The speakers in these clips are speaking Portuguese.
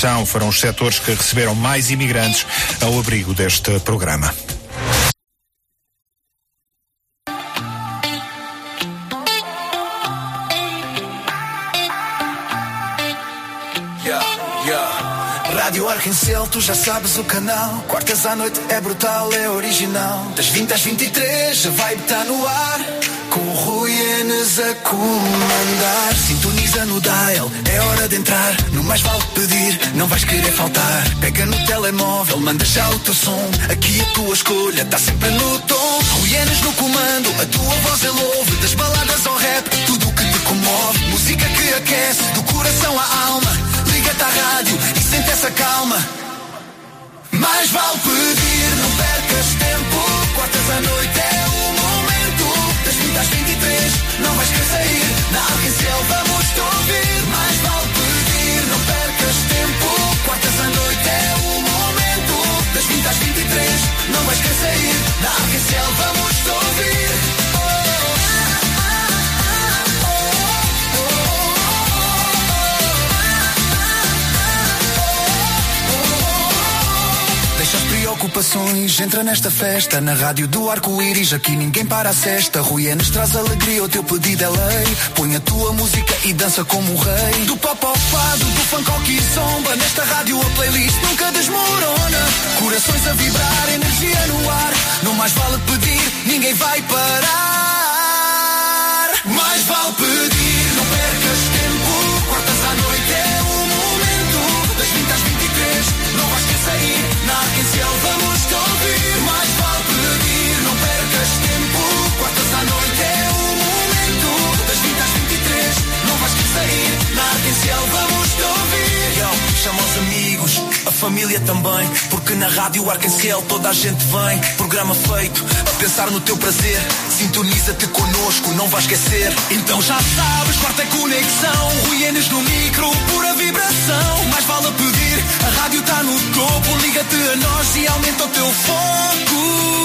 Foram os setores que receberam mais imigrantes ao abrigo deste programa. Rádio Arcángel, tu já sabes o canal. Quartas à noite é brutal, é original. Das 20 às 23, a vibe está no ar. Com o Rui Enes a comandar. Sintoniza no dial, é hora de entrar. No Mais Vale Pedir, não vais querer faltar. Pega no telemóvel, manda já o teu som. Aqui a tua escolha está sempre no tom. Rui Enes no comando, a tua voz ele ouve. Das baladas ao rap, tudo o que te comove. Música que aquece, do coração à alma. Liga-te à rádio e sente essa calma. Mais vale pedir, não percas tempo. Quartas à noite é o momento. Das 20 às 23, não vais querer sair. Na Arcángel vamos te ouvir. Mais vale pedir, não percas tempo. Quartas à noite é o momento. Das 20 às 23, não vais querer sair. Na Arcángel vamos te ouvir. Deixa as preocupações, entra nesta festa. Na rádio do arco-íris, aqui ninguém para a sesta. Rui Enes traz alegria, o teu pedido é lei. Põe a tua música e dança como um rei. Do pop ao fado, do funk ao kizomba. Nesta rádio a playlist nunca desmorona. Corações a vibrar, energia no ar. Não mais vale pedir, ninguém vai parar. Mais vale pedir, não percas tempo. Quartas à noite é o momento. Das 20 às 23, não vais querer sair. Na Arcángel vamos te ouvir. Mais vale pedir, não percas tempo. Quartas à noite é o momento. Das 20 às 23, não vais querer sair. Na Arcángel vamos te ouvir. Chama os amigos, a família também. Porque na rádio Arcángel toda a gente vem. Programa feito a pensar no teu prazer. Sintoniza-te connosco, não vais esquecer. Então já sabes, quarta é conexão. Rui Enes no micro, pura vibração. Mais vale pedir, a rádio está no topo. Liga-te a nós e aumenta o teu foco.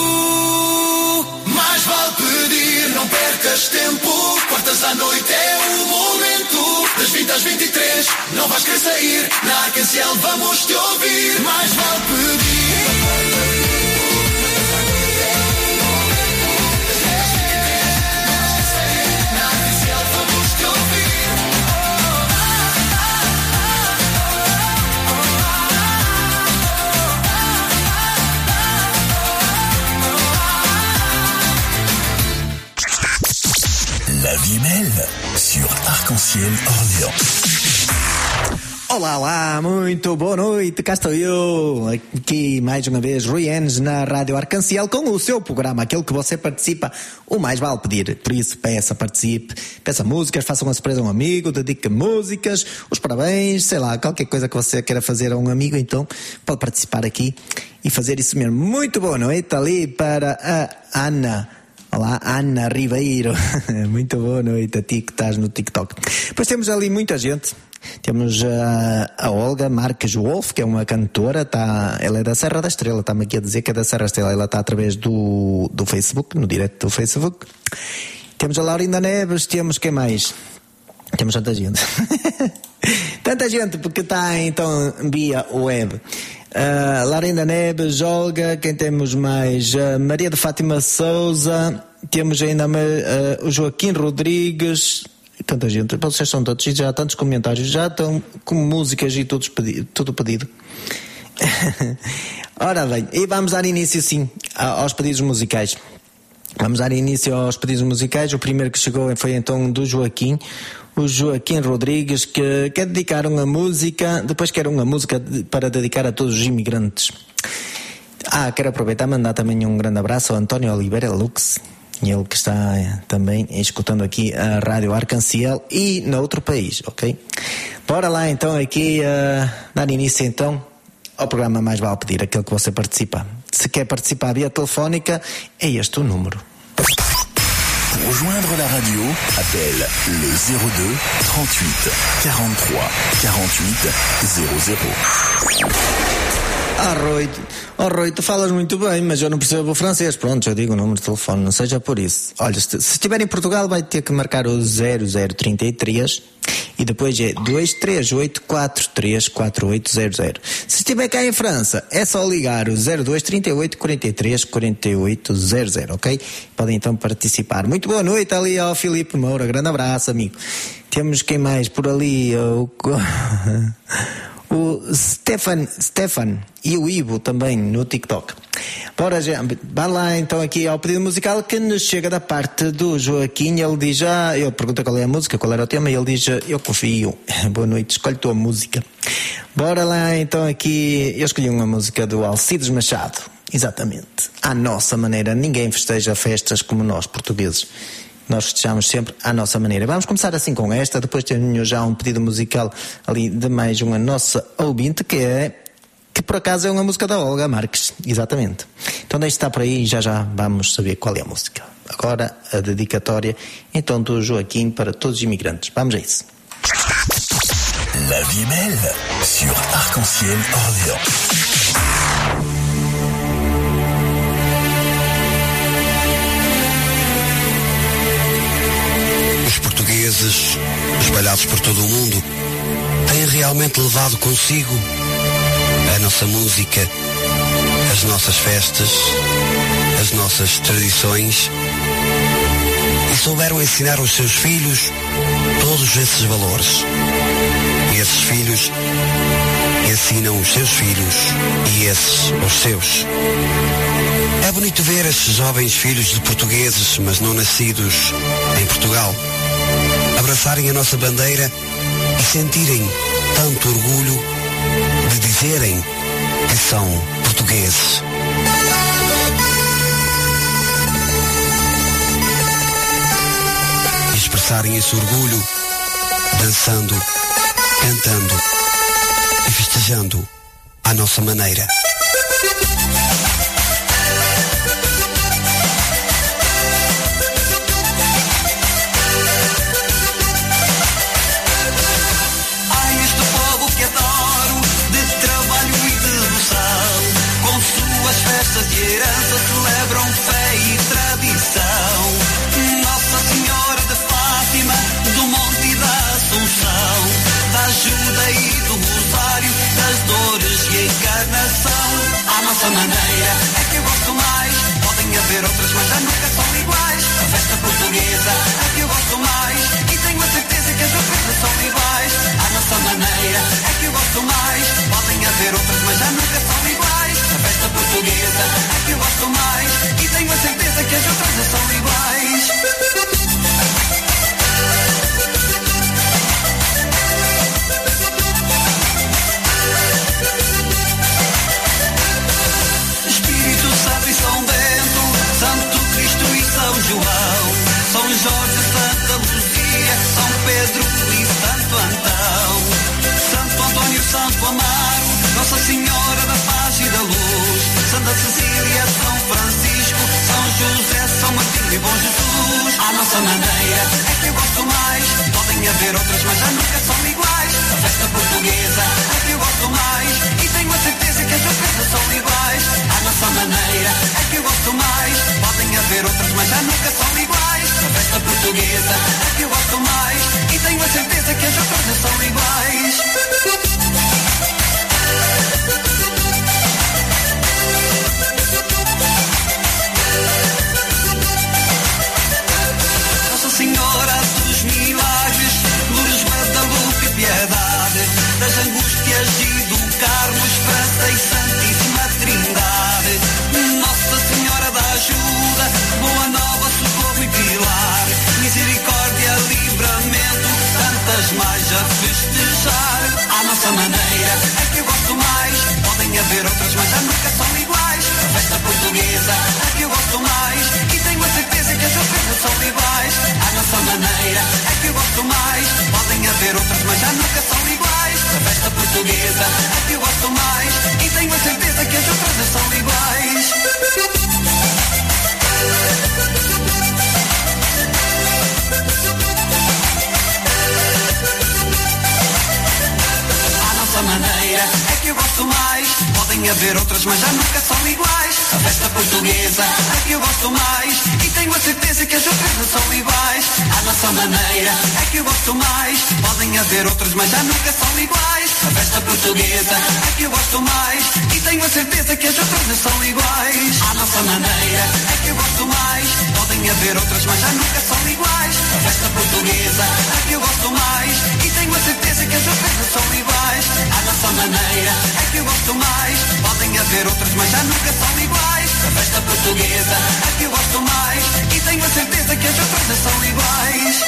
Mais vale pedir, não percas tempo. Quartas à noite é o momento. Das 20 às 23, não vais querer sair. Na Arcángel vamos te ouvir. Mais vale pedir. La vie est belle sur Arc-en-Ciel Orléans. Olá, olá, muito boa noite, cá estou eu, aqui mais uma vez, Rui Enes na Rádio Arcángel com o seu programa, aquele que você participa, o mais vale pedir, por isso peça, participe, peça músicas, faça uma surpresa a um amigo, dedique músicas, os parabéns, sei lá, qualquer coisa que você queira fazer a um amigo, então pode participar aqui e fazer isso mesmo. Muito boa noite ali para a Ana. Olá, Ana Ribeiro. Muito boa noite a ti que estás no TikTok. Depois temos ali muita gente. Temos a Olga Marques Wolf, que é uma cantora, ela é da Serra da Estrela, está-me aqui a dizer que é da Serra da Estrela, ela está através do Facebook, no direto do Facebook. Temos a Laurinda Neves, temos quem mais? Temos tanta gente. Tanta gente, porque está então via web. Laurinda Neves, Olga, quem temos mais? Maria de Fátima Souza, temos ainda o Joaquim Rodrigues, tanta gente, vocês são todos, e já há tantos comentários, já estão com músicas e tudo pedido. Ora bem, e vamos dar início sim aos pedidos musicais. Vamos dar início aos pedidos musicais. O primeiro que chegou foi então do Joaquim, o Joaquim Rodrigues, que quer dedicar uma música, depois quer uma música para dedicar a todos os imigrantes. Quero aproveitar e mandar também um grande abraço ao António Oliveira Lux, ele que está também escutando aqui a Rádio Arcángel e no outro país, ok? Bora lá então aqui dar início então ao programa Mais Vale Pedir, aquele que você participa. Se quer participar via telefónica, é este o número. Pour rejoindre la radio, appelle le 02 38 43 48 00. Rui, tu falas muito bem, mas eu não percebo o francês. Pronto, eu digo o número de telefone, não seja por isso. Olha, se estiver em Portugal vai ter que marcar o 0033 e depois é 238434800. Se estiver cá em França, é só ligar o 0238 43 4800, ok? Podem então participar. Muito boa noite ali ao Filipe Moura, grande abraço, amigo. Temos quem mais por ali? O Stefan e o Ivo também no TikTok. Bora, vai lá então aqui ao pedido musical que nos chega da parte do Joaquim. Ele diz eu pergunto qual é a música, qual era o tema, e ele diz eu confio. Boa noite, escolhe tua música. Bora lá então aqui, eu escolhi uma música do Alcides Machado. Exatamente, à nossa maneira. Ninguém festeja festas como nós portugueses. Nós festejamos sempre à nossa maneira. Vamos começar assim com esta, depois tenho já um pedido musical ali de mais uma nossa ouvinte, que por acaso é uma música da Olga Marques. Exatamente. Então deixe estar por aí e já vamos saber qual é a música. Agora a dedicatória então do Joaquim para todos os imigrantes. Vamos a isso. La vie belle sur Arc-en-Ciel Orléans. Os portugueses, espalhados por todo o mundo, têm realmente levado consigo a nossa música, as nossas festas, as nossas tradições, e souberam ensinar aos seus filhos todos esses valores. E esses filhos ensinam os seus filhos e esses os seus. É bonito ver esses jovens filhos de portugueses, mas não nascidos em Portugal, abraçarem a nossa bandeira e sentirem tanto orgulho de dizerem que são portugueses. E expressarem esse orgulho dançando, cantando e festejando à nossa maneira. De herança celebram fé e tradição. Nossa Senhora de Fátima, do Monte da Assunção, da ajuda e do rosário, das dores e encarnação. À nossa maneira é que eu gosto mais. Podem haver outras, mas já nunca são iguais. A festa portuguesa é que eu gosto mais, e tenho a certeza que as outras são iguais. À nossa maneira é que eu gosto mais. Podem haver outras, mas já nunca são iguais. A festa portuguesa é que eu gosto mais, e tenho a certeza que as outras são iguais. Espírito Santo e São Bento, Santo Cristo e São João, São Jorge, Santa Luzia, São Pedro e Santo Antão, Santo Antônio, Santo Amaro, Nossa Senhora da Paz e da Luz, Santa Cecília, São Francisco, São José, São Martinho e Bom Jesus. À nossa maneira é que eu gosto mais. Podem haver outras, mas já nunca são iguais. A festa portuguesa é que eu gosto mais, e tenho a certeza que as outras são iguais. À nossa maneira é que eu gosto mais. Podem haver outras, mas já nunca são iguais. A festa portuguesa é que eu gosto mais, e tenho a certeza que as outras são iguais. Senhora dos Milagres, Lourdes, Guadalupe e Piedade, das Angústias e do Carmo, Esperança e Santíssima Trindade, Nossa Senhora da Ajuda, Boa Nova, Socorro e Pilar, Misericórdia, Livramento, tantas mais a festejar. À nossa maneira é que eu gosto mais. Podem haver outras, mas já nunca são iguais. A festa portuguesa é que eu gosto mais, e tenho a certeza que as outras são iguais. À nossa maneira é que eu gosto mais. Podem haver outras, mas já nunca são iguais. A festa portuguesa é que eu gosto mais, e tenho a certeza que as outras são iguais. À nossa maneira é que eu gosto mais. Podem haver outras, mas já nunca são iguais. A festa portuguesa é que eu gosto mais. E tenho a certeza que as outras não são iguais. À nossa maneira é que eu gosto mais. Podem haver outras, mas já nunca são iguais. A festa portuguesa é que eu gosto mais. E tenho a certeza que as outras não são iguais. À nossa maneira é que eu gosto mais. Podem haver outras, mas já nunca são iguais. A festa portuguesa é que eu gosto mais. E tenho a certeza que as outras não são iguais. À nossa maneira é que eu gosto mais. Podem haver outras, mas já nunca são iguais. A festa portuguesa é que eu gosto mais. E tenho a certeza que as outras não são iguais.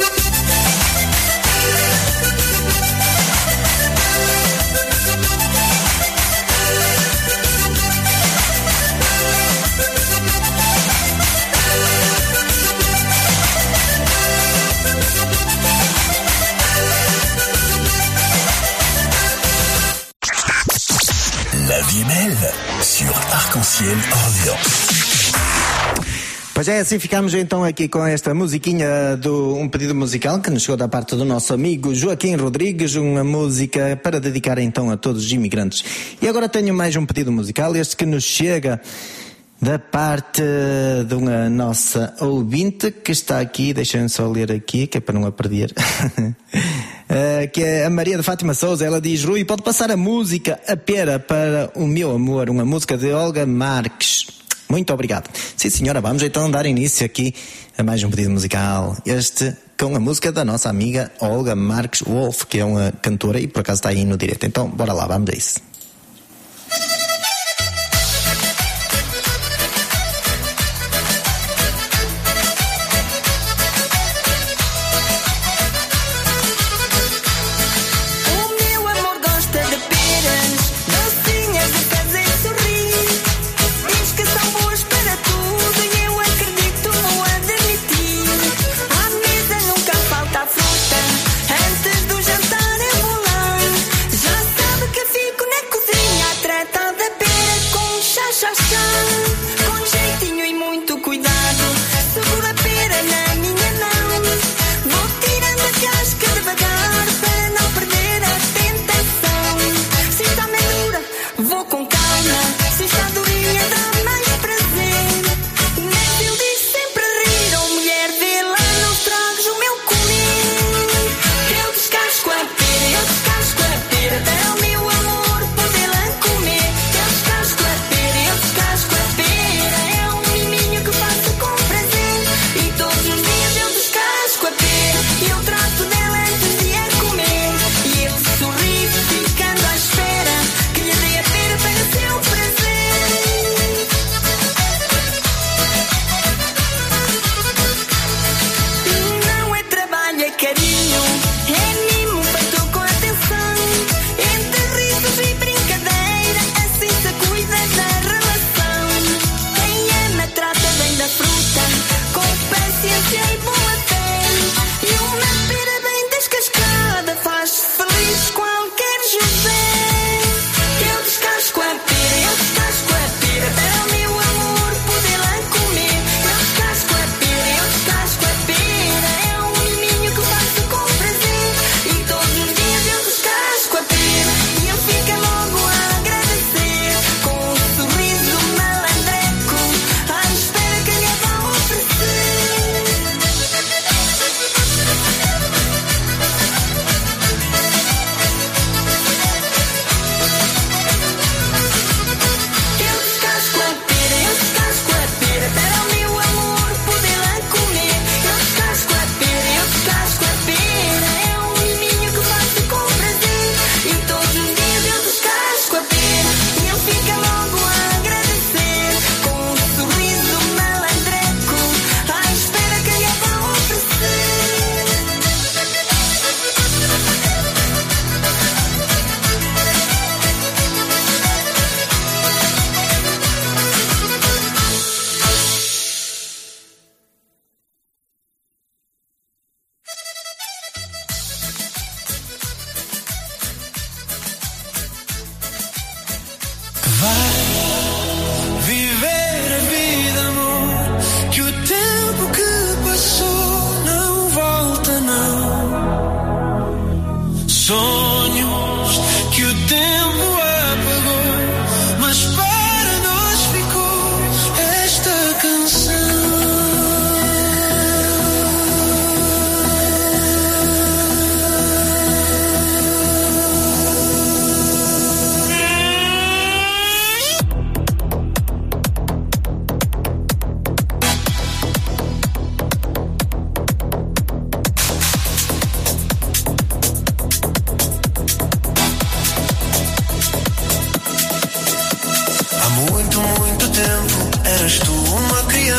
La vie est belle sur Arc-en-Ciel Orléans. Pois é, assim ficamos então aqui com esta musiquinha do um pedido musical que nos chegou da parte do nosso amigo Joaquim Rodrigues, uma música para dedicar então a todos os imigrantes. E agora tenho mais um pedido musical, este que nos chega da parte de uma nossa ouvinte que está aqui, deixem-me só ler aqui, que é para não a perder, que é a Maria de Fátima Souza. Ela diz: Rui, pode passar a música A Pera para o Meu Amor, uma música de Olga Marques. Muito obrigado. Sim senhora, vamos então dar início aqui a mais um pedido musical, este com a música da nossa amiga Olga Marques Wolf, que é uma cantora e por acaso está aí no direto. Então bora lá, vamos a isso. Antes do jantar eu vou lá. Já sabe que fico na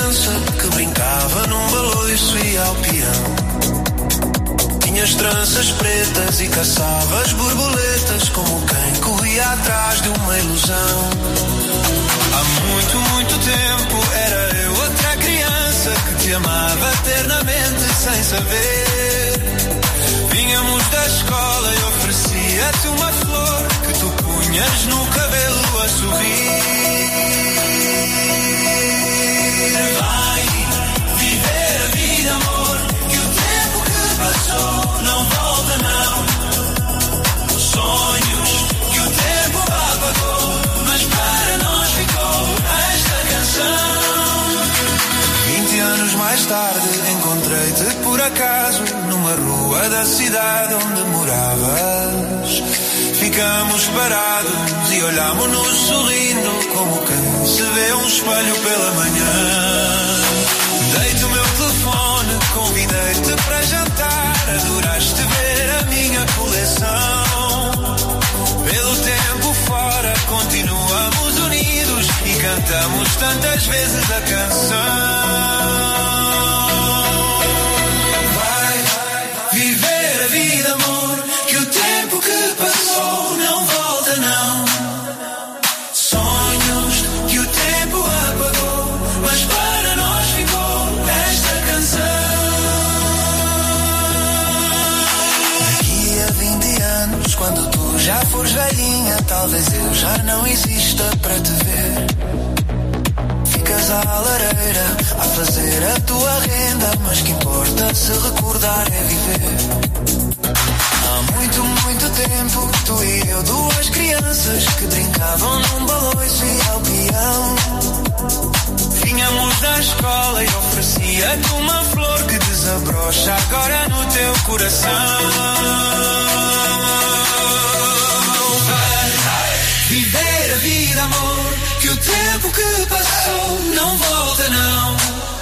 criança que brincava num baloiço e ao peão. Tinhas tranças pretas e caçavas borboletas como quem corria atrás de uma ilusão. Há muito, muito tempo era eu outra criança que te amava eternamente sem saber. Vínhamos da escola e oferecia-te uma flor que tu punhas no cabelo a sorrir. Vai viver a vida, amor, que o tempo que passou não volta, não. Sonhos que o tempo apagou, mas para nós ficou esta canção. 20 anos mais tarde encontrei-te por acaso numa rua da cidade onde moravas. Ficamos parados e olhámos-nos sorrindo como quem se vê um espelho pela manhã. Dei-te o meu telefone, convidei-te para jantar, adoraste ver a minha coleção. Pelo tempo fora continuamos unidos e cantamos tantas vezes a canção. Vai viver a vida, amor, que o tempo que passou não volta, não. Sonhos que o tempo apagou, mas para nós ficou esta canção. Daqui a 20 anos, quando tu já fores velhinha, talvez eu já não exista para te ver. Ficas à lareira a fazer a tua renda, mas que importa se recordar é viver. Há muito, muito tempo, tu e eu, duas crianças que brincavam num baloiço e ao peão. Vinhamos da escola e oferecia-te uma flor que desabrocha agora no teu coração. Vai viver a vida, amor, que o tempo que passou não volta, não.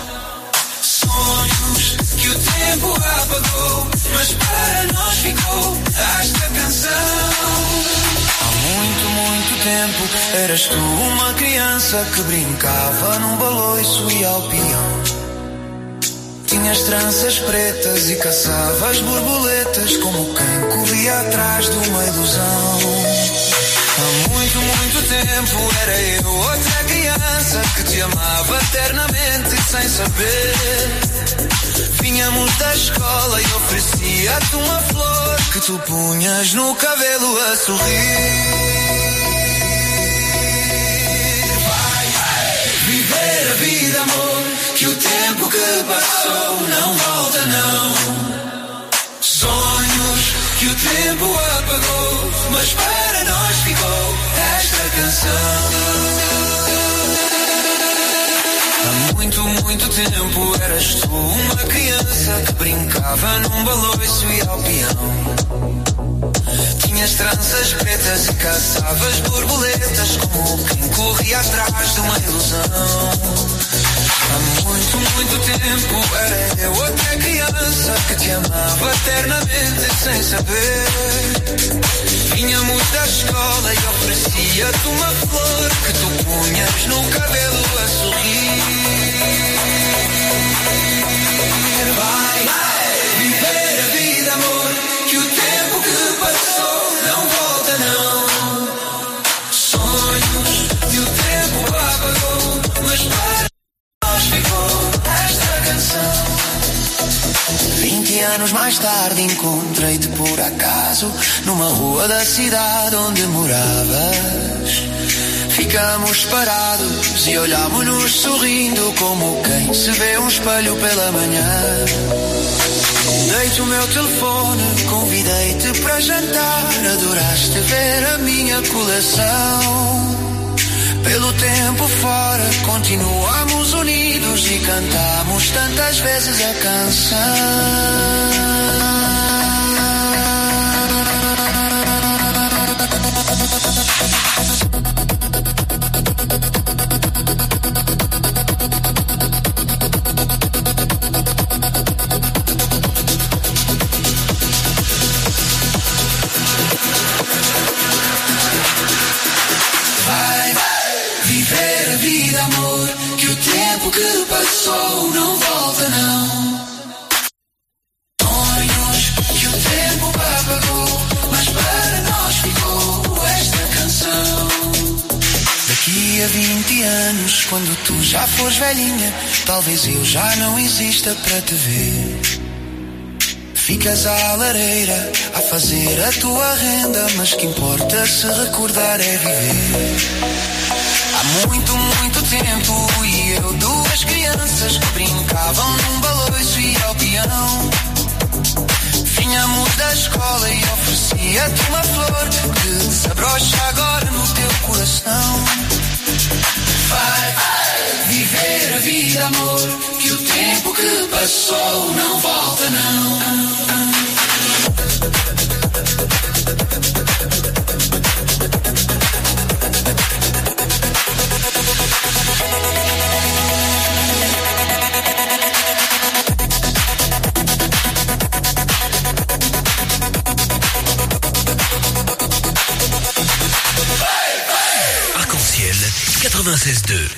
Sonhos que o tempo apagou, mas para nós ficou esta canção. Há muito, muito tempo eras tu uma criança que brincava num baloiço e ao peão. Tinhas tranças pretas e caçavas borboletas como quem corria atrás de uma ilusão. Há muito, muito tempo era eu outra criança que te amava eternamente sem saber. Vinhamos da escola e oferecia-te uma flor que tu punhas no cabelo a sorrir. Vai viver a vida, amor, que o tempo que passou não volta, não. Sonhos que o tempo apagou, mas para nós ficou esta canção. Há muito, muito tempo eras tu uma criança que brincava num baloiço e ao peão. Tinhas tranças pretas e caçavas borboletas como quem corria atrás de uma ilusão. Há muito, muito tempo era eu outra criança que te amava eternamente sem saber. Vinhamos da escola e oferecia-te uma flor que tu punhas no cabelo a sorrir. Vai viver a vida, amor, que o tempo que passou não volta, não. Sonhos que o tempo apagou, mas para nós ficou esta canção. 20 anos mais tarde encontrei-te por acaso numa rua da cidade onde moravas. Ficamos parados e olhámos-nos sorrindo como quem se vê um espelho pela manhã. Dei-te o meu telefone, convidei-te para jantar, adoraste ver a minha coleção. Pelo tempo fora continuamos unidos e cantamos tantas vezes a canção. Viver a vida, amor, que o tempo que passou Daqui a 20 anos, quando tu já fores velhinha, talvez eu já não exista para te ver. Ficas à lareira a fazer a tua renda, mas que importa se recordar é viver. Há muito, muito tempo e eu, duas crianças que brincavam num baloiço e ao peão. Vinhamos da escola e oferecia-te uma flor que desabrocha agora no teu coração. Vai viver a vida, amor, que o tempo que passou não volta, não. Arc-en-ciel 96.2.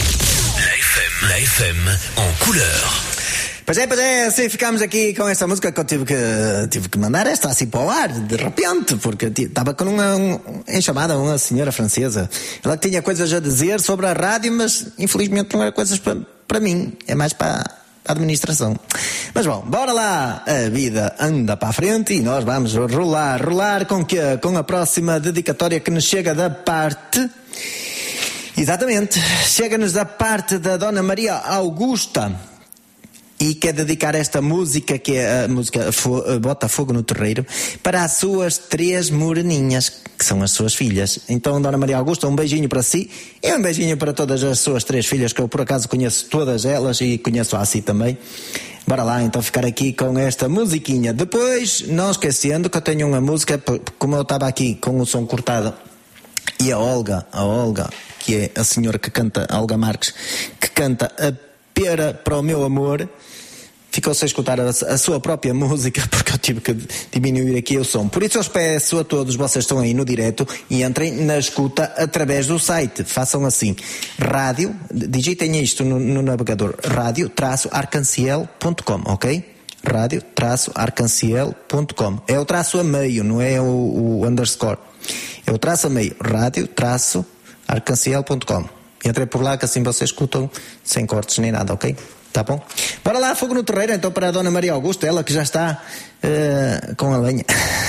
La FM en couleur. Pois é, assim ficámos aqui com essa música que eu tive que mandar esta assim para o ar, de repente, porque estava com em chamada uma senhora francesa. Ela tinha coisas a dizer sobre a rádio, mas infelizmente não era coisas para mim, é mais para a administração. Mas bom, bora lá, a vida anda para a frente e nós vamos rolar com quê? Com a próxima dedicatória que nos chega da parte... Exatamente, chega-nos da parte da Dona Maria Augusta e quer dedicar esta música, que é a música Bota Fogo no Terreiro, para as suas 3 moreninhas, que são as suas filhas. Então, Dona Maria Augusta, um beijinho para si e um beijinho para todas as suas 3 filhas, que eu por acaso conheço todas elas e conheço a si também. Bora lá então ficar aqui com esta musiquinha. Depois, não esquecendo que eu tenho uma música, como eu estava aqui com o som cortado, e a Olga, que é a senhora que canta, a Olga Marques, que canta a Pera para o Meu Amor, ficou-se a escutar a sua própria música, porque eu tive que diminuir aqui o som. Por isso eu peço a todos, vocês estão aí no direto, e entrem na escuta através do site. Façam assim, rádio, digitem isto no navegador, radio-arcanciel.com, ok? radio-arcanciel.com. É o traço a meio, não é o underscore. É o traço a meio, radio-arcanciel.com. Entrei por lá que assim vocês escutam sem cortes nem nada, ok? Tá bom? Bora lá, fogo no terreiro então para a Dona Maria Augusta, ela que já está com a lenha.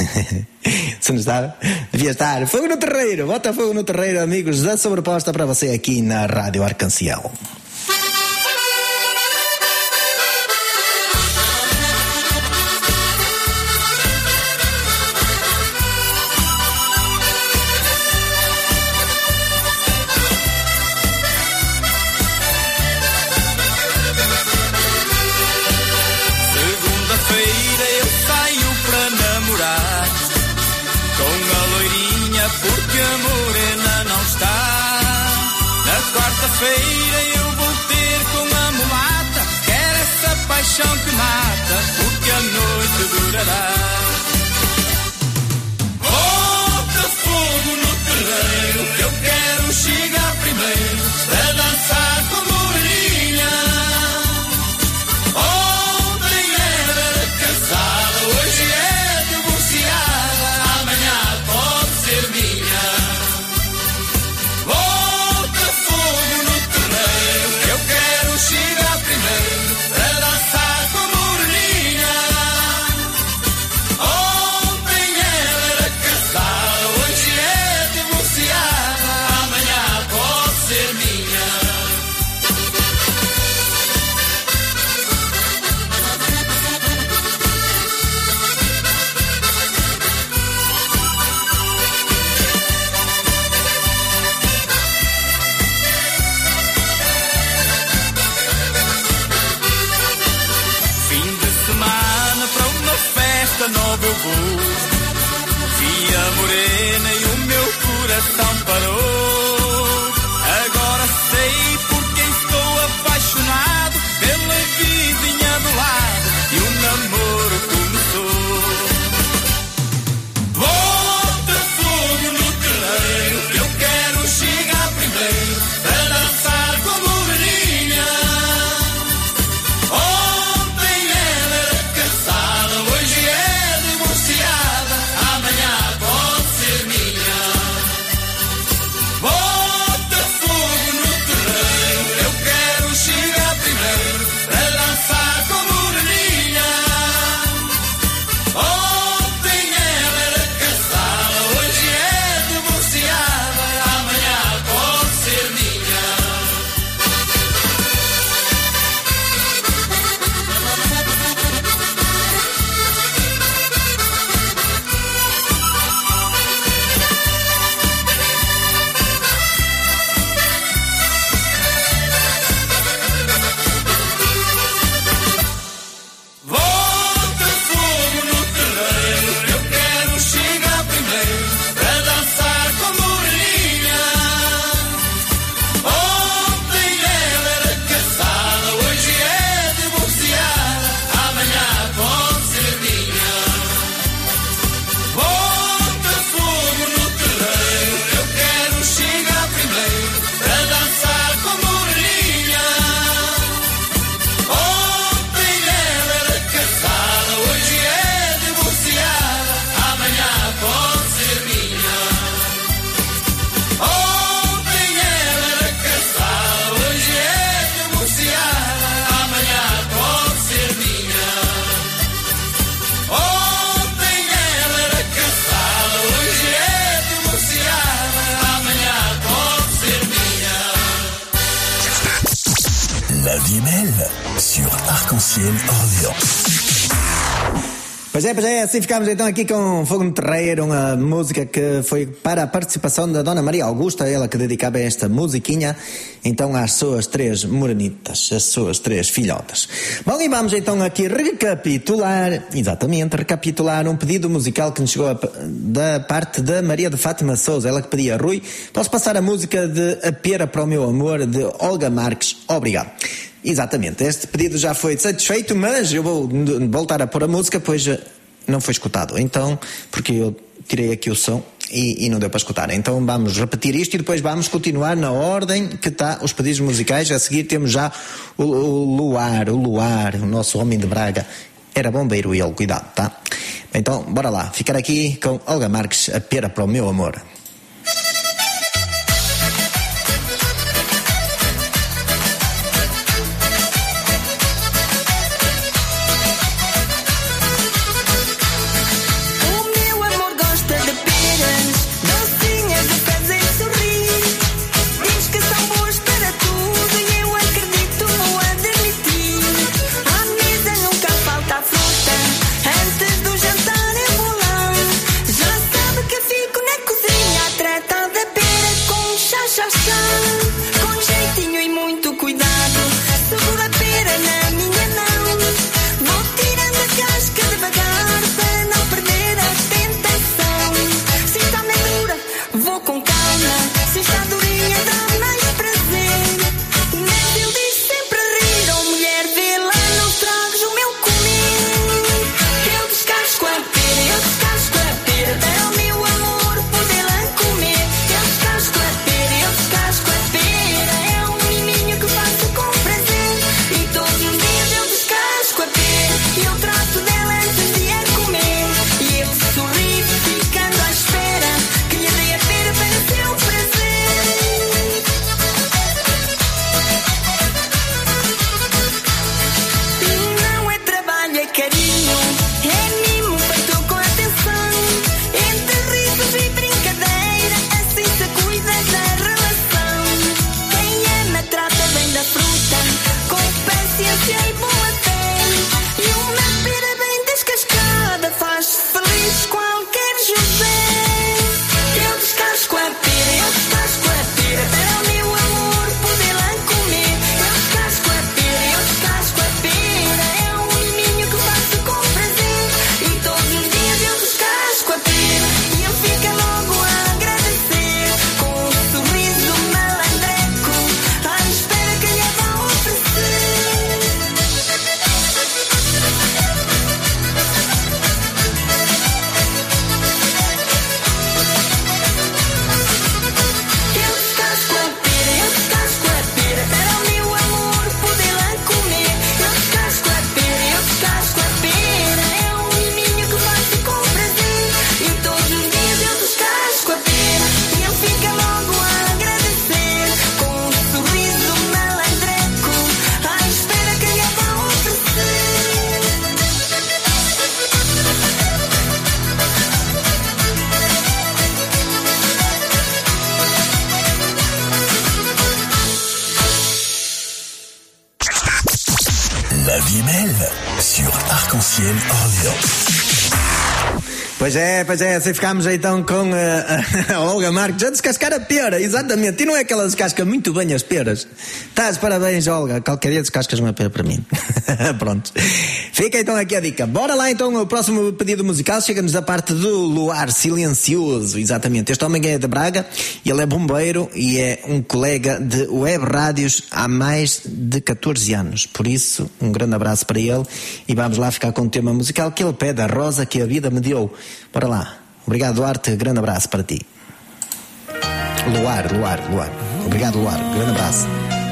Se não está, devia estar. Fogo no terreiro, bota fogo no terreiro, amigos, da sobreposta para você aqui na Rádio Arcanciel. Porque a morena não está. Na quarta-feira eu vou ter com a mulata. Quero essa paixão que mata, porque a noite durará. Bota fogo no terreiro, que eu quero chegar primeiro para dançar com a moreninha. Ontem era casada, hoje é divorciada, amanhã pode ser minha. Bota fogo no terreiro, que eu quero chegar primeiro para dançar com a moreninha. Ontem era casada, hoje é divorciada, amanhã La vie est belle sur Arc-en-Ciel Orléans. Pois é, assim ficamos então aqui com Fogo no Terreiro, uma música que foi para a participação da Dona Maria Augusta, ela que dedicava esta musiquinha então às suas 3 morenitas, às suas 3 filhotas. Bom, e vamos então aqui recapitular um pedido musical que nos chegou da parte da Maria de Fátima Souza, ela que pedia: Rui, posso passar a música de A Pera para o Meu Amor, de Olga Marques? Obrigado. Exatamente, este pedido já foi satisfeito, mas eu vou voltar a pôr a música, pois não foi escutado. Então, porque eu tirei aqui o som e não deu para escutar. Então vamos repetir isto e depois vamos continuar na ordem que está os pedidos musicais. A seguir temos já o Luar, o nosso homem de Braga. Era bombeiro ele, cuidado, tá? Então, bora lá, ficar aqui com Olga Marques, A Pera para o Meu Amor. La vie est belle sur Arc-en-Ciel Orléans. Pois é, assim ficámos então com a Olga Marques a descascar a pera, exatamente, e não é aquela descasca muito bem as peras. Estás, parabéns, Olga, qualquer dia descascas uma pera para mim. Pronto, fica então aqui a dica. Bora lá então, o próximo pedido musical chega-nos da parte do Luar Silencioso, exatamente. Este homem é de Braga, ele é bombeiro e é um colega de web rádios há mais de 14 anos, por isso um grande abraço para ele e vamos lá ficar com o tema musical que ele pede, A Rosa que a Vida Me Deu. Bora lá. Obrigado, Duarte. Grande abraço para ti. Luar. Obrigado, Luar. Grande abraço.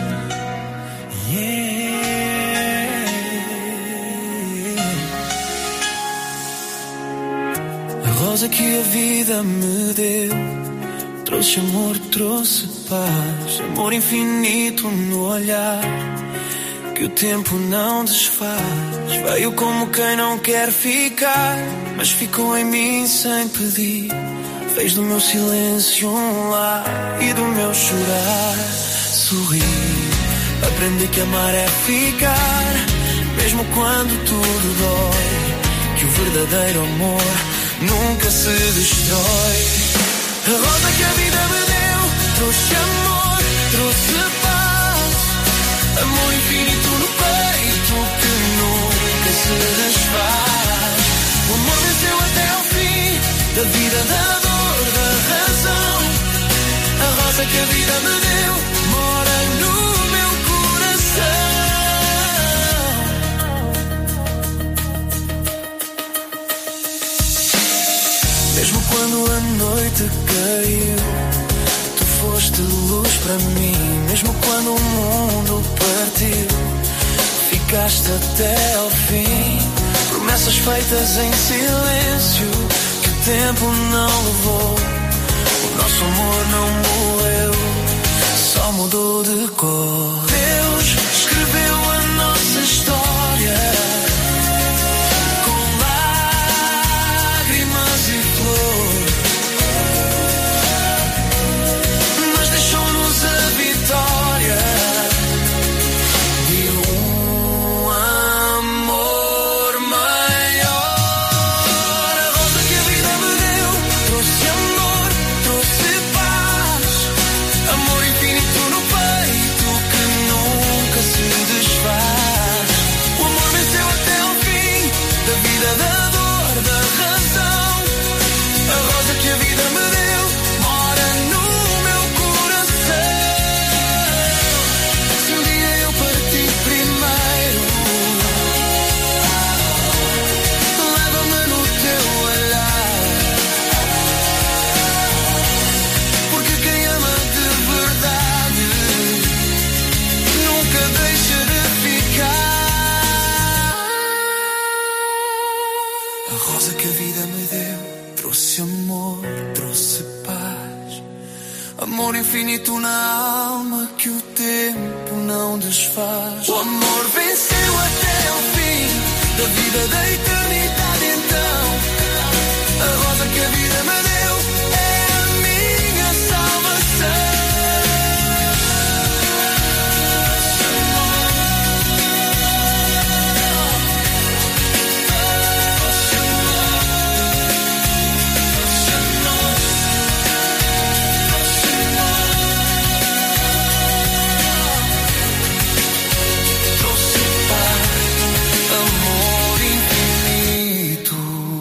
A rosa que a vida me deu trouxe amor, trouxe paz, amor infinito no olhar que o tempo não desfaz. Veio como quem não quer ficar, mas ficou em mim sem pedir. Fez do meu silêncio um lar e do meu chorar sorrir. aprendi que amar é ficar, mesmo quando tudo dói, que o verdadeiro amor nunca se destrói. A rosa que a vida me deu trouxe amor, trouxe paz, amor infinito no peito que nunca se desfaz. O amor venceu até ao fim da vida, da dor, da razão. A rosa que a vida me deu mora no meu coração. Mesmo quando a noite caiu, tu foste luz para mim. Mesmo quando o mundo partiu, ficaste até ao fim. Promessas feitas em silêncio, que o tempo não levou. O nosso amor não morreu, só mudou de cor. Deus escreveu a nossa história com lágrimas e flor, mas deixou-nos a vitória de um amor maior. A rosa que a vida me deu trouxe amor, trouxe paz, amor infinito no peito que nunca se desfaz. O amor venceu até ao fim da vida, da dor, da razão. A rosa que a vida me deu mora no meu coração. Se um dia eu partir primeiro, leva-me no teu olhar, porque quem ama de verdade nunca deixa de ficar. A rosa que a vida me deu trouxe amor, trouxe paz, amor infinito na alma que o tempo não desfaz. O amor venceu até ao fim da vida, da eternidade. Então a rosa que a vida me deu é a minha salvação. Trouxe paz, amor infinito.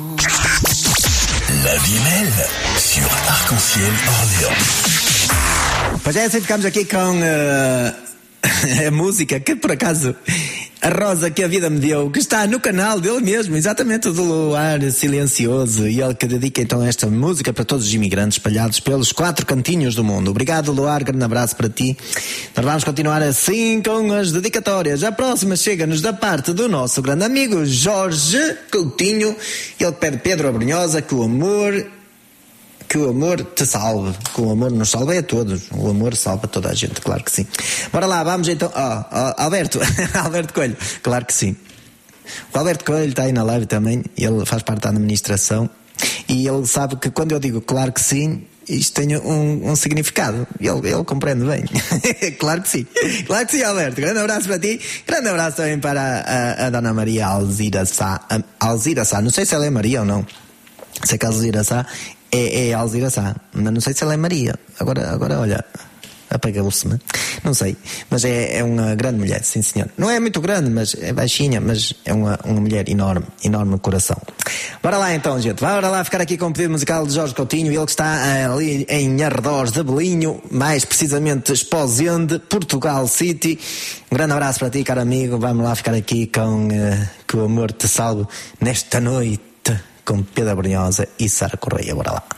La vie est belle sur Arc-en-Ciel Orléans. Pois é, assim ficamos aqui com a música que por acaso a rosa que a vida me deu, que está no canal dele mesmo, exatamente, do Luar Silencioso, e ele que dedica então esta música para todos os imigrantes espalhados pelos 4 cantinhos do mundo. Obrigado, Luar, grande abraço para ti. Nós vamos continuar assim com as dedicatórias. A próxima chega-nos da parte do nosso grande amigo Jorge Coutinho. Ele pede Pedro Abrunhosa que o amor te salve, que o amor nos salve a todos, o amor salva toda a gente, claro que sim. Bora lá, vamos então. Alberto Alberto Coelho, claro que sim. O Alberto Coelho está aí na live também, ele faz parte da administração e ele sabe que quando eu digo claro que sim, isto tem um significado, ele compreende bem. Claro que sim, Alberto, grande abraço para ti, grande abraço também para a Dona Maria Alzira Sá, não sei se ela é Maria ou não, sei que a Alzira Sá é Alzira Sá, mas não sei se ela é Maria. Agora olha, apagou-se-me, não sei, mas é uma grande mulher, sim senhor. Não é muito grande, mas é baixinha, mas é uma mulher enorme no coração. Bora lá então, gente, bora lá ficar aqui com o pedido musical de Jorge Coutinho, ele que está ali em arredores de Belinho, mais precisamente Esposende, Portugal City. Um grande abraço para ti, caro amigo. Vamos lá ficar aqui com Que o Amor Te Salve nesta noite, com Pedro Abrunhosa e Sara Correia. Bora lá.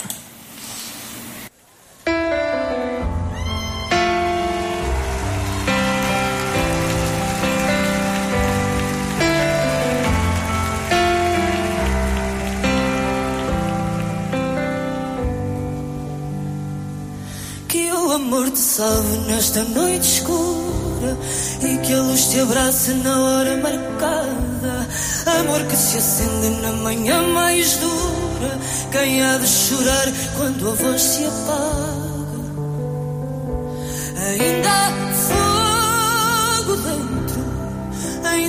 Que o amor te salve nesta noite escura e que a luz te abrace na hora marcada. Amor que se acende na manhã mais dura. Quem há de chorar quando a voz se apaga? Ainda há fogo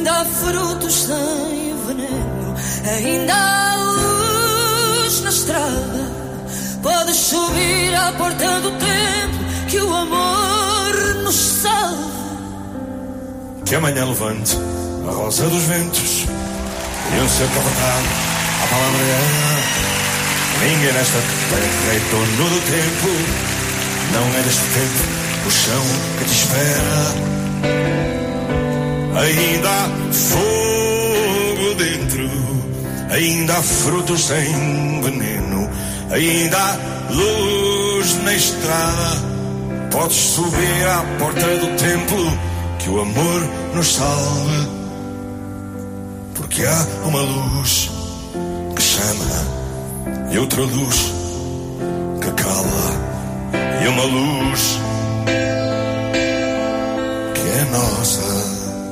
ainda há frutos sem veneno, ainda há luz na estrada. Podes subir à porta do templo, que o amor nos salve. Que amanhã levante a rosa dos ventos e um seu cavalo à palavra dela. Ninguém nesta terra é dono do tempo, não é deste tempo o chão que te espera. Ainda há fogo dentro, ainda há frutos sem veneno, ainda há luz na estrada. Podes subir à porta do templo, que o amor nos salve. Porque há uma luz que chama e outra luz que cala, e uma luz que é nossa.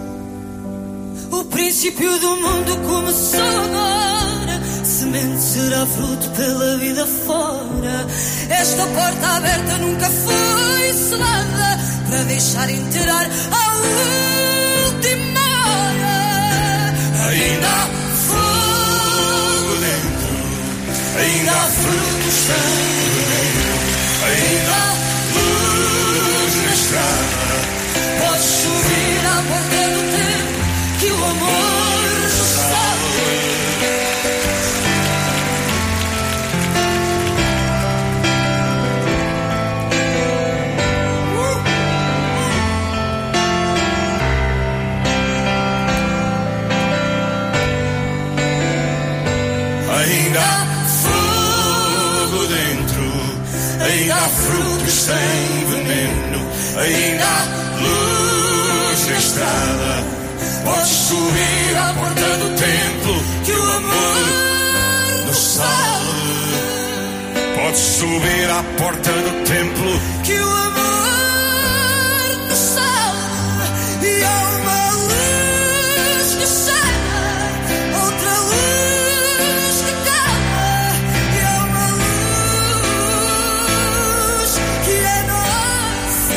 O princípio do mundo começou agora, semente será fruto pela vida fora. Esta porta aberta nunca foi selada, para deixar entrar a última hora. Ainda há fogo dentro, ainda há frutos sem veneno, ainda há luz na estrada. Podes subir à porta do tempo, que o amor nos salve. Ainda há fogo dentro, ainda há frutos sem veneno, ainda há luz na estrada. Podes subir à porta do templo, que o amor nos salve. Podes subir à porta do templo, Que o amor nos salve. E há uma luz que chama, outra luz que cala, e há uma luz que é nossa.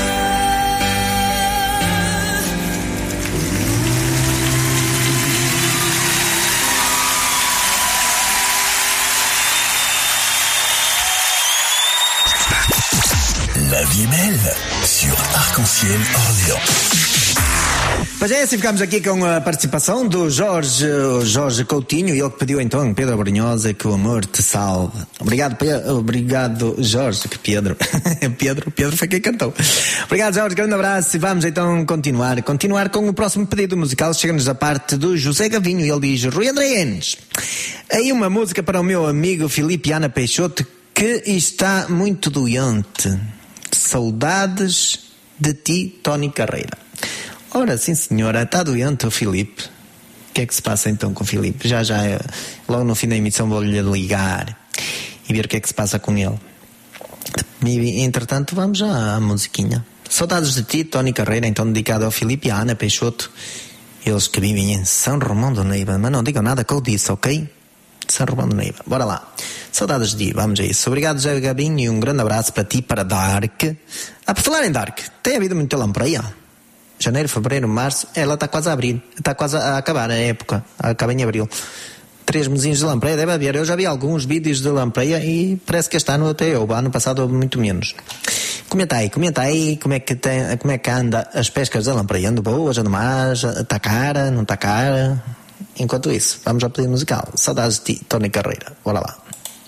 La vie est belle sur Arc-en-Ciel Orléans. Pois é, assim ficamos aqui com a participação do Jorge Coutinho, e ele que pediu então, Pedro Brunhosa, que o amor te salve. Obrigado Jorge, que Pedro. Pedro foi quem cantou. Obrigado Jorge, grande abraço, e vamos então continuar com o próximo pedido musical. Chega-nos da parte do José Gavinho, e ele diz: Rui Andreanes, aí uma música para o meu amigo Filipe Ana Peixoto, que está muito doente. Saudades de ti, Tony Carreira. Ora, sim senhora, está doente o Filipe. O que é que se passa então com o Filipe? Já, logo no fim da emissão vou-lhe ligar e ver o que é que se passa com ele. E, entretanto, vamos já à musiquinha. Saudades de ti, Tony Carreira, então dedicado ao Filipe e à Ana Peixoto, eles que vivem em São Romão do Neiva. Mas não digam nada que eu disse, ok? São Romão do Neiva. Bora lá. Saudades de ti, vamos a isso. Obrigado, José Gabinho, e um grande abraço para ti, para Dark. Por falar em Dark, tem havido muita lampreia? Janeiro, fevereiro, março, ela está quase a abrir, está quase a acabar a época, acaba em abril. 3 mesinhos de lampreia, deve haver. Eu já vi alguns vídeos de lampreia e parece que este ano até houve, ano passado houve muito menos. Comenta aí, como é que anda as pescas da lampreia? Ando boas, ando más, está cara, não está cara? Enquanto isso, vamos ao pedido musical. Saudades de ti, Tony Carreira. Bora lá.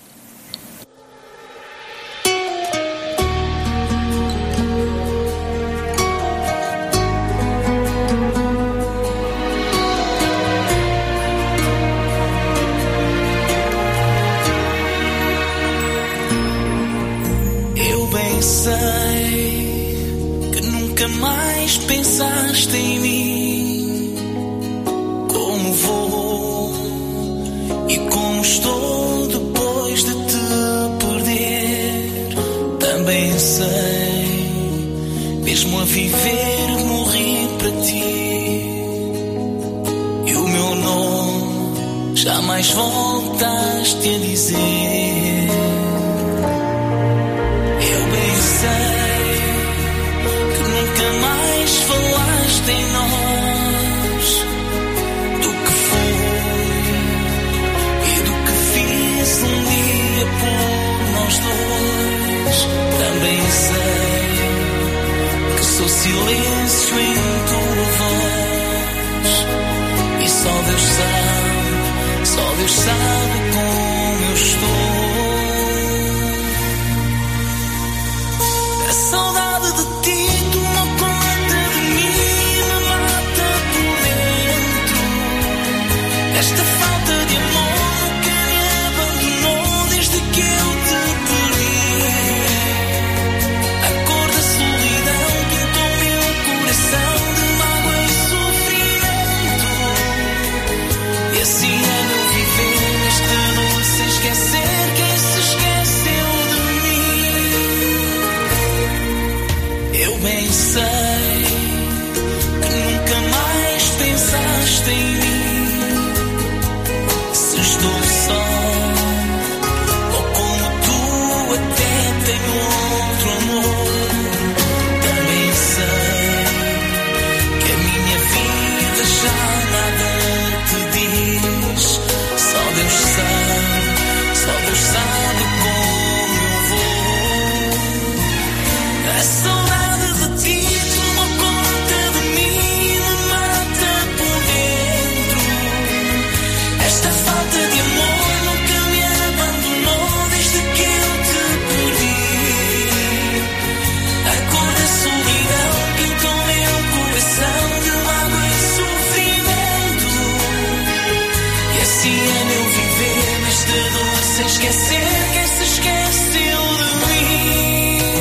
Eu bem sei que nunca mais pensaste em mim. Como vou e como estou depois de te perder. Também sei, mesmo a viver morri para ti. E o meu nome jamais voltaste a dizer. Eu bem sei que nunca mais falaste em nós. silêncio em tua voz. E só Deus sabe como eu estou. A saudade de ti tomou conta de mim, me mata por dentro. Esta falta de amor que me abandonou desde que eu te perdi. A cor da solidão pintou meu coração de mágoa e sofrimento. E assim é meu viver neste mundo sem esquecer quem se esqueceu de mim. Eu bem sei que nunca mais pensaste em mim. Se estou só ou como tu até tenho outro amor. Também sei que a minha vida já nada te diz. Só Deus sabe como eu vou. A saudade de ti tomou conta de mim e me mata por dentro. Esta falta de amor nunca me abandonou desde que eu te perdi. A cor da solidão pintou meu coração de mágoa e sofrimento. E assim é meu viver neste dor sem esquecer quem se esqueceu de mim.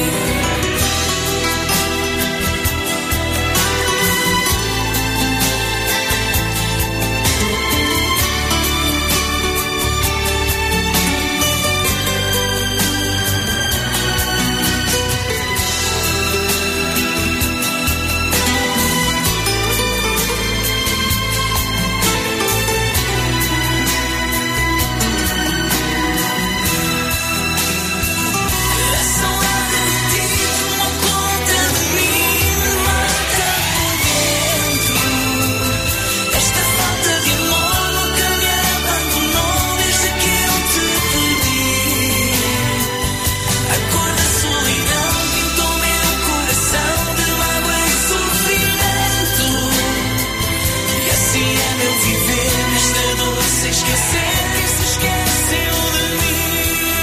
A saudade de ti tomou conta de mim e me mata por dentro. Esta falta de amor nunca me abandonou desde que eu te perdi. A cor da solidão pintou meu coração de mágoa e sofrimento. E assim é meu viver nesta dor sem esquecer quem se esqueceu de mim.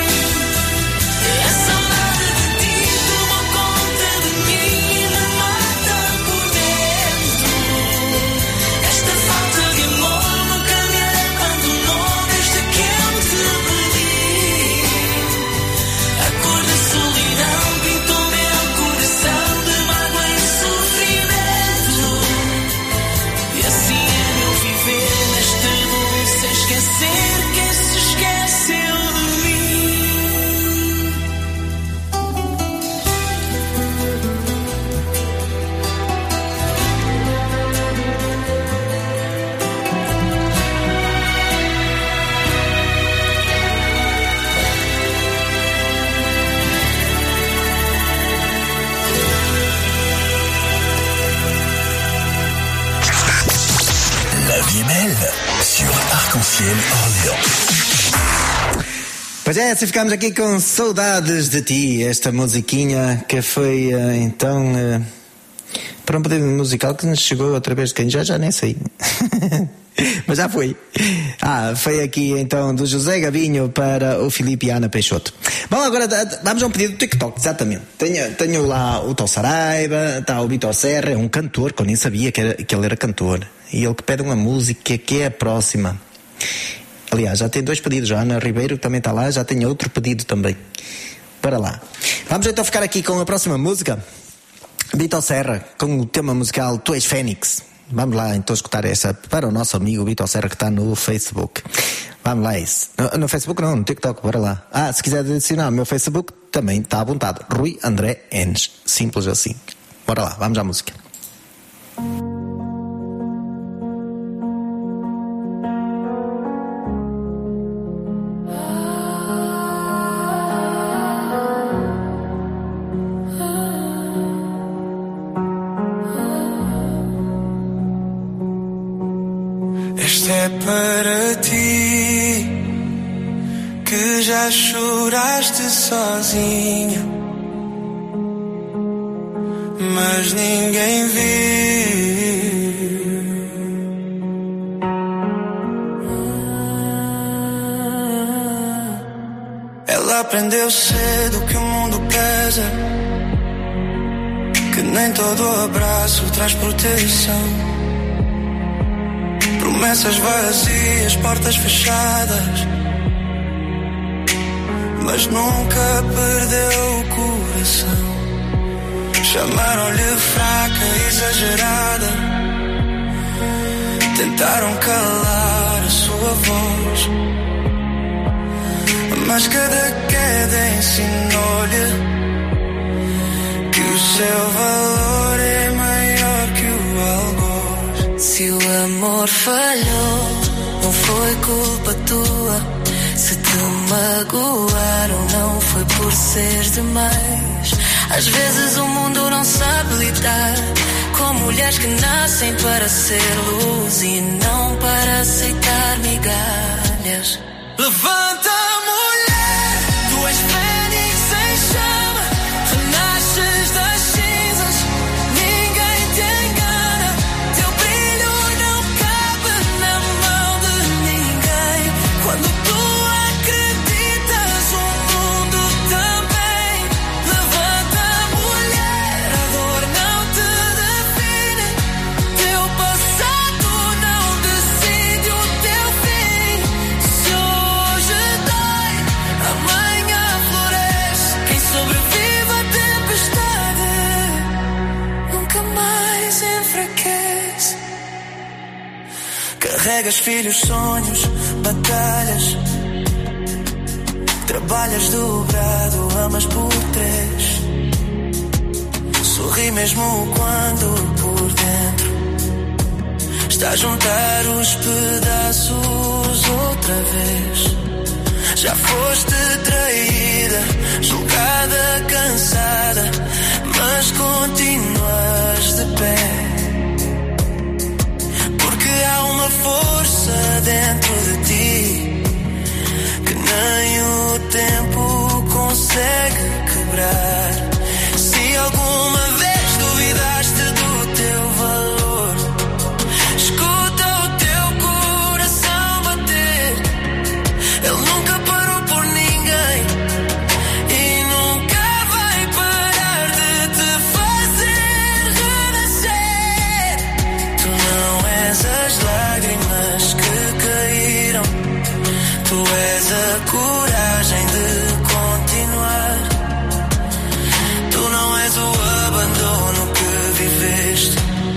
A saudade de ti tomou conta de mim e me mata por dentro. Esta falta de amor nunca me abandonou desde que eu te perdi. A cor da solidão pintou meu coração de mágoa e sofrimento. E assim é meu viver neste mundo sem esquecer quem se esqueceu de mim. La vie est belle sur Arc-en-Ciel Orléans. Pois é, assim ficamos aqui com Saudades de Ti, esta musiquinha que foi para um pedido musical que nos chegou através de quem já nem sei. Mas já foi. Foi aqui então do José Gabinho para o Filipe e Ana Peixoto. Bom, agora vamos a um pedido do TikTok, exatamente. Tenho lá o Tó Saraiva, está o Vitor Serra, é um cantor, que eu nem sabia que ele era cantor. E ele que pede uma música que é a próxima. Aliás, já tem 2 pedidos, a Ana Ribeiro também está lá, já tem outro pedido também. Para lá. Vamos então ficar aqui com a próxima música. Vitor Serra, com o tema musical Tu És Fênix. Vamos lá então escutar essa para o nosso amigo Vitor Serra que está no Facebook. Vamos lá isso. No Facebook não, no TikTok, bora lá. Se quiser adicionar o meu Facebook, também está à vontade. Rui André Enes. Simples assim. Bora lá, vamos à música. Este é para ti que já choraste sozinho. mas ninguém viu. Ela aprendeu cedo que o mundo pesa, que nem todo abraço traz proteção. Promessas vazias, portas fechadas, mas nunca perdeu o coração. Chamaram-lhe fraca, exagerada, tentaram calar a sua voz, mas cada queda ensinou-lhe que o seu valor é maior que o algoz. Se o amor falhou, não foi culpa tua. Se te magoaram, não foi por ser demais. Às vezes o mundo não sabe lidar com mulheres que nascem para ser luz e não para aceitar migalhas. Levanta, mulher, tu és fênix em chama, renasces das cinzas, ninguém te engana. Teu brilho não cabe na mão de ninguém. Quando tu acreditas, o mundo também. Levanta, mulher, a dor não te define. Teu passado não decide o teu fim. Se hoje dói, amanhã floresce. Quem sobrevive à tempestade nunca mais enfraquece. Carregas filhos, sonhos, batalhas. Trabalhas dobrado, amas por três. Sorri mesmo quando por dentro está a juntar os pedaços outra vez. Já foste traída, julgada, cansada, mas continuas de pé. Porque há uma força dentro de ti que nem o tempo consegue quebrar. Se alguma vez duvidaste do teu valor, escuta o teu coração bater. Ele nunca parou por ninguém e nunca vai parar de te fazer renascer. Tu não és as lágrimas que caíram, tu és a coragem de continuar. Tu não és o abandono que viveste,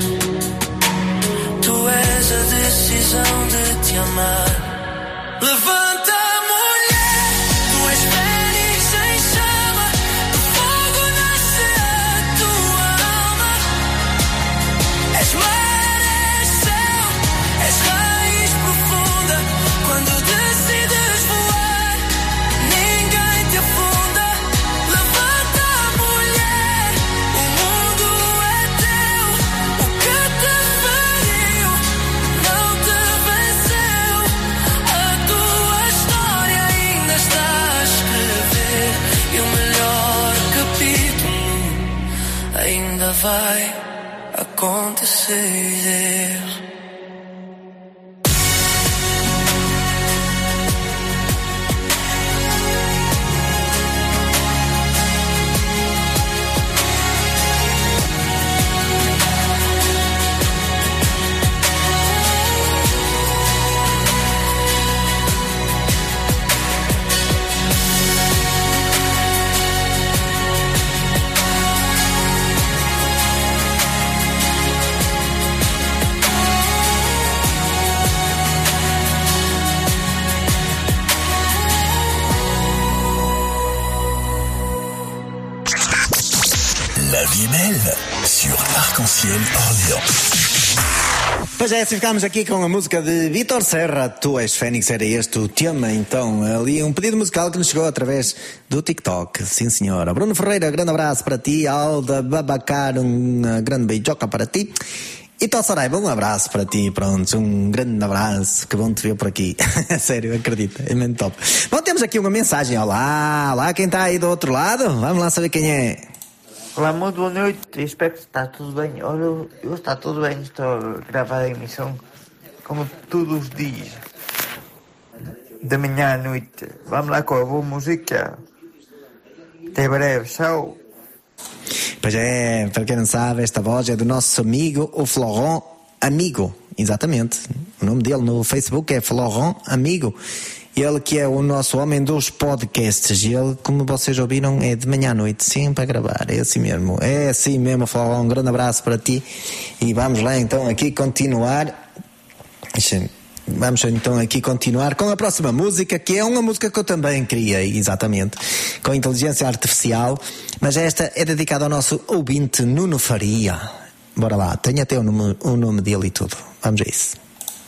tu és a decisão de te amar. Levanta, mulher, tu és fênix em chama, do fogo nasce a tua alma. És mar, és céu, és raiz profunda. Quando decides voar, ninguém te afunda. Levanta, mulher, o mundo é teu. O que te feriu não te venceu. A tua história ainda está a escrever e o melhor capítulo ainda vai acontecer. La vie est belle sur Arc-en-Ciel Orléans. Pois é, assim ficámos aqui com a música de Vítor Serra, Tu és Fênix, era este o tema. Então, ali um pedido musical que nos chegou através do TikTok. Sim, senhora. Bruno Ferreira, grande abraço para ti. Alda Babacar, grande beijoca para ti. E Tó Saraiva, um abraço para ti, pronto, um grande abraço, que bom te ver por aqui. Sério, acredita, é mesmo top. Bom, temos aqui uma mensagem, olá, quem está aí do outro lado? Vamos lá saber quem é. Olá, muito boa noite, espero que está tudo bem. Olha, eu está tudo bem, estou a gravar a emissão como todos os dias, da manhã à noite. Vamos lá com a boa música. Até breve, tchau. Pois é, para quem não sabe, esta voz é do nosso amigo, o Florent Amigo. Exatamente, o nome dele no Facebook é Florent Amigo. Ele que é o nosso homem dos podcasts. E ele, como vocês ouviram, é de manhã à noite, sempre a gravar. É assim mesmo, Florent. Um grande abraço para ti. E vamos lá então aqui continuar. Vamos então aqui continuar com a próxima música, que é uma música que eu também criei, exatamente, com inteligência artificial. Mas esta é dedicada ao nosso ouvinte Nuno Faria. Bora lá, tenho até o nome dele e tudo. Vamos a isso.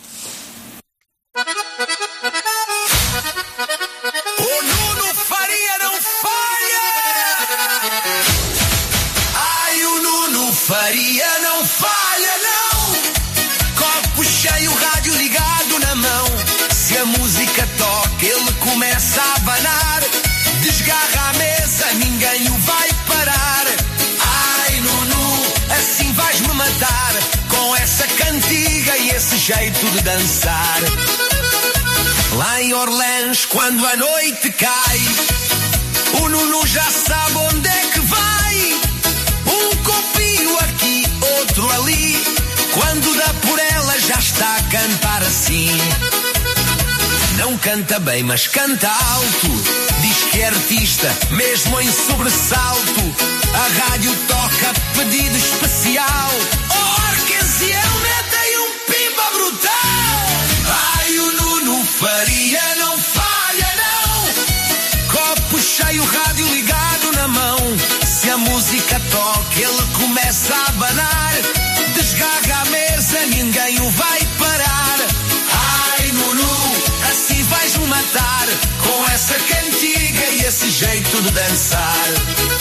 Faria não falha, não. Copo cheio, rádio ligado na mão. Se a música toca, ele começa a abanar. Desgarra a mesa, ninguém o vai parar. Ai, Nuno, assim vais-me matar. Com essa cantiga e esse jeito de dançar. Lá em Orleans, quando a noite cai, o Nuno já sabe onde é que vai. Aqui, outro ali. Quando dá por ela já está a cantar assim. Não canta bem, mas canta alto. Diz que é artista, mesmo em sobressalto. A rádio toca pedido especial. Oh, Arquenciel, mete aí um pimba brutal. Ai, o Nuno Faria não falha, não. Copo cheio, rádio ligado na mão. Se a música toca, ele começa a abanar. Desgarra a mesa, ninguém o vai parar. Ai, Nuno, assim vais-me matar. Com essa cantiga e esse jeito de dançar.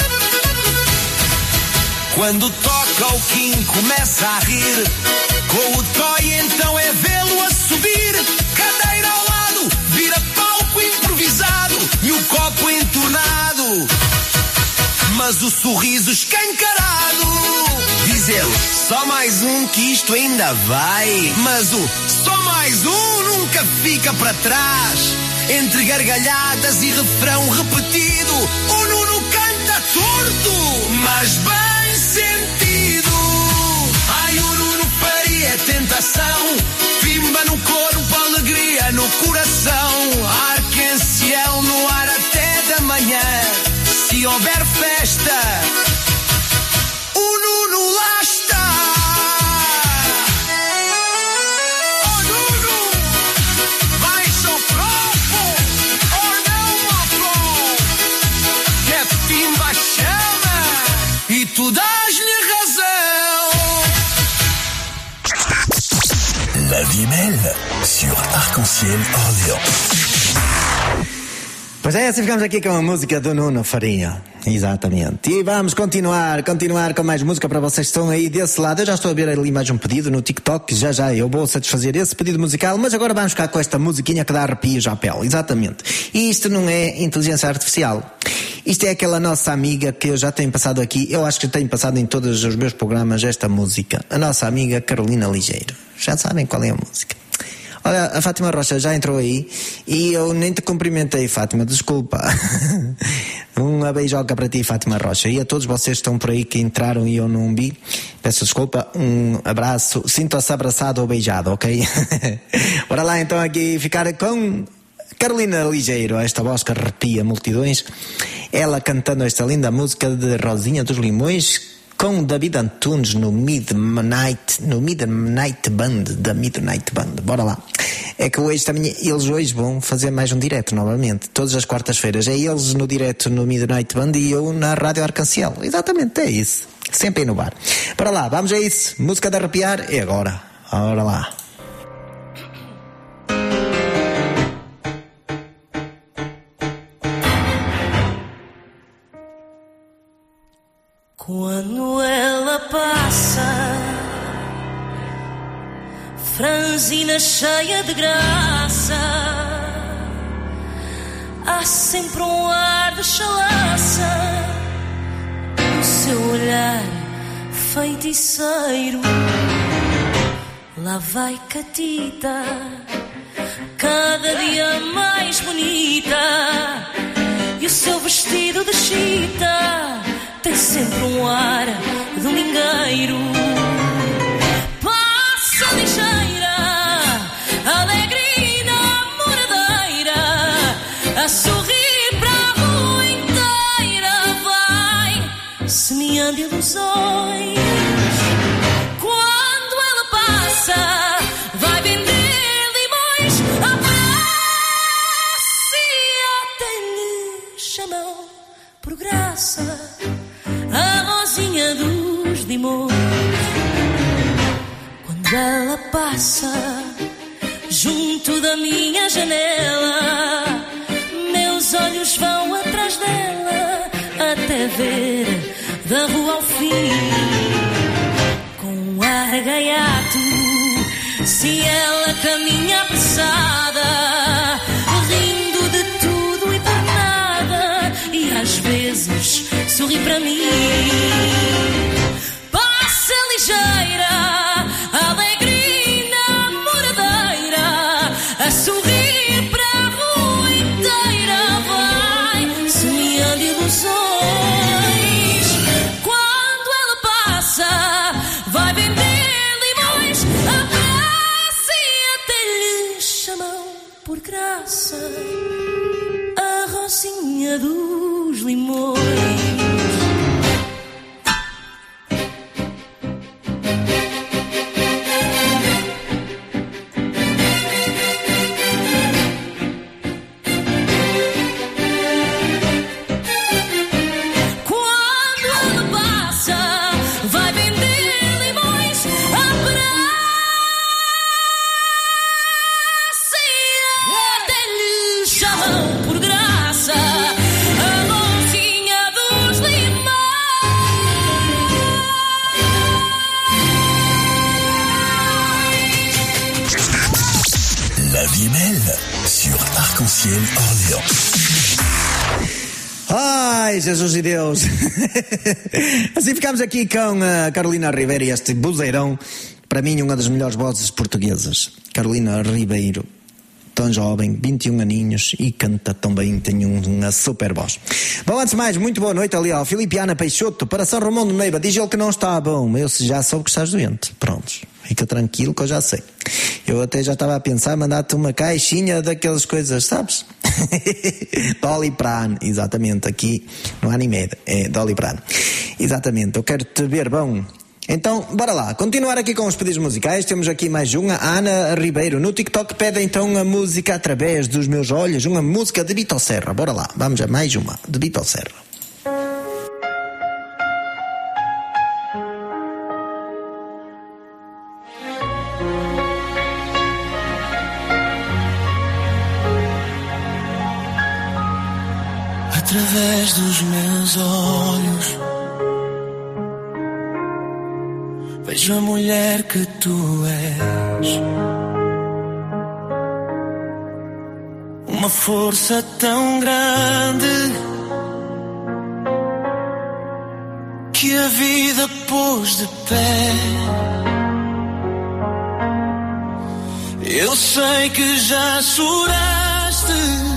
Quando toca o Kim começa a rir. Com o toy então é vê-lo a subir. Cadeira ao lado, vira palco improvisado. E o copo entornado, mas o sorriso escancarado. Diz ele, só mais um que isto ainda vai. Mas o só mais um nunca fica para trás. Entre gargalhadas e refrão repetido, o Nuno canta torto, mas bem sentido. Ai, o Nuno Faria tentação. Pimba no corpo, alegria no coração. Arquenciel no ar até da manhã. Se houver festa, o Nuno lá está. Oh, Nuno, baixa o copo, ou não, ó, que a pimba chama e tu dás-lhe razão. La vie belle sur Arc-en-Ciel Orléans. Pois é, assim ficamos aqui com a música do Nuno Faria. Exatamente. E vamos continuar com mais música para vocês que estão aí desse lado. Eu já estou a ver ali mais um pedido no TikTok. Já eu vou satisfazer esse pedido musical. Mas agora vamos ficar com esta musiquinha que dá arrepios à pele. Exatamente. E isto não é inteligência artificial. Isto é aquela nossa amiga que eu já tenho passado aqui. Eu acho que tenho passado em todos os meus programas esta música. A nossa amiga Carolina Ligeiro. Já sabem qual é a música. Olha, a Fátima Rocha já entrou aí e eu nem te cumprimentei, Fátima, desculpa. Uma beijoca para ti, Fátima Rocha, e a todos vocês que estão por aí que entraram e eu não vi, peço desculpa, um abraço, sinta-se abraçado ou beijado, ok? Bora lá então aqui ficar com Carolina Ligeiro, esta voz que arrepia multidões, ela cantando esta linda música de Rosinha dos Limões, com David Antunes no Midnight Band, da Midnight Band. Bora lá. É que hoje também, eles hoje vão fazer mais um direto novamente, todas as quartas-feiras. É eles no direto no Midnight Band e eu na Rádio Arc-en-Ciel. Exatamente, é isso. Sempre a inovar. Bora lá, vamos a isso. Música de arrepiar é agora. Bora lá. Quando ela passa, franzina cheia de graça, há sempre um ar de chalaça no seu olhar feiticeiro. Lá vai Catita, cada dia mais bonita, e o seu vestido de chita tem sempre um ar domingueiro. Passa ligeira, alegre e namoradeira, a sorrir para a rua inteira, vai semeando ilusões. Quando ela passa, vai vender limões à praça, e até lhe chamam por graça a Rosinha dos Limões. Quando ela passa junto da minha janela, meus olhos vão atrás dela até ver da rua ao fim. Com um ar gaiato, se ela caminha apressada, rindo de tudo e por nada, e às vezes sorri para mim. Passa ligeira, alegre e namoradeira, a sorrir para a rua inteira, vai semeando ilusões. Quando ela passa, vai vender limões à praça, e até lhe chamam por graça a Rosinha dos Limões. Ai, Jesus e Deus. Assim ficamos aqui com a Carolina Ribeiro e este buzeirão, para mim uma das melhores vozes portuguesas. Carolina Ribeiro, tão jovem, 21 aninhos, e canta tão bem, tem uma super voz. Bom, antes de mais, muito boa noite ali ao Filipe Ana Peixoto, para São Romão do Neiva. Diz ele que não está bom, eu já soube que estás doente. Prontos, fica tranquilo que eu já sei. Eu até já estava a pensar mandar-te uma caixinha daquelas coisas, sabes? Doliprane, exatamente, aqui no Animed, é Doliprane. Exatamente, eu quero te ver bom. Então, bora lá, continuar aqui com os pedidos musicais. Temos aqui mais uma, a Ana Ribeiro no TikTok pede então a música Através dos Meus Olhos, uma música de Vitor Serra. Bora lá, vamos a mais uma, de Vitor Serra. Através dos meus olhos vejo a mulher que tu és, uma força tão grande que a vida pôs de pé. Eu sei que já choraste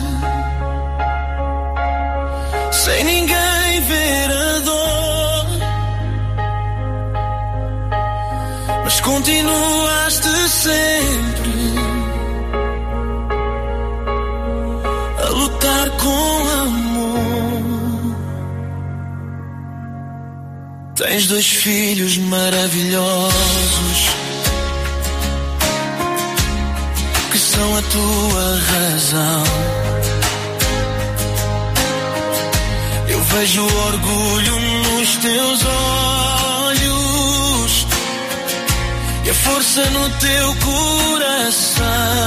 sem ninguém ver a dor, mas continuaste sempre a lutar com amor. Tens 2 filhos maravilhosos que são a tua razão. Eu vejo orgulho nos teus olhos e a força no teu coração.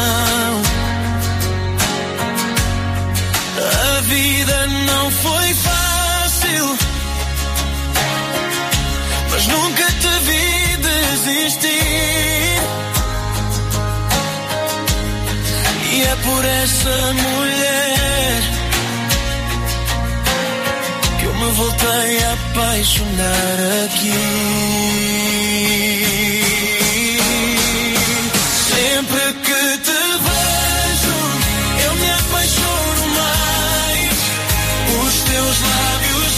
A vida não foi fácil, mas nunca te vi desistir. E é por essa mulher me voltei a apaixonar aqui. Sempre que te vejo, eu me apaixono mais. Os teus lábios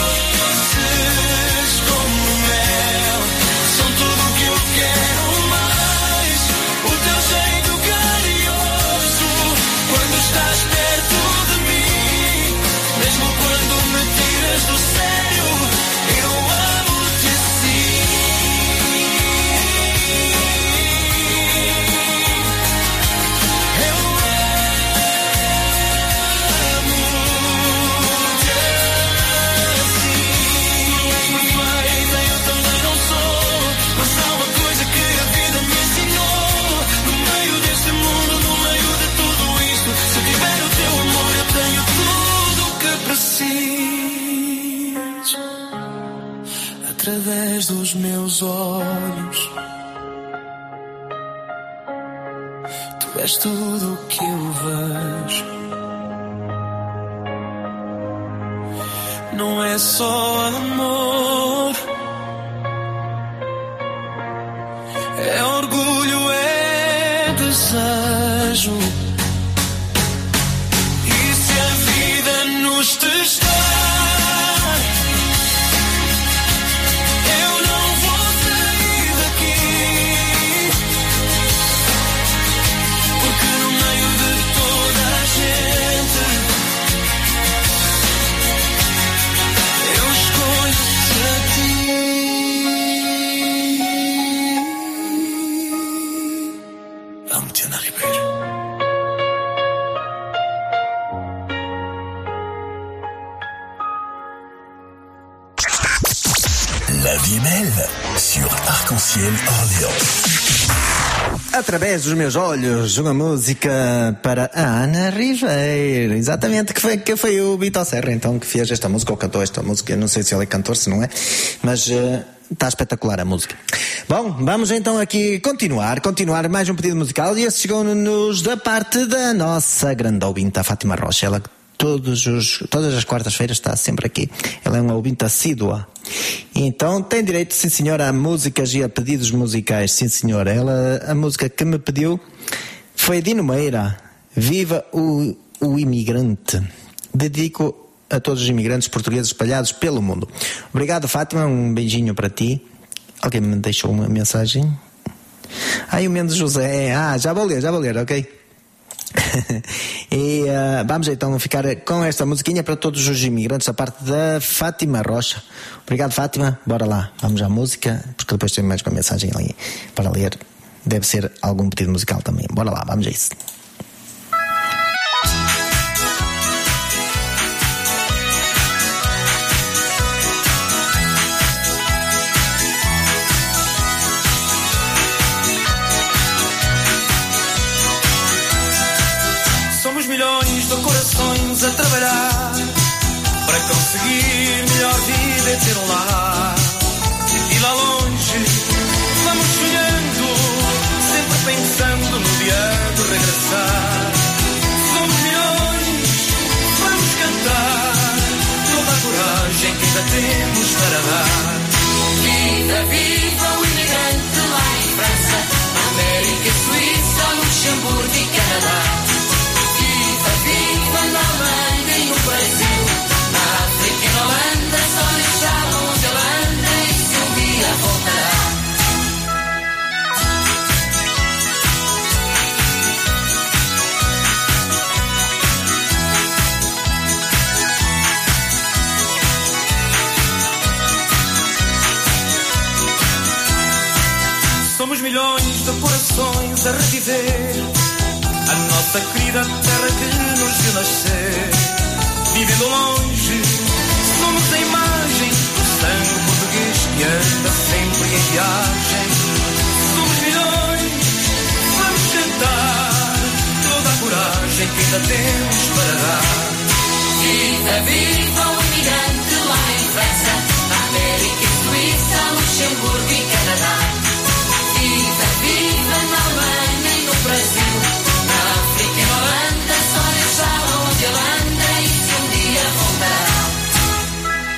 doces como mel são tudo o que eu quero mais. O teu jeito carinhoso quando estás perto de mim, mesmo quando me tiras do sério, eu amo-te assim. Eu amo-te assim. Tu és perfeita, eu também não sou, mas há uma coisa que a vida me ensinou. No meio deste mundo, no meio de tudo isto, se tiver o teu amor, eu tenho tudo o que preciso. Através dos meus olhos, tu és tudo o que eu vejo. Não é só amor, é orgulho, é desejo. E se a vida nos testar, eu não vou sair daqui, porque no meio de toda a gente eu escolho-te a ti. Amo-te, Ana Ribeiro. La vie est belle sur Arc-en-Ciel Orléans. Através dos meus olhos, uma música para a Ana Ribeiro, exatamente, que foi o Vitor Serra então que fez esta música, ou cantou esta música. Eu não sei se ele é cantor, se não é, mas está espetacular a música. Bom, vamos então aqui continuar mais um pedido musical, e esse chegou-nos da parte da nossa grande ouvinte, a Fátima Rocha. Ela todas as quartas-feiras está sempre aqui. Ela é uma ouvinte assídua. Então tem direito, sim senhora, a músicas e a pedidos musicais, sim senhora. A música que me pediu foi Dino Meira, Viva o Imigrante. Dedico a todos os imigrantes portugueses espalhados pelo mundo. Obrigado, Fátima, um beijinho para ti. Alguém me deixou uma mensagem. O Mendes José. Já vou ler, ok? E vamos então ficar com esta musiquinha para todos os imigrantes, a parte da Fátima Rocha. Obrigado, Fátima. Bora lá, vamos à música, porque depois tem mais uma mensagem ali para ler. Deve ser algum pedido musical também. Bora lá, vamos a isso. Milhões de corações a trabalhar para conseguir melhor vida e ter um lar. E lá longe vamos sonhando, sempre pensando no dia de regressar. Somos milhões, vamos cantar toda a coragem que ainda temos para dar. Viva, viva o imigrante lá em França, América, Suíça, Luxemburgo e Canadá. Viva na Holanda e no Brasil, na África e na Holanda, só deixaram onde ela anda e se um dia voltará. Somos milhões de corações a reviver a nossa querida terra que nos viu nascer. Vivendo longe, somos a imagem do sangue português que anda sempre em viagem. Somos milhões, vamos cantar toda a coragem que ainda temos para dar. Viva, viva o imigrante lá em França, América, Suíça, Luxemburgo e Canadá. Viva, viva na Alemanha e no Brasil, na África e na Holanda, só deixaram onde ela anda e se um dia voltará.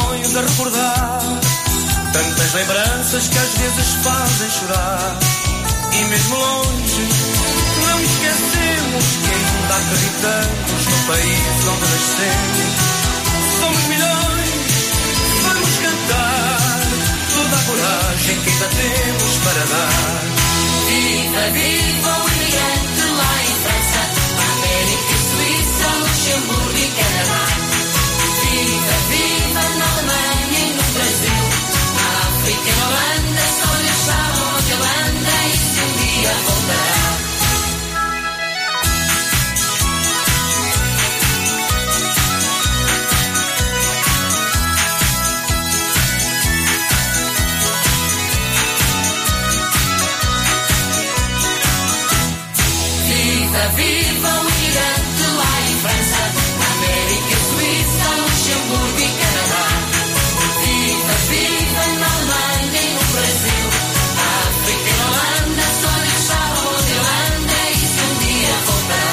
sonhos a recordar, tantas lembranças que às vezes fazem chorar. E mesmo longe, não esquecemos que ainda acreditamos no país onde nascemos. Somos milhões, vamos cantar toda a coragem que ainda temos para dar. Viva, viva o imigrante lá em França, América, Suíça, Luxemburgo e Canadá. Viva, viva na Alemanha e no Brasil, na África e na Holanda, só Deus sabe onde ele anda e se um dia voltará. Viva, viva o imigrante lá em França, América, Suíça, Luxemburgo e Canadá. Viva, viva na Alemanha e no Brasil, na África e na Holanda, só Deus sabe onde ele anda e se um dia voltará.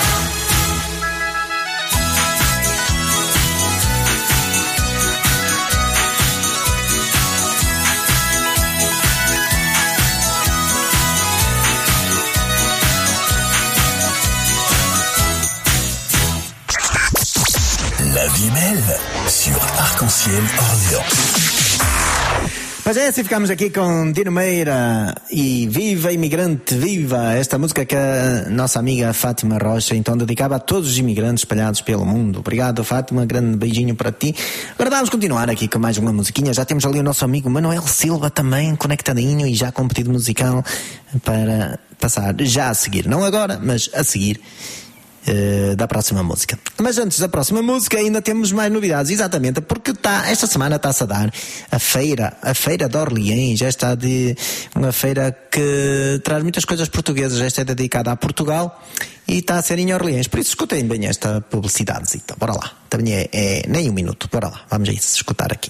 La vie belle sur Arc-en-Ciel Orléans. Mas é assim, ficamos aqui com Dino Meira e Viva Imigrante, Viva! Esta música que a nossa amiga Fátima Rocha então dedicava a todos os imigrantes espalhados pelo mundo. Obrigado, Fátima, grande beijinho para ti. Agora vamos continuar aqui com mais uma musiquinha. Já temos ali o nosso amigo Manuel Silva também conectadinho e já com pedido musical para passar já a seguir. Não agora, mas a seguir. Da próxima música. Mas antes da próxima música ainda temos mais novidades, exatamente porque esta semana está-se a dar a feira de Orleans. Esta de uma feira que traz muitas coisas portuguesas. Esta é dedicada a Portugal e está a ser em Orleans, por isso escutem bem esta publicidadezita. Bora lá, também é nem um minuto, bora lá, vamos a isso, escutar aqui.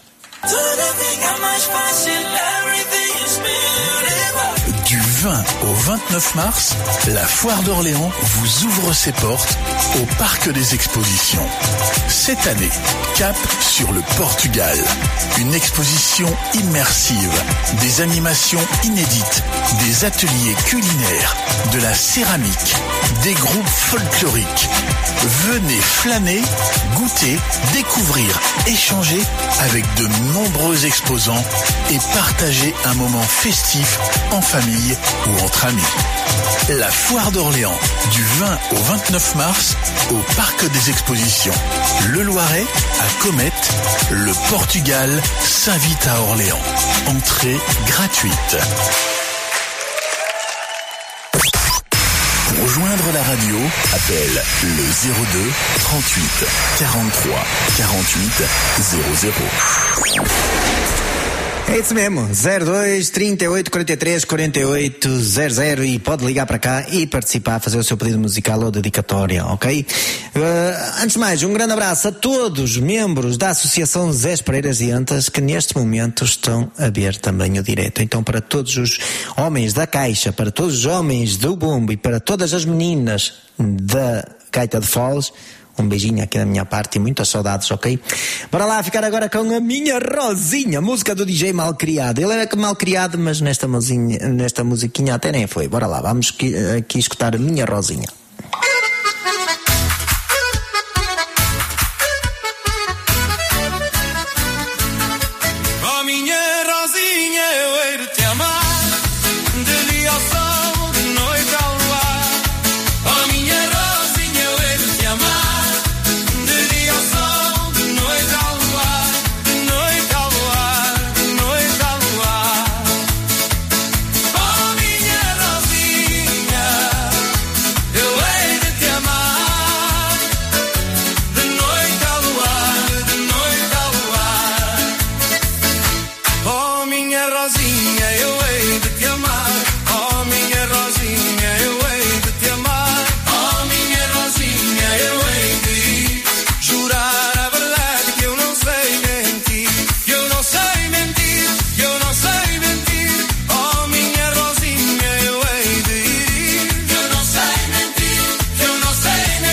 Du 20 au 29 mars, la Foire d'Orléans vous ouvre ses portes au Parc des Expositions. Cette année, cap sur le Portugal. Une exposition immersive, des animations inédites, des ateliers culinaires, de la céramique, des groupes folkloriques. Venez flâner, goûter, découvrir, échanger avec de nombreux exposants et partager un moment festif en famille ou entre amis. La Foire d'Orléans, du 20 au 29 mars, au Parc des Expositions. Le Loiret, à Comète, le Portugal s'invite à Orléans. Entrée gratuite. Pour rejoindre la radio, appelle le 02 38 43 48 00. É isso mesmo, 02 38 43 48 00 e pode ligar para cá e participar, fazer o seu pedido musical ou dedicatória, ok? Antes de mais, um grande abraço a todos os membros da Associação Zés Pereiras e Antas que neste momento estão a ver também o direto. Então, para todos os homens da Caixa, para todos os homens do Bumbo e para todas as meninas da Gaita de Foles, um beijinho aqui da minha parte e muitas saudades, ok? Bora lá ficar agora com a minha Rosinha, música do DJ Malcriado. Ele era malcriado, mas nesta musiquinha até nem foi. Bora lá, vamos aqui escutar a minha Rosinha. Oh minha Rosinha, eu hei de te amar, de dia ao sol, de noite ao luar. Oh minha Rosinha, eu hei de te amar.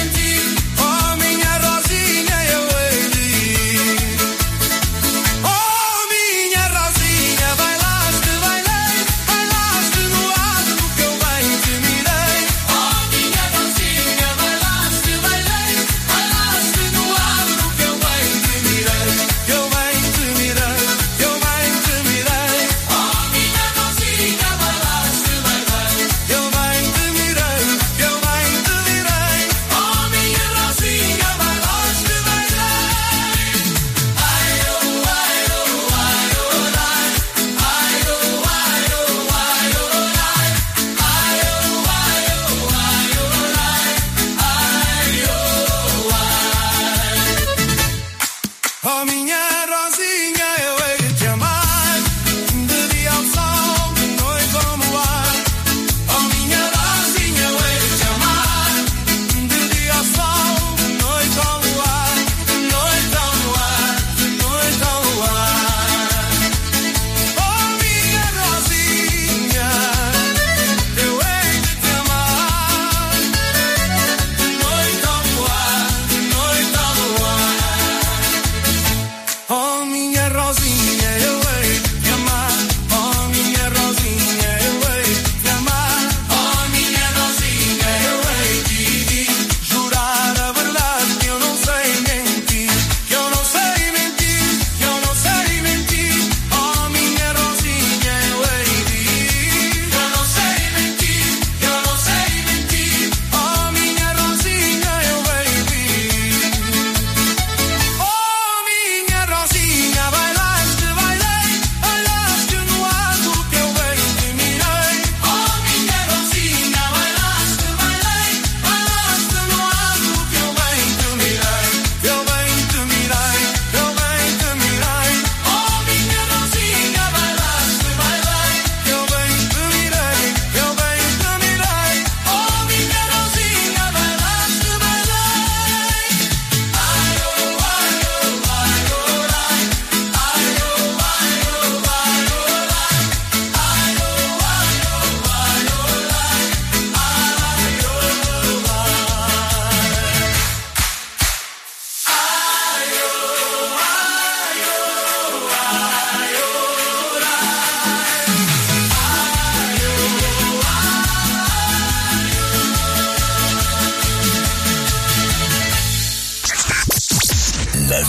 Oh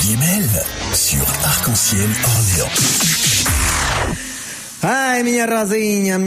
Guimel sur Arc-en-Ciel Orléans. Ai, minha Rosinha.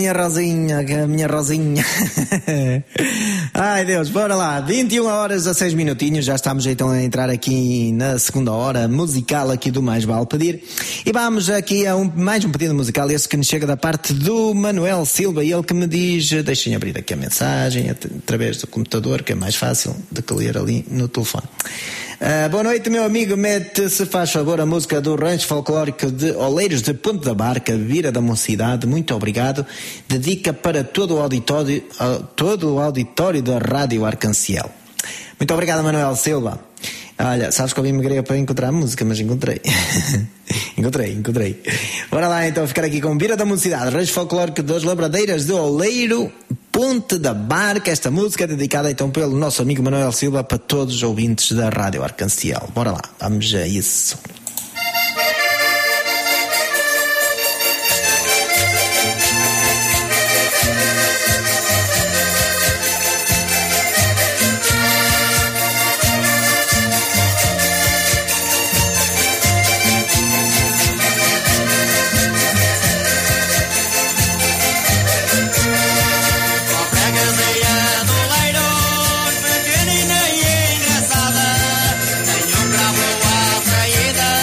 Ai, Deus, bora lá. 21h16, já estamos então a entrar aqui na segunda hora musical aqui do Mais Vale Pedir. E vamos aqui a mais um pedido musical, esse que nos chega da parte do Manuel Silva, e ele que me diz, deixem abrir aqui a mensagem através do computador, que é mais fácil do que ler ali no telefone. Boa noite, meu amigo, mete, se faz favor, a música do Rancho Folclórico de Oleiros de Ponte da Barca, Vira da Mocidade. Muito obrigado. Dedica para todo o auditório da Rádio Arc-en-Ciel. Muito obrigado, Manuel Silva. Olha, sabes que eu migrei para encontrar a música, mas encontrei. encontrei. Bora lá então ficar aqui com Vira da Mocidade, Rancho Folclórico das Labradeiras de Oleiro, Ponte da Barca. Esta música é dedicada então pelo nosso amigo Manuel Silva para todos os ouvintes da Rádio Arc-en-Ciel. Bora lá, vamos a isso. Pequenina e engraçada, tenho um bravo à saída.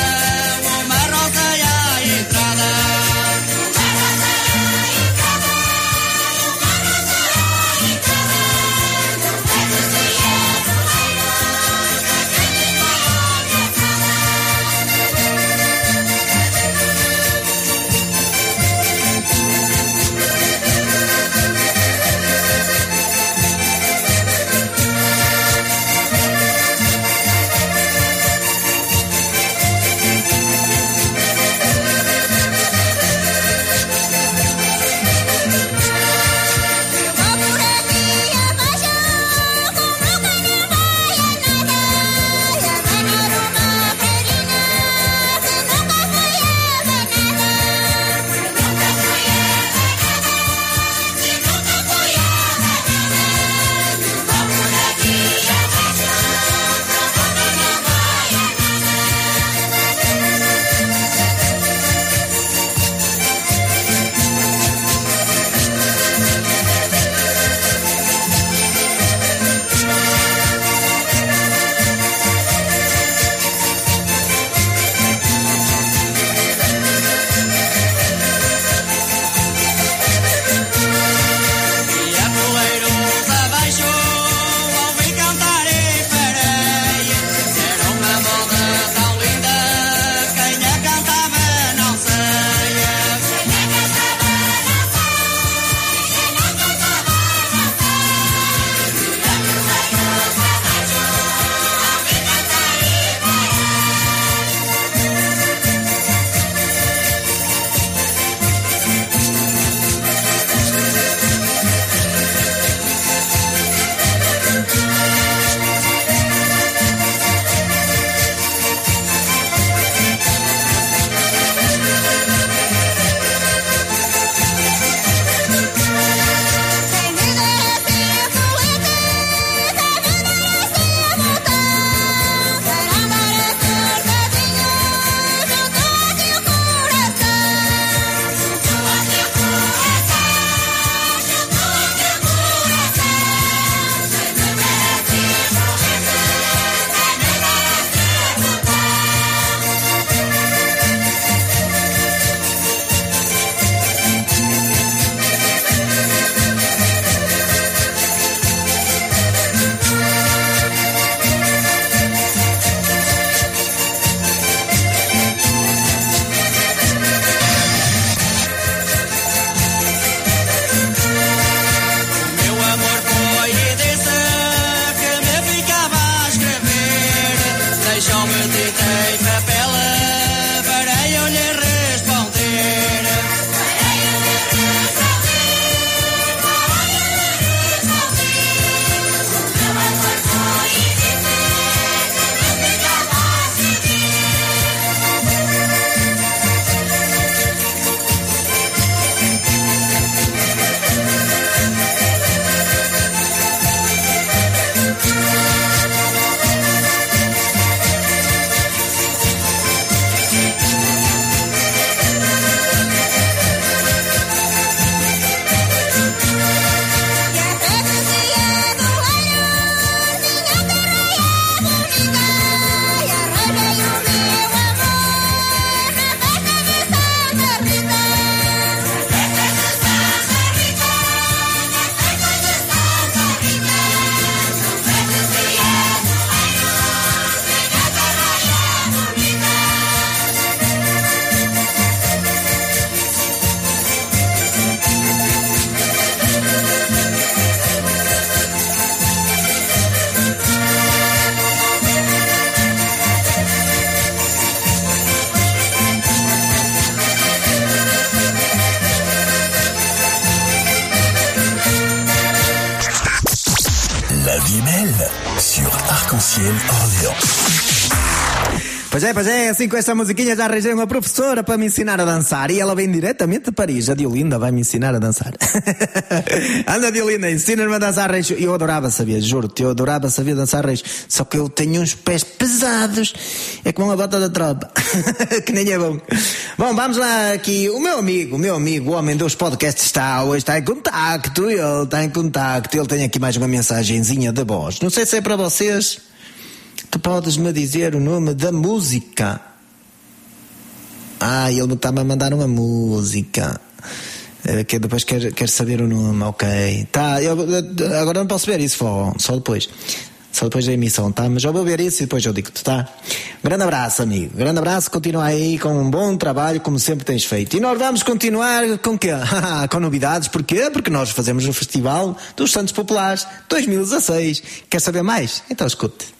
JML sur Arc-en-Ciel Orléans. Pois é, assim com esta musiquinha já arranjei uma professora para me ensinar a dançar e ela vem diretamente de Paris. A Diolinda vai me ensinar a dançar. Anda, Diolinda, ensina-me a dançar reis. Eu adorava saber, juro-te, eu adorava saber dançar reis. Só que eu tenho uns pés pesados. É como uma bota da tropa. Que nem é bom. Bom, vamos lá aqui. O meu amigo, o homem dos podcasts hoje está em contacto. Ele tem aqui mais uma mensagenzinha de voz. Não sei se é para vocês. Tu podes-me dizer o nome da música? Ele está-me a mandar uma música. Que depois quer saber o nome, ok. Tá, agora não posso ver isso, só depois da emissão, tá? Mas eu vou ver isso e depois eu digo-te, tá? Grande abraço, amigo. Grande abraço, continua aí com um bom trabalho, como sempre tens feito. E nós vamos continuar com quê? Com novidades, porquê? Porque nós fazemos o Festival dos Santos Populares 2016. Quer saber mais? Então escute.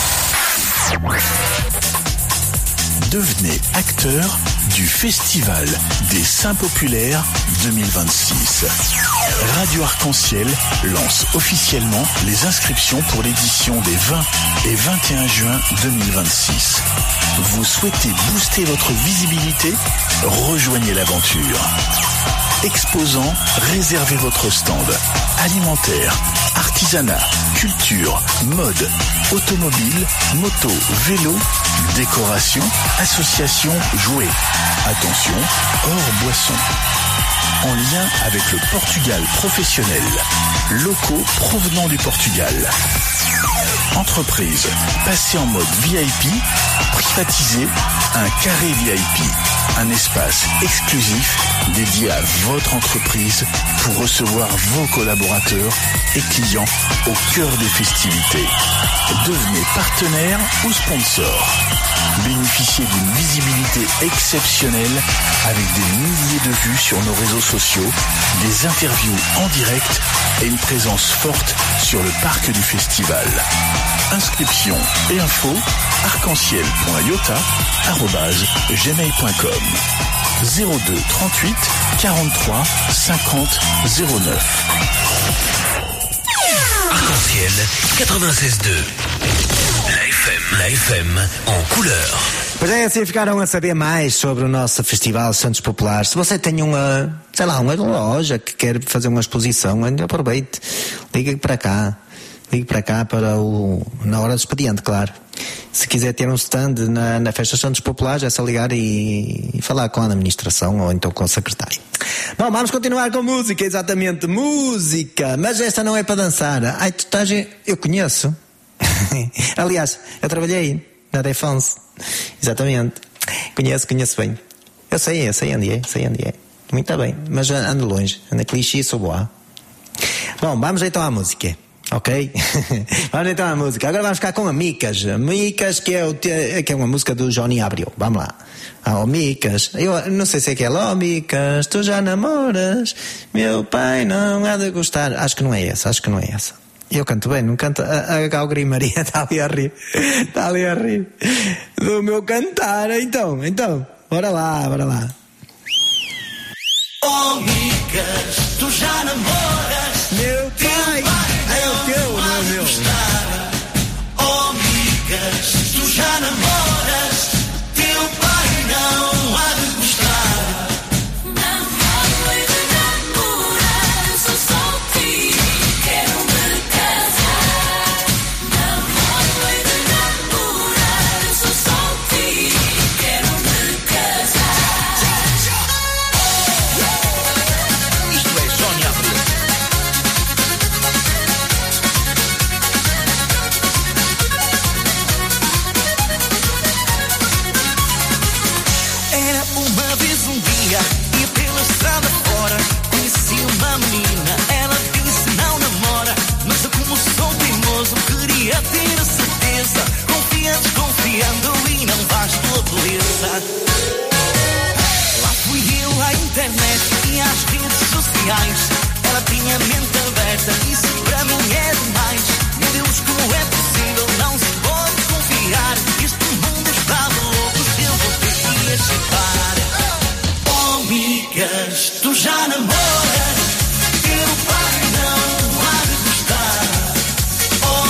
Devenez acteur du Festival des Saints Populaires 2026. Radio Arc-en-Ciel lance officiellement les inscriptions pour l'édition des 20 et 21 juin 2026. Vous souhaitez booster votre visibilité? Rejoignez l'aventure. Exposants, réservez votre stand. Alimentaire, artisanat, culture, mode, automobile, moto, vélo, décoration, association, jouets. Attention, hors boisson. En lien avec le Portugal professionnel. Locaux provenant du Portugal. Entreprise, passez en mode VIP, privatisé, un carré VIP. Un espace exclusif dédié à votre entreprise pour recevoir vos collaborateurs et clients au cœur des festivités. Devenez partenaire ou sponsor. Bénéficiez d'une visibilité exceptionnelle avec des milliers de vues sur nos réseaux sociaux, des interviews en direct et une présence forte sur le parc du festival. Inscriptions et infos arc-en-ciel.iota@gmail.com 02 38 43 50 09. Arc-en-Ciel 96.2. La FM en couleur. Pois é, assim ficaram a saber mais sobre o nosso Festival Santos Populares. Se você tem uma loja que quer fazer uma exposição, aproveite, ligue para cá na hora do expediente, claro. Se quiser ter um stand na Festa Santos Populares, é só ligar e falar com a administração ou então com o secretário. Bom, vamos continuar com música, exatamente, música. Mas esta não é para dançar. Eu conheço. Aliás, eu trabalhei na Defense. Exatamente. Conheço bem. Eu sei onde é. Muito bem, mas ando longe. Ando a clichê, sou boa. Bom, vamos então à música. Ok? Vamos então à música. Agora vamos ficar com a Micas. Micas, que é uma música do Johnny Abreu. Vamos lá. Micas. Eu não sei se é aquela. Micas, tu já namoras. Meu pai não há de gostar. Acho que não é essa. Eu canto bem, não canto. A Galgri Maria está ali a rir. Do meu cantar. Então. Bora lá. Micas, tu já namoras. Meu pai é o teu, não é o meu. Micas, tu já namoras. Teu pai não há de gostar. Namoro e de namorar, eu sou solteiro e quero-me casar. Namoro e de namorar, eu sou solteiro e quero-me casar. Isto é Johnny Abreu. Era uma vez um dia, ia pela estrada fora, conheci uma menina, ela disse não namora, mas eu como sou teimoso, queria ter a certeza, confia desconfiando e não vais pela beleza. Lá fui eu à internet e às redes sociais, ela tinha a mente aberta, isso para mim é demais. Meu Deus, como é possível, não se pode confiar, este mundo está de loucos, eu vou ter que agitar. Micas, tu já namoras, teu pai não há de gostar.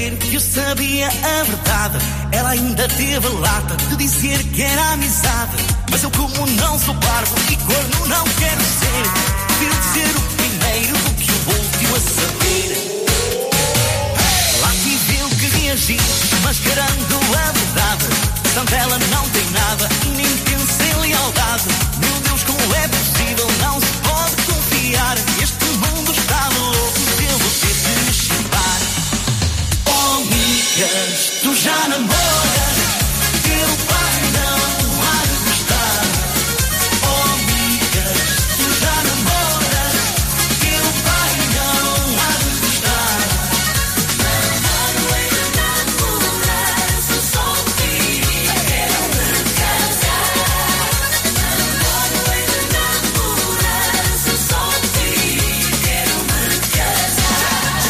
saber que eu sabia a verdade. Ela ainda teve lata de dizer que era amizade. Mas eu, como não sou parvo e corno não quero ser, prefiro dizer o primeiro do que o último a saber. Lá tive eu que reagir, mascarando a verdade. Portanto ela não tem nada e nem pensa em lealdade. Meu Deus, como é possível, não se pode confiar. Este mundo está louco, eu vou ter de me chipar. Oh, amigas, tu já namoras, teu pai não há de gostar. Oh, amigas, tu já namoras, teu pai não há de gostar. Namoro e namorar, sou solteira, quero me casar. Namoro e namorar, sou solteira, quero me casar.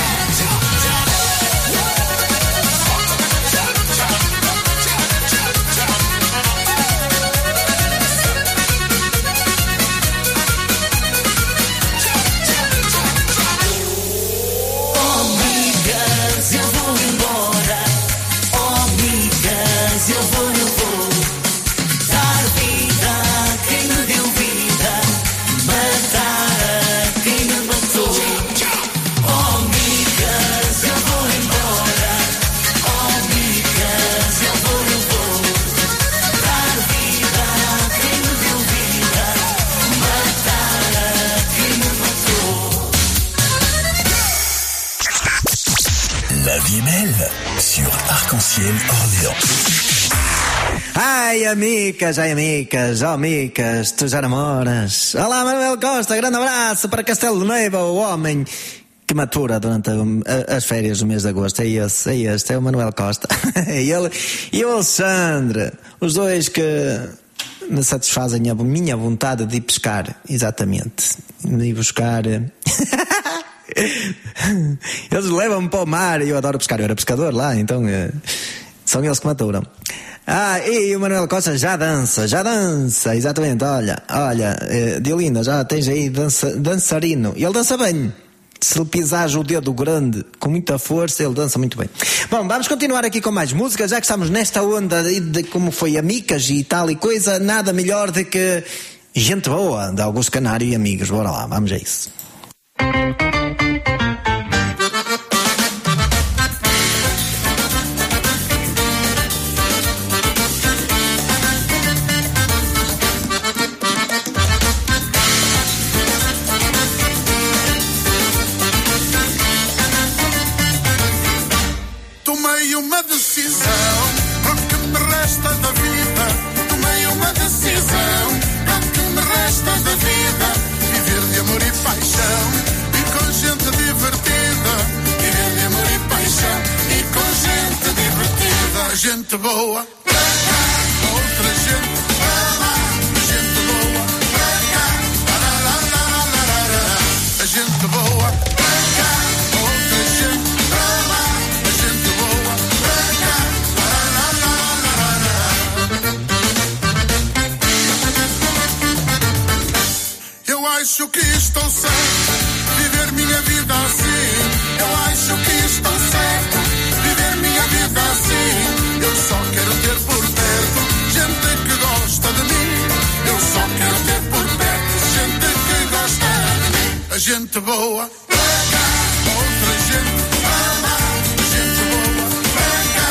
Oh, amigas, eu vou embora. Oh, amigas, eu vou dar vida a quem me deu vida, matar a quem me matou. Oh, amigas, eu vou embora. Oh, amigas, eu vou dar vida a quem me deu vida, matar a quem me matou. La vie est belle sur Arc-en-Ciel Orléans. Ai, amicas, oh, amicas, tu já namoras. Olá, Manuel Costa, grande abraço para Castelo de Neiva, o homem que matura durante as férias do mês de agosto. É este, é o Manuel Costa. Ele e o Alexandre, os dois que me satisfazem a minha vontade de ir pescar, exatamente. De ir buscar... Eles levam-me para o mar e eu adoro pescar. Eu era pescador lá, então são eles que maturam. E o Manuel Costa já dança, exatamente. Olha, Diolinda, já tens aí dançarino. E ele dança bem. Se ele pisares o dedo grande com muita força, ele dança muito bem. Bom, vamos continuar aqui com mais música, já que estamos nesta onda de como foi amicas e tal e coisa. Nada melhor do que Gente Boa, de Augusto Canário e amigos. Bora lá, vamos a isso. Tomei uma decisão para o que me resta da vida. Tomei uma decisão para o que me resta da vida. Viver de amor e paixão e com gente divertida. Viver de amor e paixão e com gente divertida. Gente boa para cá, outra gente para lá. Gente boa para cá, a gente boa para cá, outra gente para lá. A gente boa para cá, eu acho que estou certo, viver minha vida assim. Eu acho que estou certo, viver minha vida assim. Eu só quero ter por perto gente que gosta de mim. Eu só quero ter por perto gente que gosta de mim. A gente boa para cá, outra gente para lá. A gente boa para cá,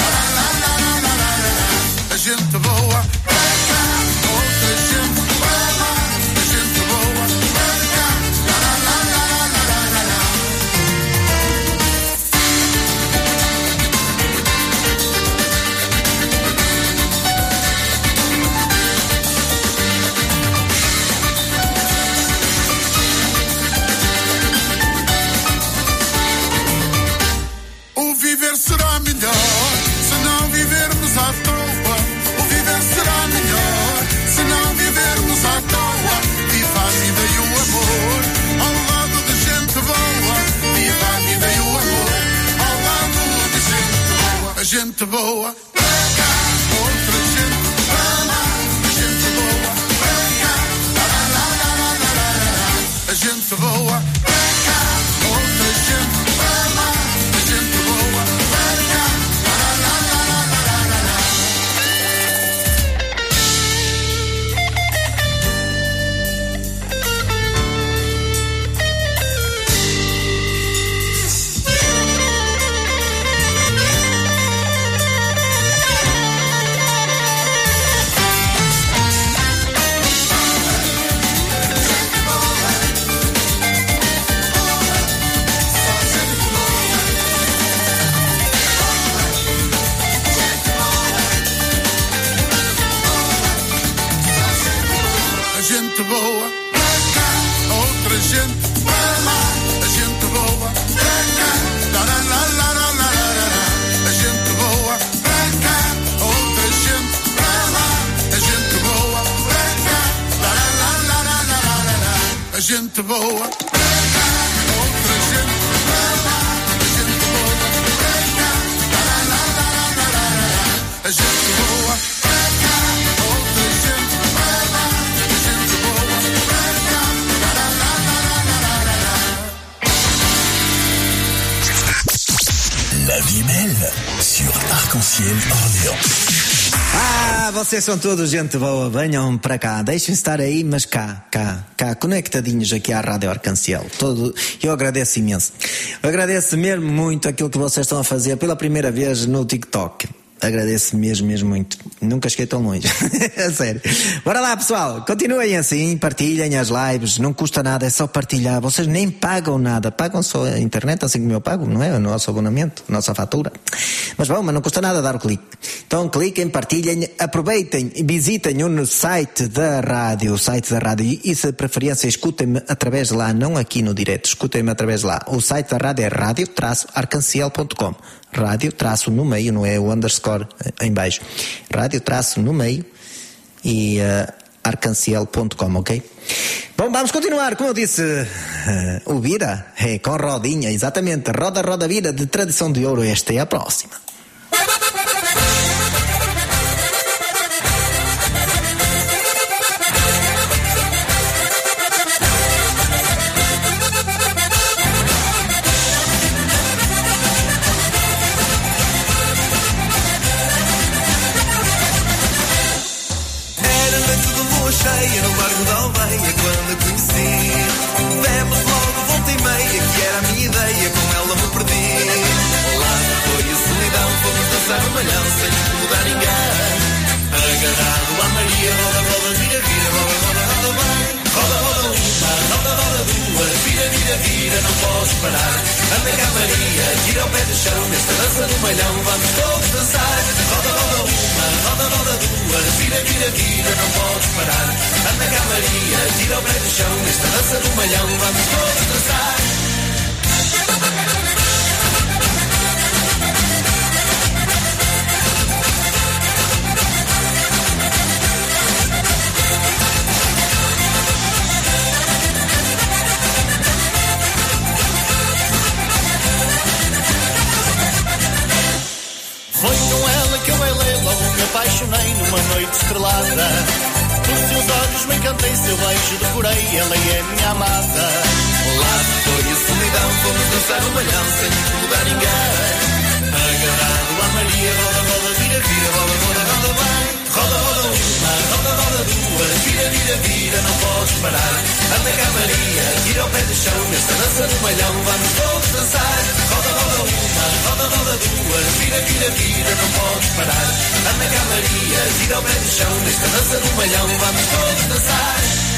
a gente boa para cá, outra gente para lá. A gente boa para cá, o viver será melhor se não vivermos à toa. O viver será melhor se não vivermos à toa. Viva a vida e o amor ao lado de gente boa. Viva a vida e o amor ao lado de gente boa. A gente boa para cá, outra gente para lá. A gente boa para cá, a gente boa para cá, outra gente para lá. A gente boa para gente boa. Para cá, outra gente para lá. Gente boa, para cá, a gente boa. Para cá, outra gente para lá. Gente boa, para cá, La vie belle sur Arc-en-Ciel Orléans. Ah, vocês são todos gente boa, venham para cá, deixem estar aí, mas cá, conectadinhos aqui à Rádio Arc-en-Ciel. Eu agradeço imenso. Eu agradeço mesmo muito aquilo que vocês estão a fazer pela primeira vez no TikTok. Agradeço mesmo muito. Nunca cheguei tão longe. É sério. Bora lá, pessoal. Continuem assim, partilhem as lives. Não custa nada, é só partilhar. Vocês nem pagam nada. Pagam só a internet, assim como eu pago, não é? O nosso abonamento, a nossa fatura. Mas não custa nada dar o clique. Então cliquem, partilhem, aproveitem e visitem o site da rádio. E se de preferência escutem-me através de lá, não aqui no direto. Escutem-me através de lá. O site da rádio é radio-arcanciel.com. Rádio, no meio, não é o underscore em baixo. Rádio, no meio e arcanciel.com, ok? Bom, vamos continuar, como eu disse, o Vira é com rodinha, exatamente, roda, vira, de tradição de ouro, esta é a próxima. Cheia no Largo da Aldeia quando a conheci. Bebe logo volta e meia, que era a minha ideia, com ela me perdi. Lá foi a solidão, fomos dançar um malhão sem incomodar ninguém. Agarrado à Maria, roda, vira, roda bem. Roda uma, roda duas, vira, não posso parar. Anda cá Maria, tira o pé do chão, nesta dança do malhão vamos todos dançar. Roda uma, roda duas, vira, não posso parar. Anda cá Maria, tira o pé do chão, nesta dança do malhão vamos todos dançar. Foi com ela que eu bailei, logo me apaixonei numa noite estrelada. Nos seus olhos me encantei, seu beijo decorei, ela é minha amada. Lá foi a solidão, fomos dançar um malhão sem incomodar ninguém. Agarrado à Maria, roda, vira, roda bem. Roda uma, roda duas, vira, não posso parar. Anda cá Maria, tira o pé do chão, nesta dança do malhão vamos todos dançar. Roda uma, roda duas, vira, não posso parar. Anda cá Maria, tira o pé do chão, nesta dança do malhão vamos todos dançar.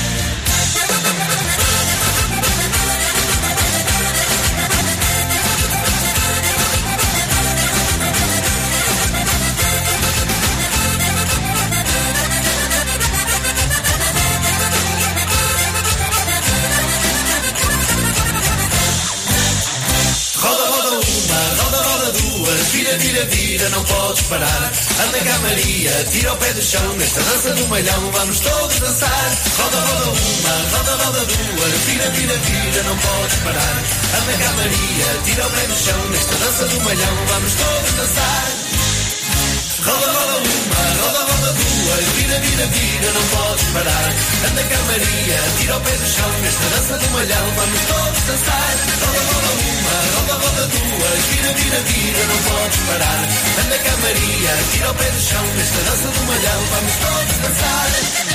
Vira, não podes parar. Anda cá Maria, tira o pé do chão, nesta dança do malhão vamos todos dançar. Roda uma, roda duas, vira, não podes parar. Anda cá Maria, tira o pé do chão, nesta dança do malhão vamos todos dançar. Roda uma, roda duas, vira, não podes parar. Anda cá Maria, tira o pé do chão, nesta dança do malhão vamos todos dançar. Roda uma, roda duas, vira, não podes parar. Anda cá Maria, tira o pé do chão, nesta dança do malhão vamos todos dançar.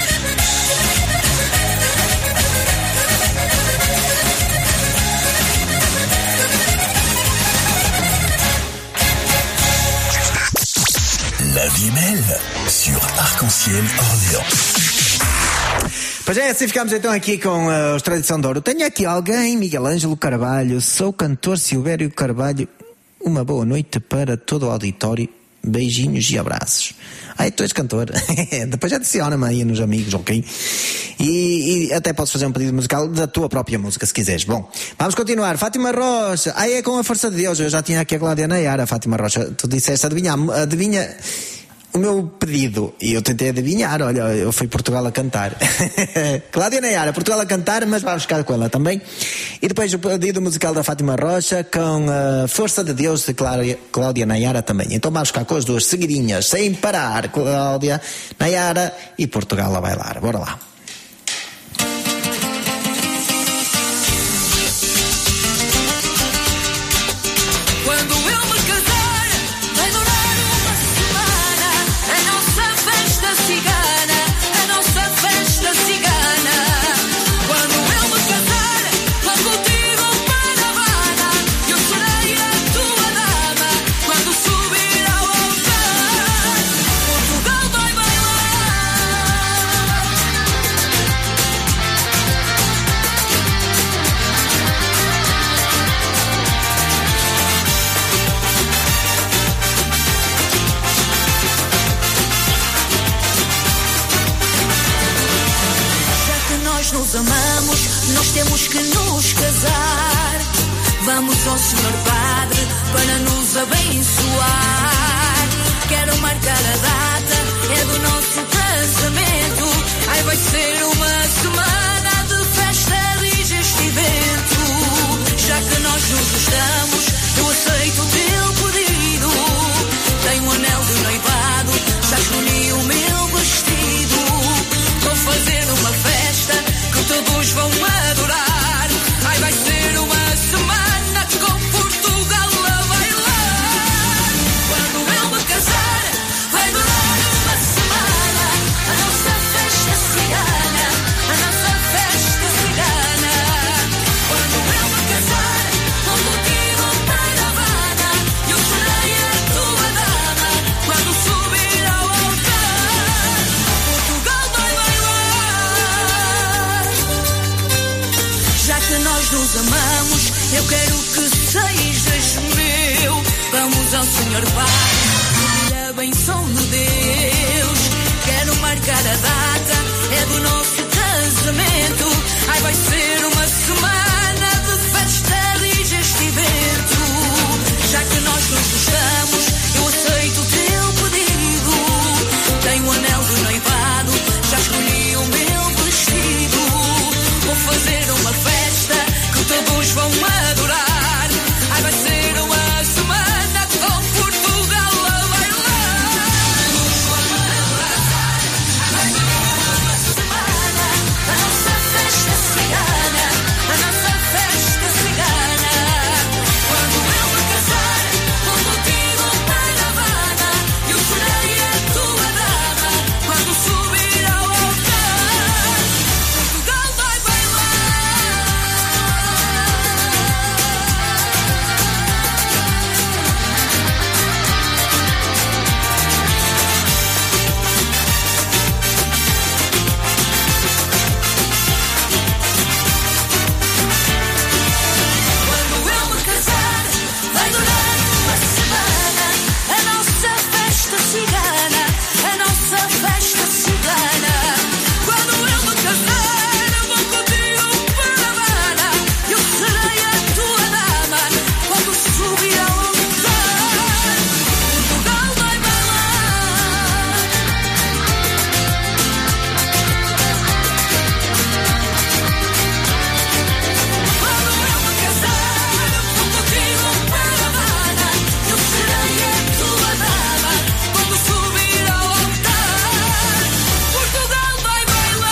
La vie belle sur Arc-en-Ciel Orléans. Pois é, assim ficamos então aqui com os Tradição de Ouro. Tenho aqui alguém, Miguel Ângelo Carvalho, sou cantor Silvério Carvalho. Uma boa noite para todo o auditório. Beijinhos e abraços. Ai, tu és cantor. Depois adiciona-me aí nos amigos, ok? E até podes fazer um pedido musical da tua própria música, se quiseres. Bom, vamos continuar. Fátima Rocha. É com a força de Deus. Eu já tinha aqui a Cláudia Nayara, Fátima Rocha. Tu disseste, adivinha o meu pedido, e eu tentei adivinhar, olha, eu fui Portugal a cantar. Cláudia Nayara, Portugal a cantar, mas vamos ficar com ela também. E depois o pedido musical da Fátima Rocha com a Força de Deus de Cláudia Nayara também. Então vamos ficar com as duas seguidinhas, sem parar, Cláudia Nayara e Portugal a bailar. Bora lá. Nos amamos, nós temos que nos casar. Vamos ao Senhor Padre para nos abençoar. Quero marcar a data, é do nosso casamento. Ai, vai ser uma semana de festa, diz este evento. Já que nós nos gostamos, eu aceito o teu pedido. Tenho um anel de noivado, já escolhi o meu vestido. Vou fazer uma festa que todos vão adorar. Ai, vai ser uma semana com Portugal a bailar. Quando eu me casar, vai durar uma semana. A nossa festa cigana, a nossa festa cigana. Quando eu me casar, vou contigo para a Havana. Eu serei a tua dama quando subir ao altar. Portugal vai bailar. Já que nós nos amamos, eu quero que sejas meu. Vamos ao Senhor Pai, pedir a benção de Deus. Quero marcar a data, é do nosso casamento. Ai, vai ser uma semana de festa, diz este evento. Já que nós nos gostamos, eu aceito o teu pedido. Tenho um anel de noivado, já escolhi o meu vestido. Vou fazer uma festa que todos vão adorar. Ai, vai ser uma semana com Portugal a bailar. Vai ser uma semana, a nossa festa cigana, a nossa festa cigana. Quando eu me casar, vou contigo para a Havana. Eu serei a tua dama quando subir ao altar. Portugal vai Quando eu me casar, vai durar uma semana. A nossa festa cigana, a nossa festa cigana. Quando eu me casar, vou contigo para a Havana. Eu serei a tua dama quando subir ao altar. Portugal vai bailar. Quando eu me casar, vou contigo para a Havana. Eu serei a tua dama quando subir ao altar. Portugal vai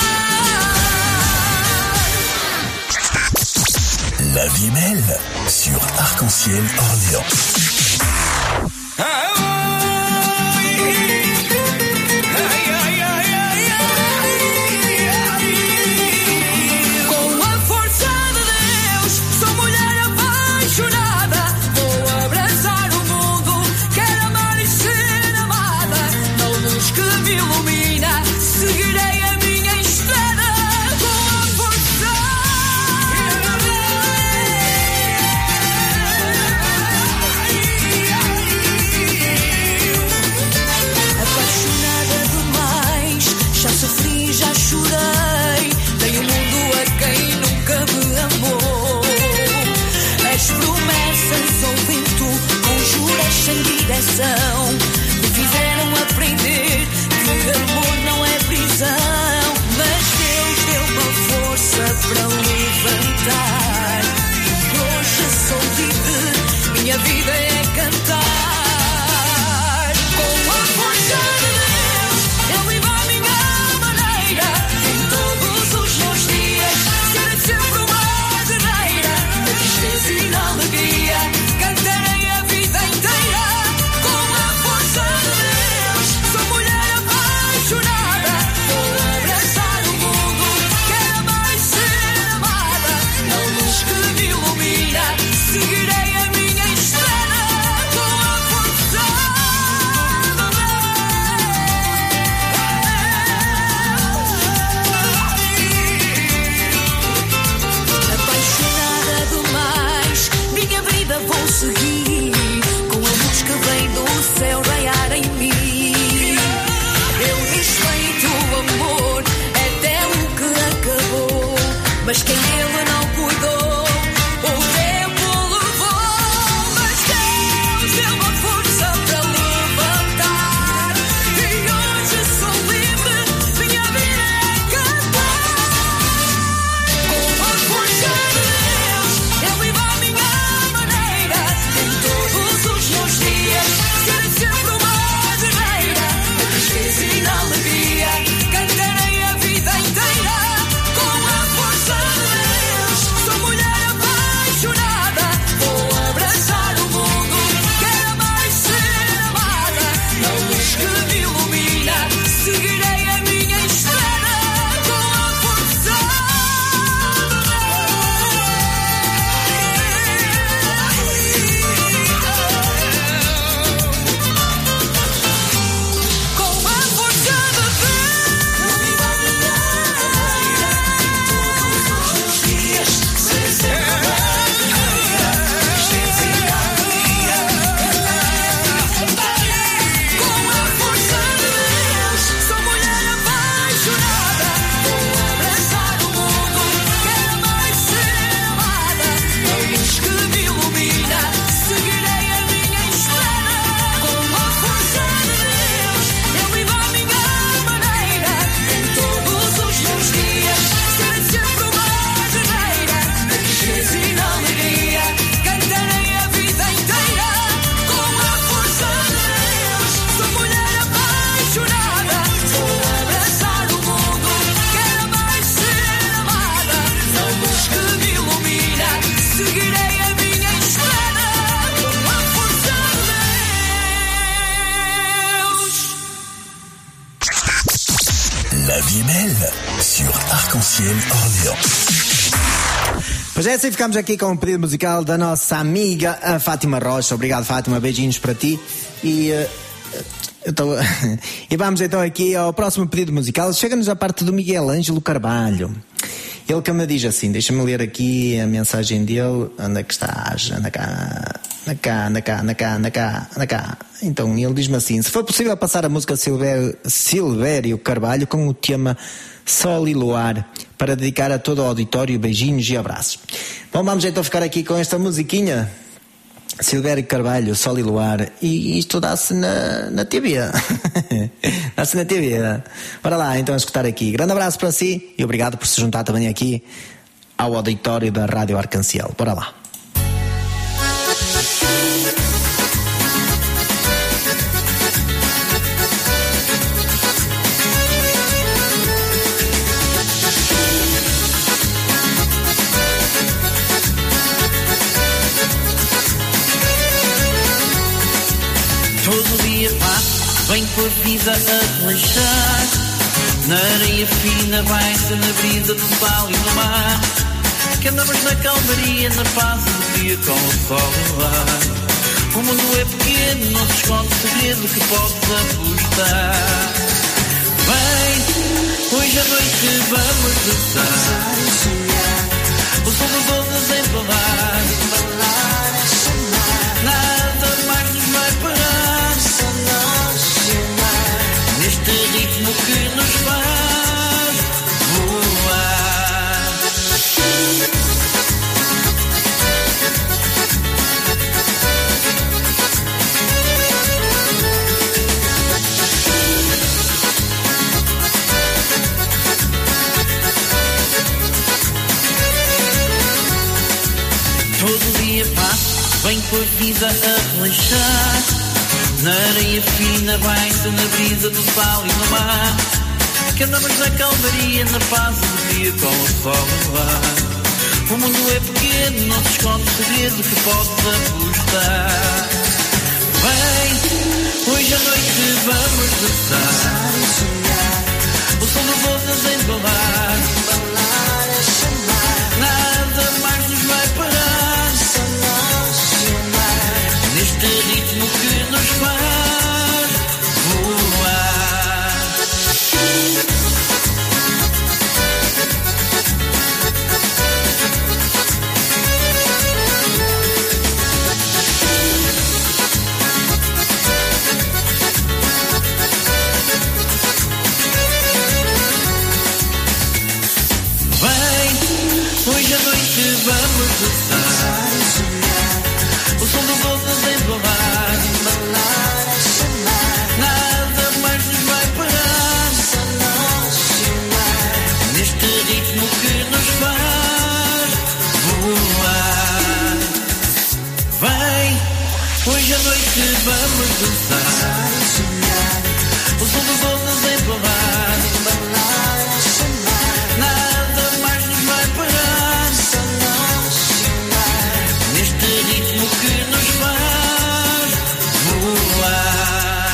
bailar. La vie est belle sur Arc-en-Ciel Orléans. Com a força de Deus, sou mulher apaixonada. Vou abraçar o mundo, quero amar e ser amada. Na luz que me ilumina, seguirei a minha estrada. Com a força de Deus. mas quem ele não cuidou, o tempo levou. Mas Deus deu-me a força para levantar, e hoje sou livre, minha vida é cantar. Com a força de Deus, Ele vive a minha maneira, em todos os meus dias, serei sempre uma guerreira, na tristeza e na alegria, cantarei a vida inteira. Com a força de Deus, sou mulher apaixonada, vou abraçar o mundo, quero mais ser amada, na luz que me ilumina, seguirei a minha estrada. Com a força de com a força de Deus, sou mulher apaixonada, vou abraçar o mundo, quero mais ser amada, na luz que me ilumina, seguirei a minha estrada. Com a força de Deus, Ele vive a minha maneira, em todos os meus dias, serei sempre uma guerreira, na tristeza e na alegria, cantarei a vida inteira. Com a força de Deus, sou mulher apaixonada, vou abraçar o mundo, quero mais ser amada, na luz que me ilumina, seguirei a minha estrada. Com a força de Deus. La vie est belle sur Arc-en-Ciel Orléans. Pois é, assim ficamos aqui com um pedido musical da nossa amiga a Fátima Rocha. Obrigado, Fátima, beijinhos para ti. E vamos então aqui ao próximo pedido musical. Chega-nos a parte do Miguel Ângelo Carvalho. Ele que me diz assim, deixa-me ler aqui a mensagem dele. Onde é que estás? Anda cá. Então ele diz-me assim: se for possível passar a música Silvério Carvalho com o tema Sol e Luar, para dedicar a todo o auditório, beijinhos e abraços. Bom, vamos então ficar aqui com esta musiquinha, Silvério Carvalho, Sol e Luar, e isto dá-se na TV. Dá-se na TV. Bora lá então a escutar aqui. Grande abraço para si e obrigado por se juntar também aqui ao auditório da Rádio Arc-en-Ciel. Bora lá. Todo dia passo, venho com a vida a relaxar. Na areia fina vai-se na brisa do sal e do mar. Que andamos na calmaria, na paz do dia com o sol no ar. O mundo é pequeno, não se esconde segredo que podes apostar. Vem, hoje à noite vamos dançar. O som das ondas embalar. Nada mais nos vai parar. Neste ritmo que nos faz voar. Todo dia passo, venho com a vida a relaxar. Na areia fina vai-se na brisa do sal e no mar. Que andamos na calmaria, na paz do dia com o sol no ar. O mundo é pequeno, não se esconde segredo que podes apostar. Vem, hoje à noite vamos dançar. O som das ondas embalar. Nada mais nos vai parar. Neste ritmo que nos faz voar. dançar. O som dos outros embalar, nada mais nos vai parar. Neste ritmo que nos faz voar. Vem, hoje à noite vamos dançar. O som dos outros embalar, nada mais nos vai parar. Neste ritmo que nos faz voar.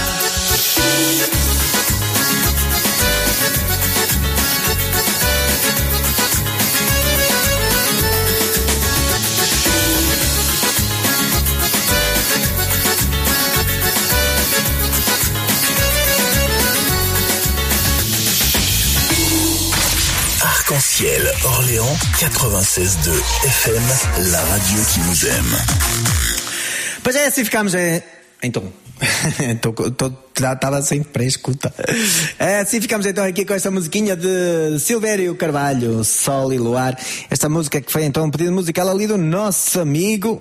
Arc-en-ciel, Orléans, 96.2 FM, la radio qui vous aime. Pois é, assim ficámos. Então. Estava sem pré-escuta. Assim ficámos então aqui com esta musiquinha de Silvério Carvalho, Sol e Luar. Esta música que foi então um pedido musical ali do nosso amigo.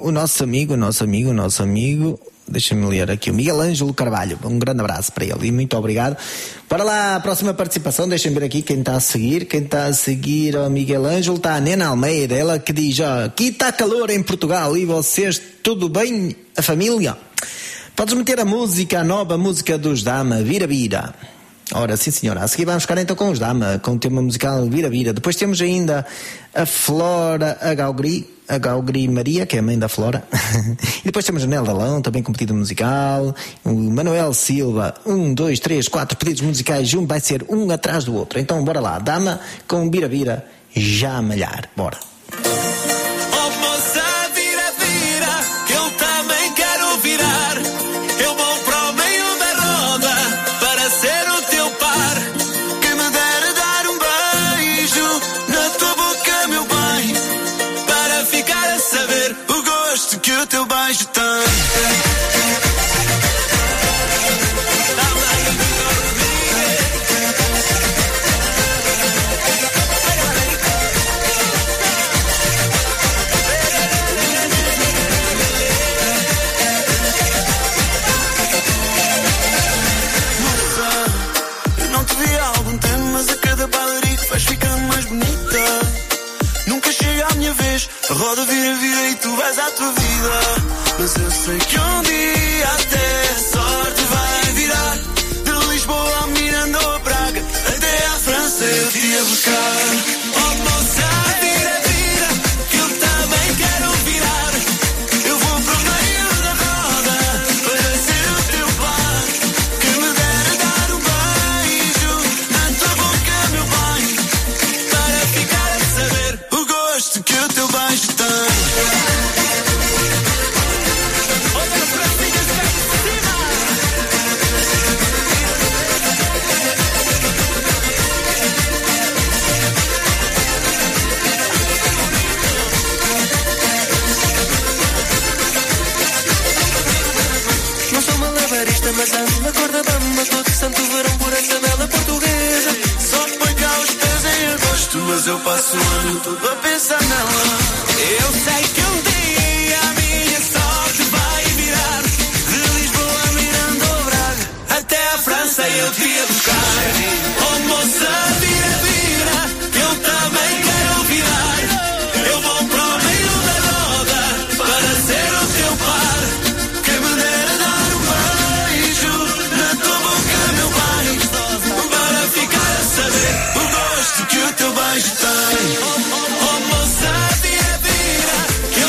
Deixa-me ler aqui, o Miguel Ângelo Carvalho. Um grande abraço para ele e muito obrigado. Para lá, a próxima participação, deixem-me ver aqui quem está a seguir. Quem está a seguir ao Miguel Ângelo está a Nena Almeida, ela que diz: aqui está calor em Portugal e vocês, tudo bem, a família? Podes meter a nova música dos Dama, Vira Vira. Ora, sim senhora, a seguir vamos ficar então com os Dama, com o tema musical Vira Vira. Depois temos ainda a Flora, a Gaugri Maria, que é a mãe da Flora. E depois temos a Nel Dalão, também com pedido musical. O Manuel Silva, 1, 2, 3, 4 pedidos musicais, vai ser um atrás do outro. Então bora lá, Dama com Vira Vira, já a malhar, bora. Que o teu beijo tem. Eu não te vi há algum tempo, mas a cada bailarico vais ficando mais bonita. Nunca chega a minha vez, a roda vira, vira e tu vais à tua vida. Mas eu sei que um dia até a sorte vai virar. De Lisboa a Miranda ou a Praga, até à França eu te ia buscar. Oh moça, vira, vira, que eu também quero virar. Eu vou para o meio da roda, para ser o teu par. Que me dera dar um beijo na tua boca, meu bem, para ficar a saber o gosto que o teu beijo tem. Mas ando na corda bamba todo santo verão por essa bela portuguesa. Só põe cá os pés em agosto, mas eu passo o ano todo a pensar nela. Eu sei que um dia a minha sorte vai virar. De Lisboa a Miranda ou Braga, até à França eu te ia buscar. Oh moça, vira, vira, que eu também quero virar. Eu vou para o meio da roda, para ser o teu par. Que me dera dar um beijo na tua boca, meu bem, para ficar a saber o gosto que o teu beijo tem. Oh moça, vira, vira, que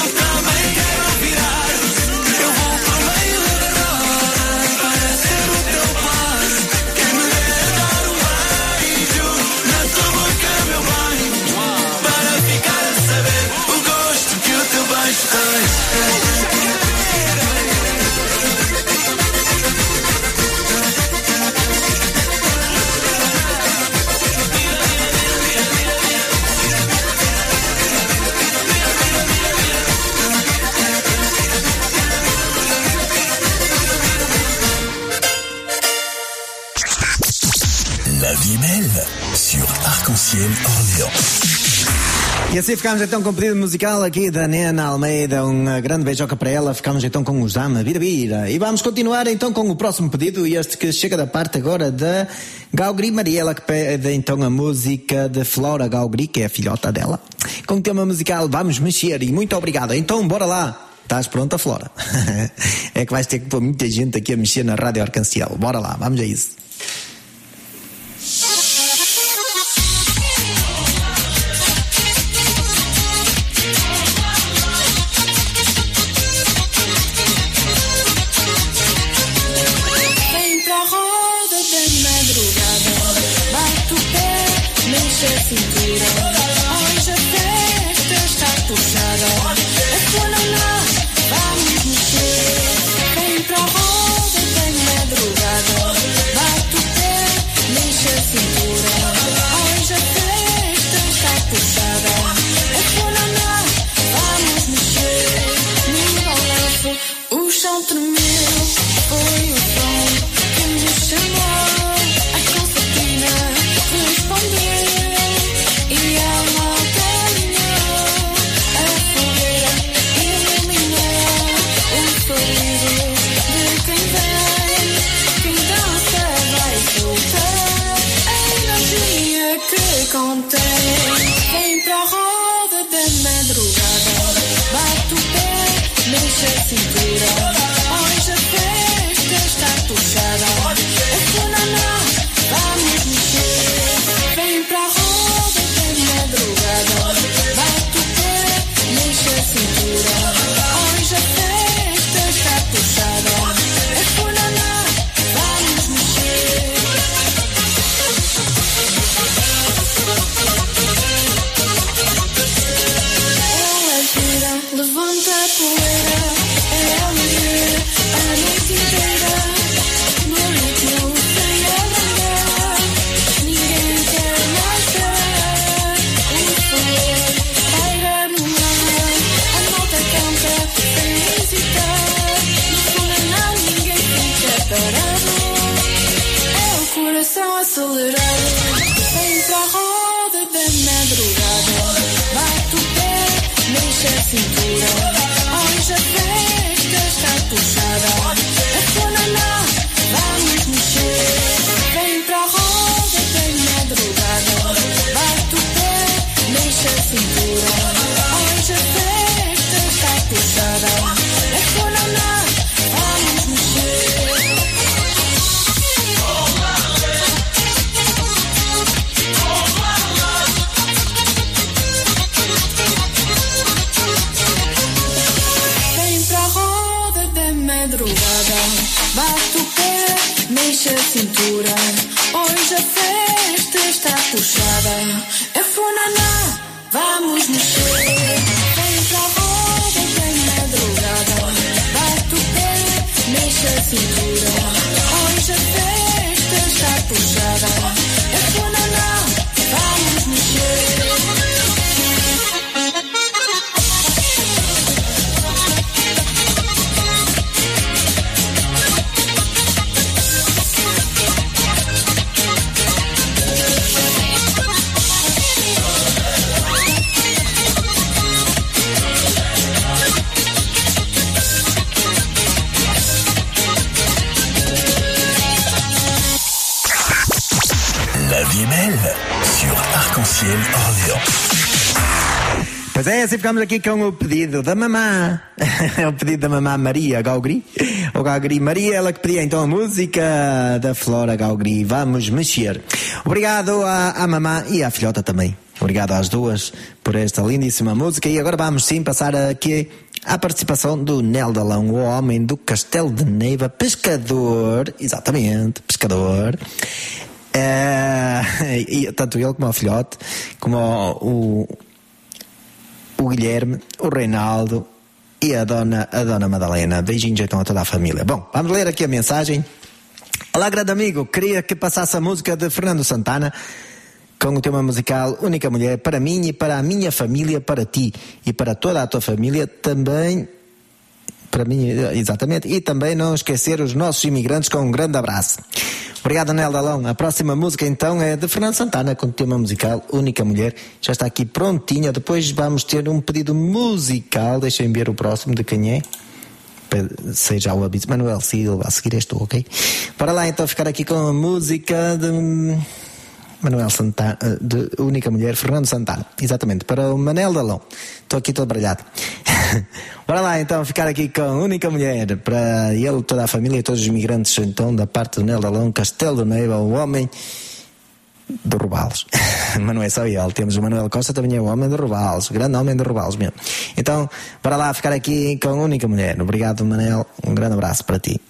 La vie est belle sur Arc-en-Ciel Orléans. E assim ficámos então com o pedido musical aqui da Nena Almeida. Um grande beijoca para ela. Ficámos então com o Zama Vira Vira. E vamos continuar então com o próximo pedido. E este que chega da parte agora da Gaugri Mariela, que pede então a música de Flora Gaugri, que é a filhota dela, com o tema musical Vamos Mexer. E muito obrigado. Então bora lá. Estás pronta, Flora? É que vais ter que pôr muita gente aqui a mexer na Rádio Arc-en-Ciel. Bora lá, vamos a isso. Vem pra roda da madrugada, bate o pé, mexe a cintura. Hoje a festa está puxada. É Guaraná, vamos mexer. Vem pra roda da madrugada, bate o pé, mexe a cintura. Hoje a festa está puxada. É Guaraná, vamos mexer. No balanço, o chão tremeu. Foi o som que me chamou. A concertina respondeu e a malta alinhou. A fogueira iluminou o sorriso de quem vem. Quem dança vai soltar a energia que contém. Vem pra roda da madrugada, bate o pé, mexe a cintura. Hoje a festa está puxada. É Guaraná, vamos mexer. Vem pra roda da madrugada, bate o pé, mexe a cintura. Hoje a festa está puxada. É Guaraná, vamos mexer. Ela gira, levanta a poeira. Ela gira a noite inteira. No ritmo sem abrandar, ninguém quer mais parar. O sol paira no mar, a malta canta sem hesitar. No Guaraná ninguém fica parado, é o coração acelerado. Vem pra roda da madrugada, bate o pé, mexe a cintura. Hoje a festa está puxada. É Guaraná, vamos mexer. Vem pra roda da madrugada, bate o pé, mexe a cintura. Hoje a festa está puxada. É Guaraná, vamos mexer. Vem pra roda da madrugada, bate o pé, mexe a cintura. Hoje a festa está puxada. É Guaraná, vamos mexer. Vem pra roda da madrugada, bate o pé, mexe a cintura. Hoje a festa está puxada. É Guaraná, vamos mexer. La vie est belle sur Arc-en-Ciel Orléans. Pois é, assim ficamos aqui com o pedido da mamã. O pedido da mamã Maria Gaugri. O Gaugri Maria, ela que pedia então a música da Flora Gaugri, Vamos Mexer. Obrigado à mamã e à filhota também. Obrigado às duas por esta lindíssima música. E agora vamos sim passar aqui à participação do Neldalão, o homem do Castelo de Neiva, pescador. Exatamente, pescador. E tanto ele como o filhote, como o Guilherme, o Reinaldo e a dona Madalena. Beijinhos então a toda a família. Bom, vamos ler aqui a mensagem. Olá, grande amigo, queria que passasse a música de Fernando Santana com o tema musical Única Mulher, para mim e para a minha família, para ti e para toda a tua família também. Para mim, exatamente, e também não esquecer os nossos imigrantes com um grande abraço. Obrigado, Anel Dalão. A próxima música então é de Fernando Santana, com o tema musical Única Mulher. Já está aqui prontinha. Depois vamos ter um pedido musical. Deixem ver o próximo de quem é. Seja o aviso. Manuel Silva, a seguir estou, ok? Para lá então ficar aqui com a música de Manuel Santana, de Única Mulher, Fernando Santana. Exatamente, para o Manel Dalão. Estou aqui todo brilhado. Bora lá então ficar aqui com a Única Mulher, para ele, toda a família e todos os imigrantes então da parte do Manel Dalão, Castelo do Neiva, o homem de Robalos. Mas não é só ele, temos o Manuel Costa, também é o homem de Robalos, o grande homem de Robalos mesmo. Então, para lá ficar aqui com a Única Mulher. Obrigado, Manel, um grande abraço para ti.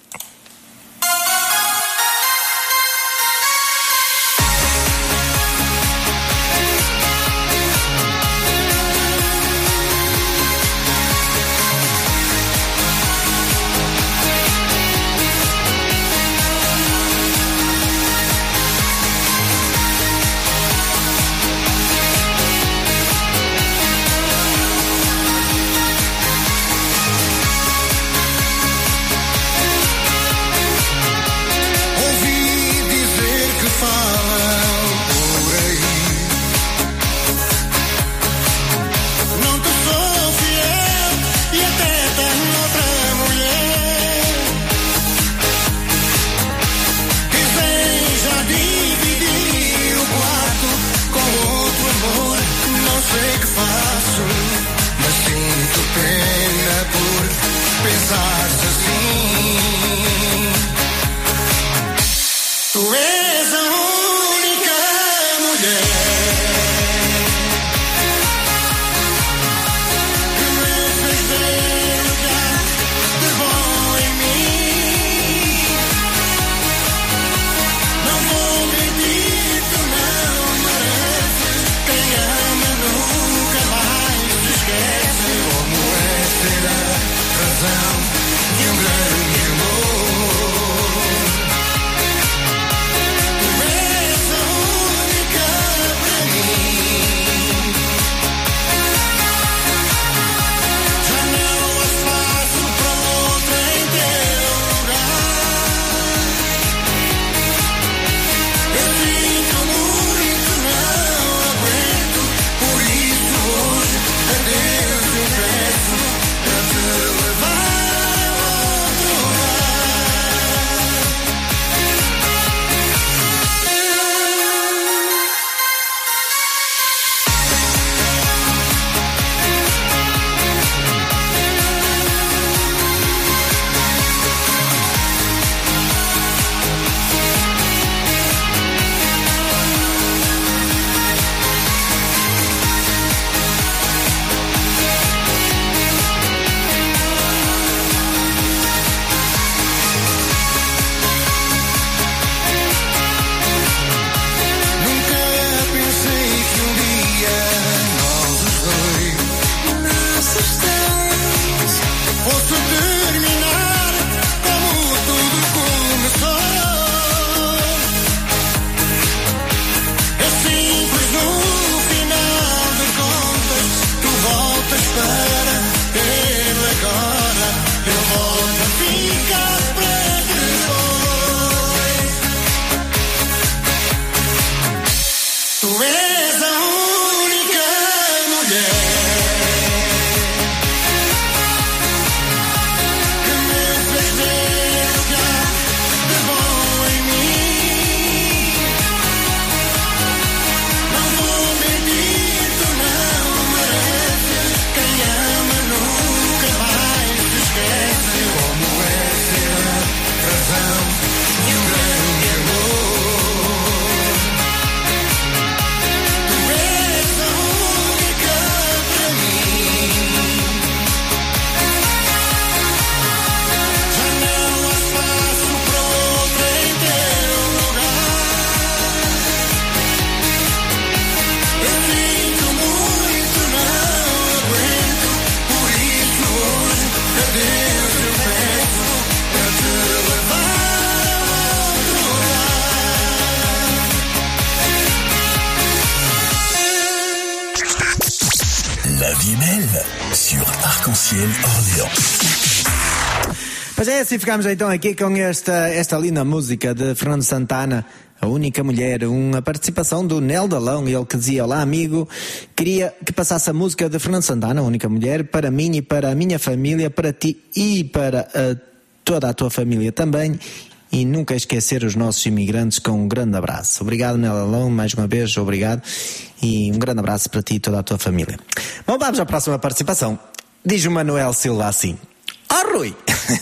La vie est belle sur Arc-en-Ciel Orléans. Mas é assim, ficamos então aqui com esta linda música de Fernando Santana, A Única Mulher, uma participação do Nel Dalão, ele que dizia: olá amigo, queria que passasse a música de Fernando Santana, A Única Mulher, para mim e para a minha família, para ti e para toda a tua família também, e nunca esquecer os nossos imigrantes, com um grande abraço. Obrigado, Nel Dalão, mais uma vez, obrigado, e um grande abraço para ti e toda a tua família. Bom, vamos à próxima participação. Diz o Manuel Silva assim: Rui,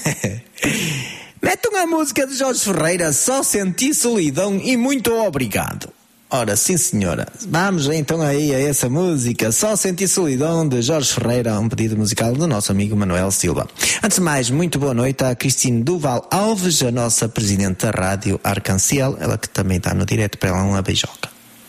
mete uma música de Jorge Ferreira, Só Senti Solidão e Muito Obrigado. Ora, sim senhora, vamos então aí a essa música, Só Senti Solidão, de Jorge Ferreira, um pedido musical do nosso amigo Manuel Silva. Antes de mais, muito boa noite à Cristine Duval Alves, a nossa presidente da Rádio Arcanciel, ela que também está no direto, para ela uma beijoca.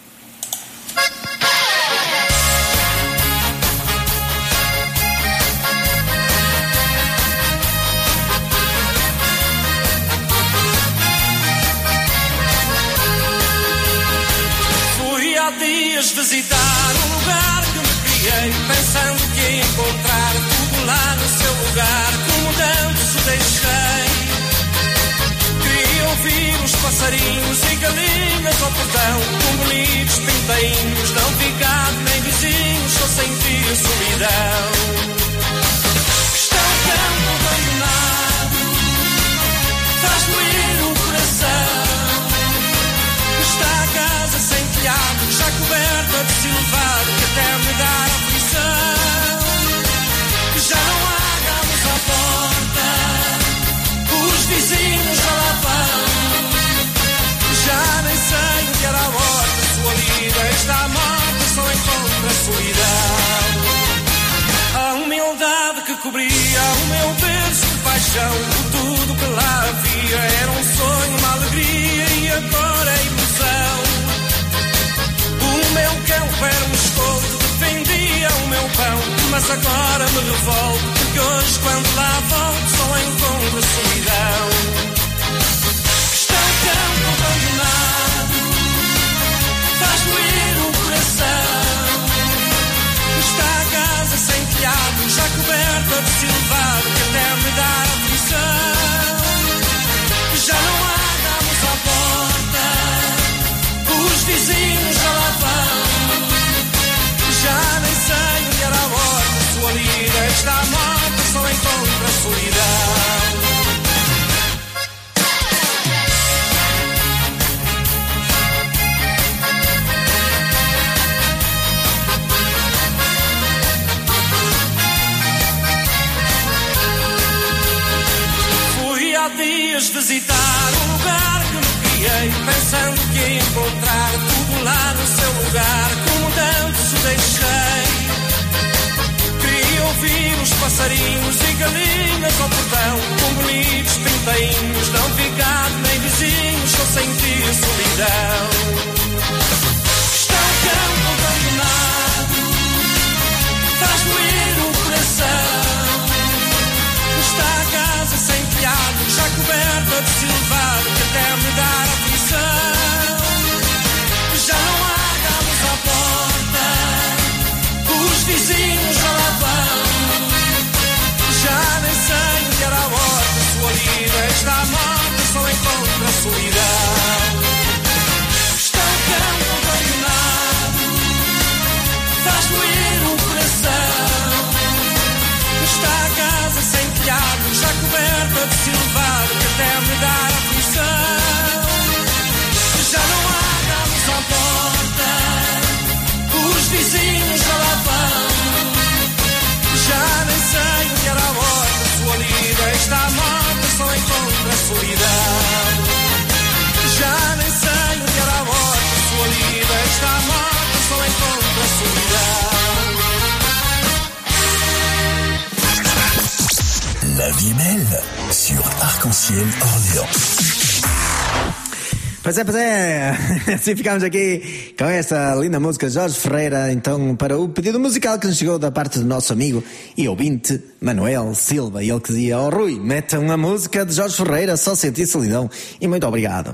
Visitar um lugar que me criei, pensando que ia encontrar tudo lá no seu lugar, como tanto o deixei. Queria ouvir os passarinhos e galinhas ao portão, com bonitos pintainhos, não ficar nem vizinhos, só sentir a solidão. Está um campo abandonado, faz doer o coração. Está a casa sem telhado, já coberta de silvado, que até me dá aflição. Já não há gamos à porta, os vizinhos já lá vão. Já nem sei o que era a horta, sua vida está morta, só encontra a solidão. A humildade que cobria o meu berço de paixão, por tudo que lá havia, era um sonho, uma alegria, e agora é ilusão. O meu cão era um escolto, defendia o meu pão, mas agora me revolto, porque hoje quando lá volto só encontro a solidão. Está um campo abandonado, faz doer o coração. Está a casa sem telhado, já coberta de silvado, que até me dá aflição. Já não há gamos à porta, os vizinhos já lá vão. Já nem sei onde era a horta, sua vida está morta, só encontra a solidão. Fui há dias visitar um lugar que me criei, pensando que ia encontrar tudo lá no seu lugar, como tantos o deixei. Queria ouvir os passarinhos e galinhas ao portão, com bonitos pintainhos, não ficar nem vizinhos, só sentir a solidão. Está um campo abandonado, faz doer o coração. Está a casa sem telhado, já coberta de silvado, que até me dá aflição. Já não há gamos à porta, os vizinhos já lá vão. Já nem sei o que era a horta, sua vida está morta, só encontra a solidão. Está um campo abandonado, faz doer o coração. Está a casa sem telhado, já coberta de silvado, que até me dá aflição. Já não há gamos à porta, os vizinhos já lá vão. Já nem sei o que era a horta, sua vida está morta, só encontra a solidão. Já nem sei o que era a horta, sua vida está morta, só encontra a solidão. La vie est belle sur Arc-en-Ciel Orléans. Pois é, assim ficamos aqui com esta linda música de Jorge Ferreira, então para o pedido musical que nos chegou da parte do nosso amigo e ouvinte Manuel Silva, e ele que dizia: Rui, meta uma música de Jorge Ferreira, Só Senti Solidão. E muito obrigado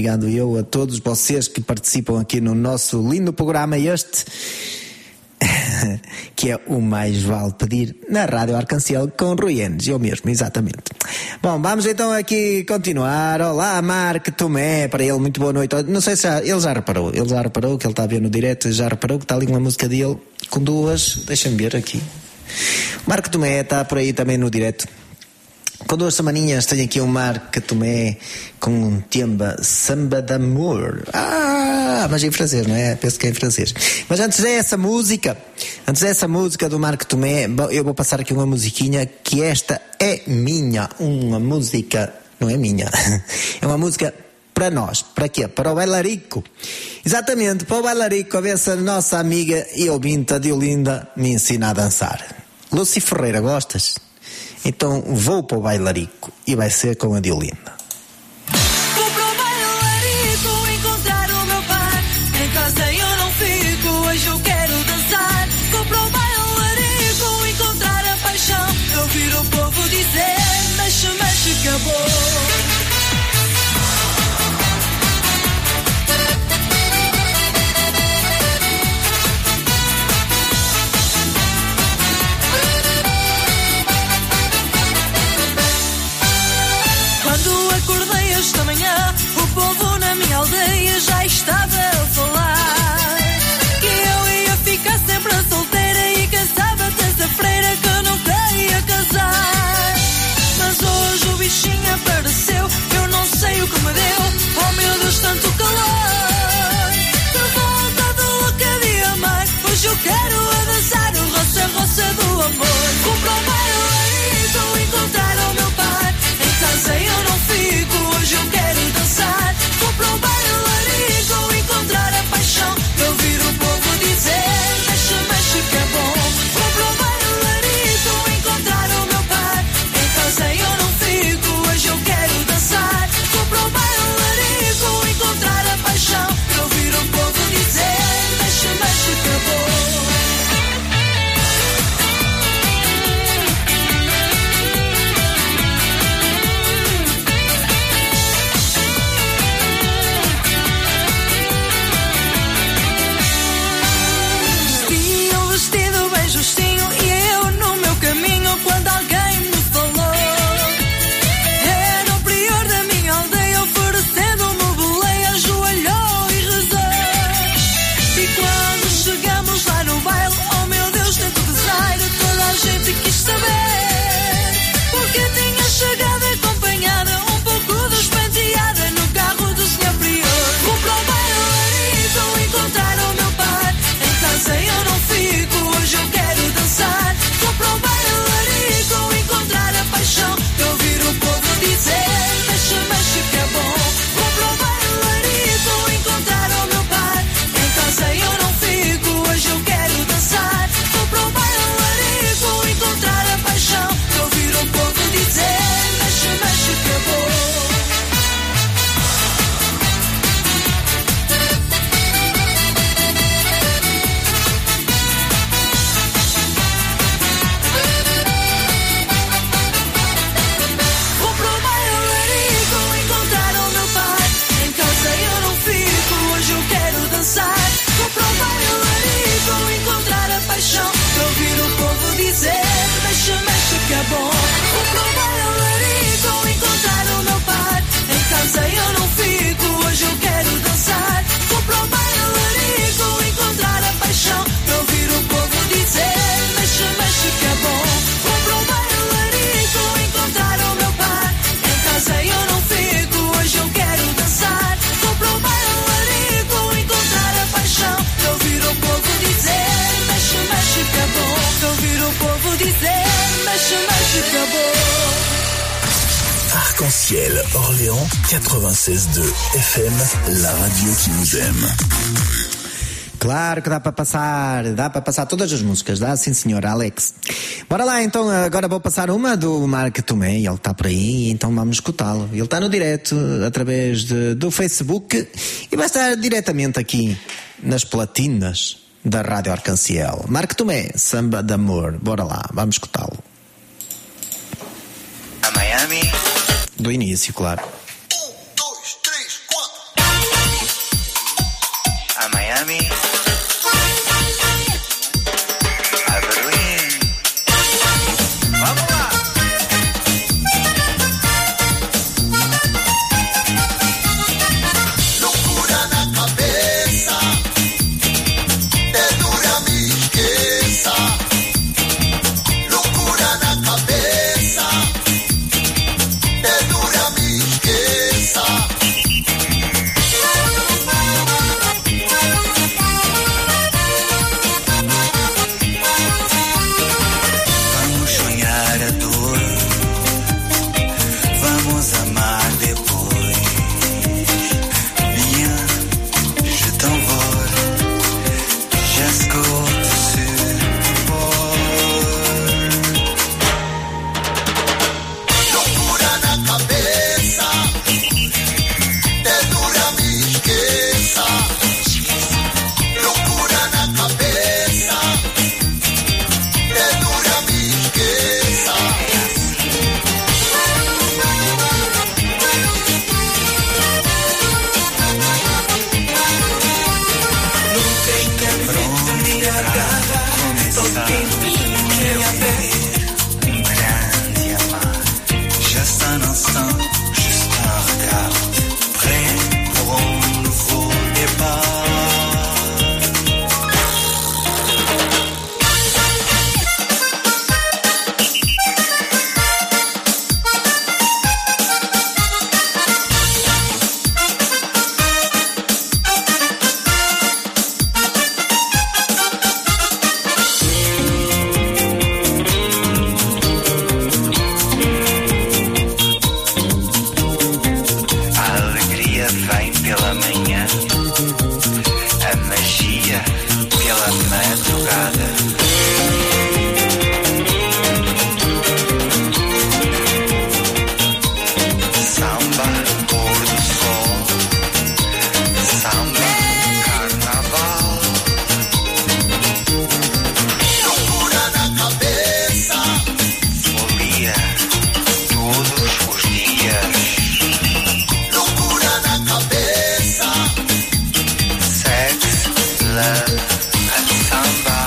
a todos vocês que participam aqui no nosso lindo programa, este que é o Mais Vale Pedir na Rádio Arcanciel com Rui Enes, eu mesmo, exatamente. Bom, vamos então aqui continuar. Olá, Marco Tomé, para ele, muito boa noite. Não sei se ele já reparou que ele está a ver no direto, já reparou que está ali uma música dele com duas, deixa-me ver aqui. Marco Tomé está por aí também no direto. Com 2 semaninhas tenho aqui o Marco Tomé com um tema Samba d'Amour. Mas em francês, não é? Penso que é em francês. Mas antes dessa música do Marco Tomé, eu vou passar aqui uma musiquinha que esta é minha. Uma música, não é minha, é uma música para nós. Para quê? Para o bailarico. Exatamente, para o bailarico, a ver se a nossa amiga e ouvinte, a Diolinda, me ensina a dançar. Lúcia Ferreira, gostas? Então vou para o bailarico e vai ser com a Diolinda. Vou para o bailarico encontrar o meu pai. Em casa eu não fico, hoje eu quero dançar. Vou para o bailarico encontrar a paixão. Ouvir o povo dizer, mexe, mexe, acabou. Acordei esta manhã, o povo na minha aldeia já estava a falar que eu ia ficar sempre solteira e casava terça-feira que eu nunca ia casar. Mas hoje o bichinho apareceu, eu não sei o que me deu, oh meu Deus, tanto calor. Por volta do louca de amar, hoje eu quero a dançar o roça, roça do amor. Vou para o bailarico encontrar o meu pai. Em casa eu não fico, hoje eu quero dançar. Vou para o bailarico encontrar a paixão. Ouvir o povo dizer, mexe, mexe que é bom. Vou para o bailarico encontrar o meu pai. Em casa eu não fico, hoje eu quero dançar. Vou para o bailarico encontrar a paixão. Ouvir o povo dizer, mexe, mexe que é bom. Justinho e eu no meu caminho quando alguém me falou. Era o prior da minha aldeia oferecendo-me boleia, ajoelhou e rezou. E quando chegamos lá no baile, oh meu Deus, tanto desaire, toda a gente quis saber porque tinha chegado acompanhada, um pouco despenteada no carro do senhor prior. Vou para o bailarico encontrar o meu pai. Em casa eu não fico, hoje eu quero dançar. Vou para o bailarico encontrar a paixão. Ouvir o povo dizer, mexe, mexe que é bom. Vou para o bailarico encontrar o meu pai. Em casa eu não fico, hoje eu quero dançar. Vou para o bailarico encontrar a paixão. Ouvir o povo dizer, mexe, mexe que é bom. Vou para o bailarico encontrar a paixão. Ouvir o povo dizer, mexe, mexe que é bom. Vou para o bailarico encontrar o meu pai. Em casa eu não fico, hoje eu quero dançar. Vou para o bailarico encontrar a paixão. Ouvir o povo dizer, mexe, mexe que é bom. Vou para o bailarico encontrar o meu pai. Em casa eu não fico, hoje eu quero dançar. Vou para o bailarico encontrar a paixão. Ouvir o povo dizer, mexe, mexe que é bom. Ouvir o povo dizer, mexe, mexe que é bom. Arc-en-Ciel, Orléans, 96.2 FM, la radio qui nous aime. Claro que dá para passar todas as músicas, dá sim senhor Alex. Bora lá então, agora vou passar uma do Marco Tomé, ele está por aí, então vamos escutá-lo. Ele está no direto, através do Facebook, e vai estar diretamente aqui nas platinas da Rádio Arcanciel. Marco Tomé, Samba d'Amour, bora lá, vamos escutá-lo. A Miami. Do início, claro. A Miami. love a samba.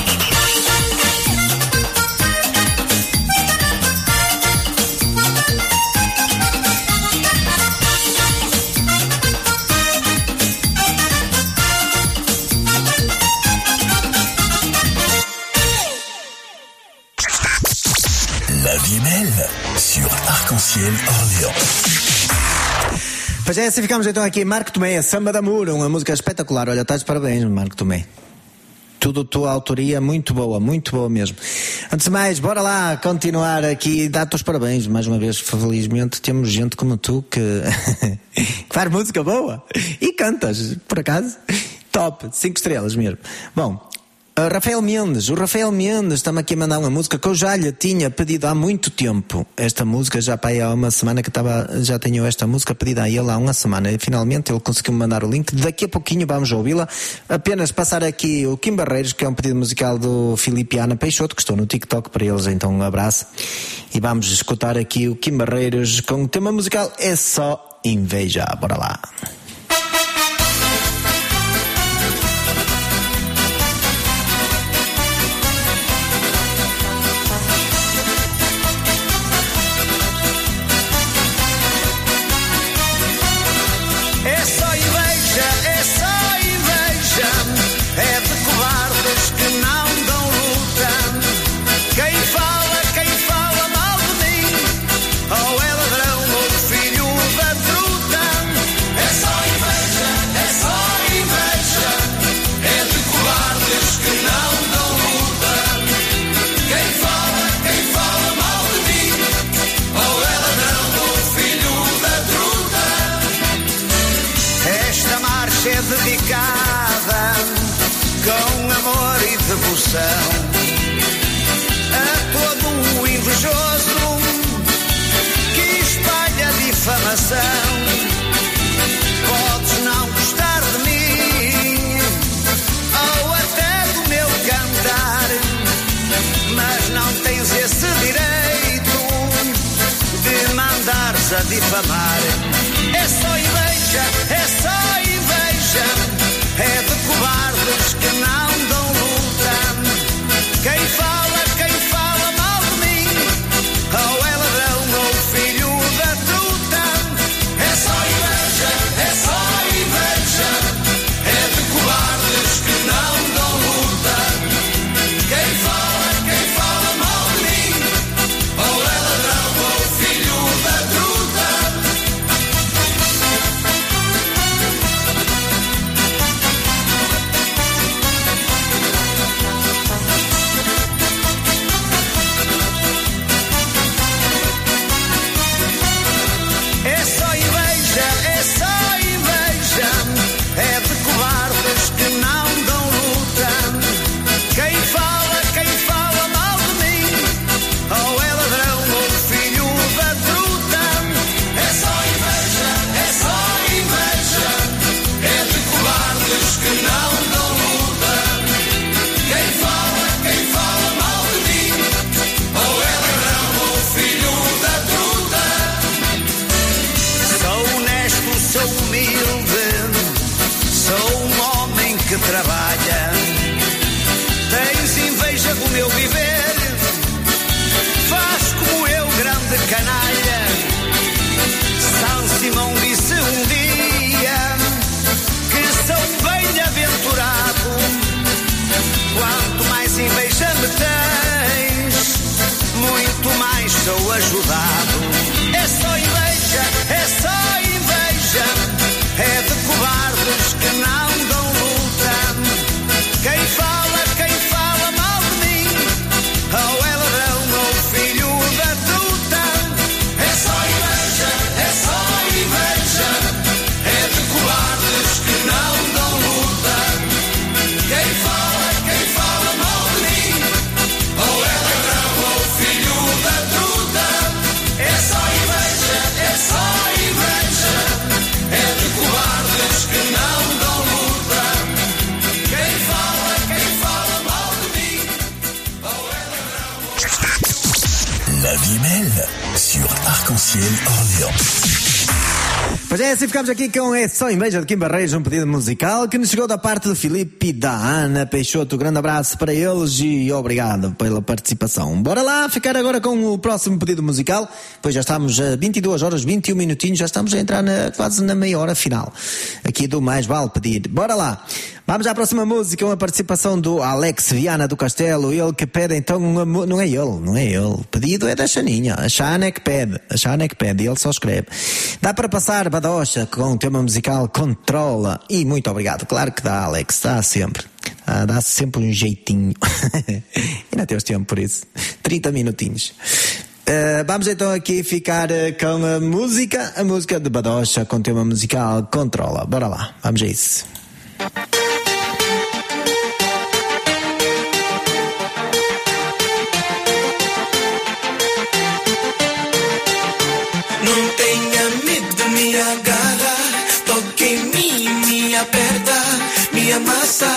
La vie est belle sur Arc-en-Ciel Orléans. Pois é, assim ficamos então aqui. Marco Tomé, Samba de Amor, uma música espetacular. Olha, estás de parabéns, Marco Tomé. Tudo tua autoria, muito boa mesmo. Antes de mais, bora lá continuar aqui, dar-te os parabéns mais uma vez. Felizmente temos gente como tu que faz música boa e cantas, por acaso. Top, 5 estrelas mesmo. Bom, o Rafael Mendes está-me aqui a mandar uma música que eu já lhe tinha pedido há muito tempo. Esta música já para aí há uma semana que já tenho esta música pedida a ele há uma semana e finalmente ele conseguiu me mandar o link. Daqui a pouquinho vamos ouvi-la. Apenas passar aqui o Kim Barreiros, que é um pedido musical do Filipe Ana Peixoto, que estou no TikTok para eles, então um abraço. E vamos escutar aqui o Kim Barreiros com o tema musical É Só Inveja. Bora lá. Dedicada com amor e devoção a todo o invejoso que espalha difamação. Podes não gostar de mim ou até do meu cantar, mas não tens esse direito de mandares a difamar. É só inveja, é só inveja. É de cobardes que não dão luta. Quem fala mal de mim, ou é ladrão ou filho da truta. É só inveja, é só inveja. É de cobardes que não dão luta. Quem fala mal de mim, ou é ladrão ou filho da truta. Trabalha, tens inveja do meu viver, faz como eu, grande canalha. São Simão disse um dia que sou bem-aventurado. Quanto mais inveja me tens, muito mais sou ajudado. É só inveja, é só inveja. É de cobardes que não dão luta. Quem fala mal de mim, ou é ladrão ou filho da truta. É só inveja, é só inveja. É de cobardes que não dão luta. Quem fala mal de mim, ou é ladrão ou filho da truta. É só inveja, é só inveja. É de cobardes que não dão luta. Quem fala mal de mim, ou é ladrão ou... La vie est belle sur Arc-en-Ciel Orléans. Pois é, assim ficamos aqui com esse Só Inveja de Kim Barreiros, um pedido musical que nos chegou da parte do Filipe e da Ana Peixoto. Grande abraço para eles e obrigado pela participação. Bora lá ficar agora com o próximo pedido musical, pois já estamos a 22 horas, 21 minutinhos, já estamos a entrar quase na meia hora final aqui do Mais Vale Pedir. Bora lá. Vamos à próxima música, uma participação do Alex Viana do Castelo, ele que pede então não é ele, o pedido é da Xaninha, a Xana é que pede, ele só escreve. Dá para passar Badocha com o tema musical Controla, e muito obrigado, claro que dá, Alex, dá sempre. Dá sempre um jeitinho. Ainda temos tempo por isso, 30 minutinhos. Vamos então aqui ficar com a música de Badocha com o tema musical Controla. Bora lá, vamos a isso. Não tenha medo de me agarrar, toque em mim, me aperta, me amassa.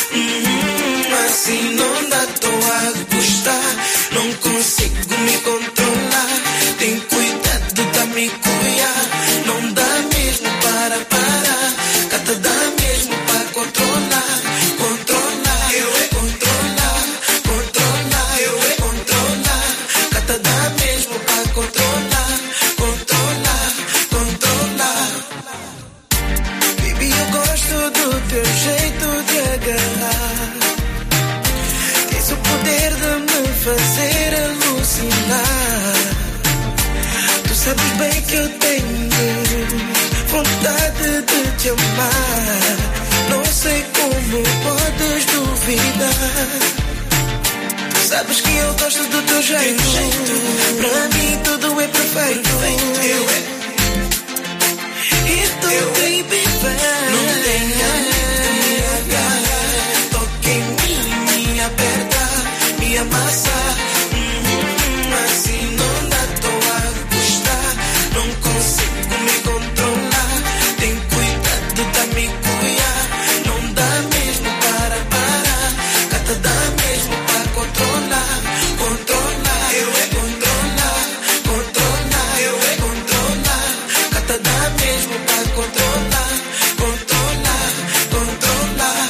Assim não dá, tô a gostar, não consigo me controlar. Tem cuidado da me cuidar, não dá mesmo para parar, cata dá mesmo para controlar, controlar, eu é controlar, controlar, eu é controlar, cata dá mesmo para controlar, controlar, controlar. Baby, eu gosto do teu jeito de agarrar, tens o poder de me fazer alucinar. Tu sabes bem que eu tenho vontade de te amar, não sei como podes duvidar. Tu sabes que eu gosto do teu jeito, pra mim tudo é perfeito. Eu é e tu, baby, não tenha medo de me agarrar, toque em mim, me aperta, me amassa. Assim não dá, tô a gostar, não consigo me controlar. Tem cuidado da me cuidar, não dá mesmo para parar, cata dá mesmo para controlar, controlar, eu é controlar, controlar, eu é controlar, cata dá mesmo para controlar, controlar, controlar.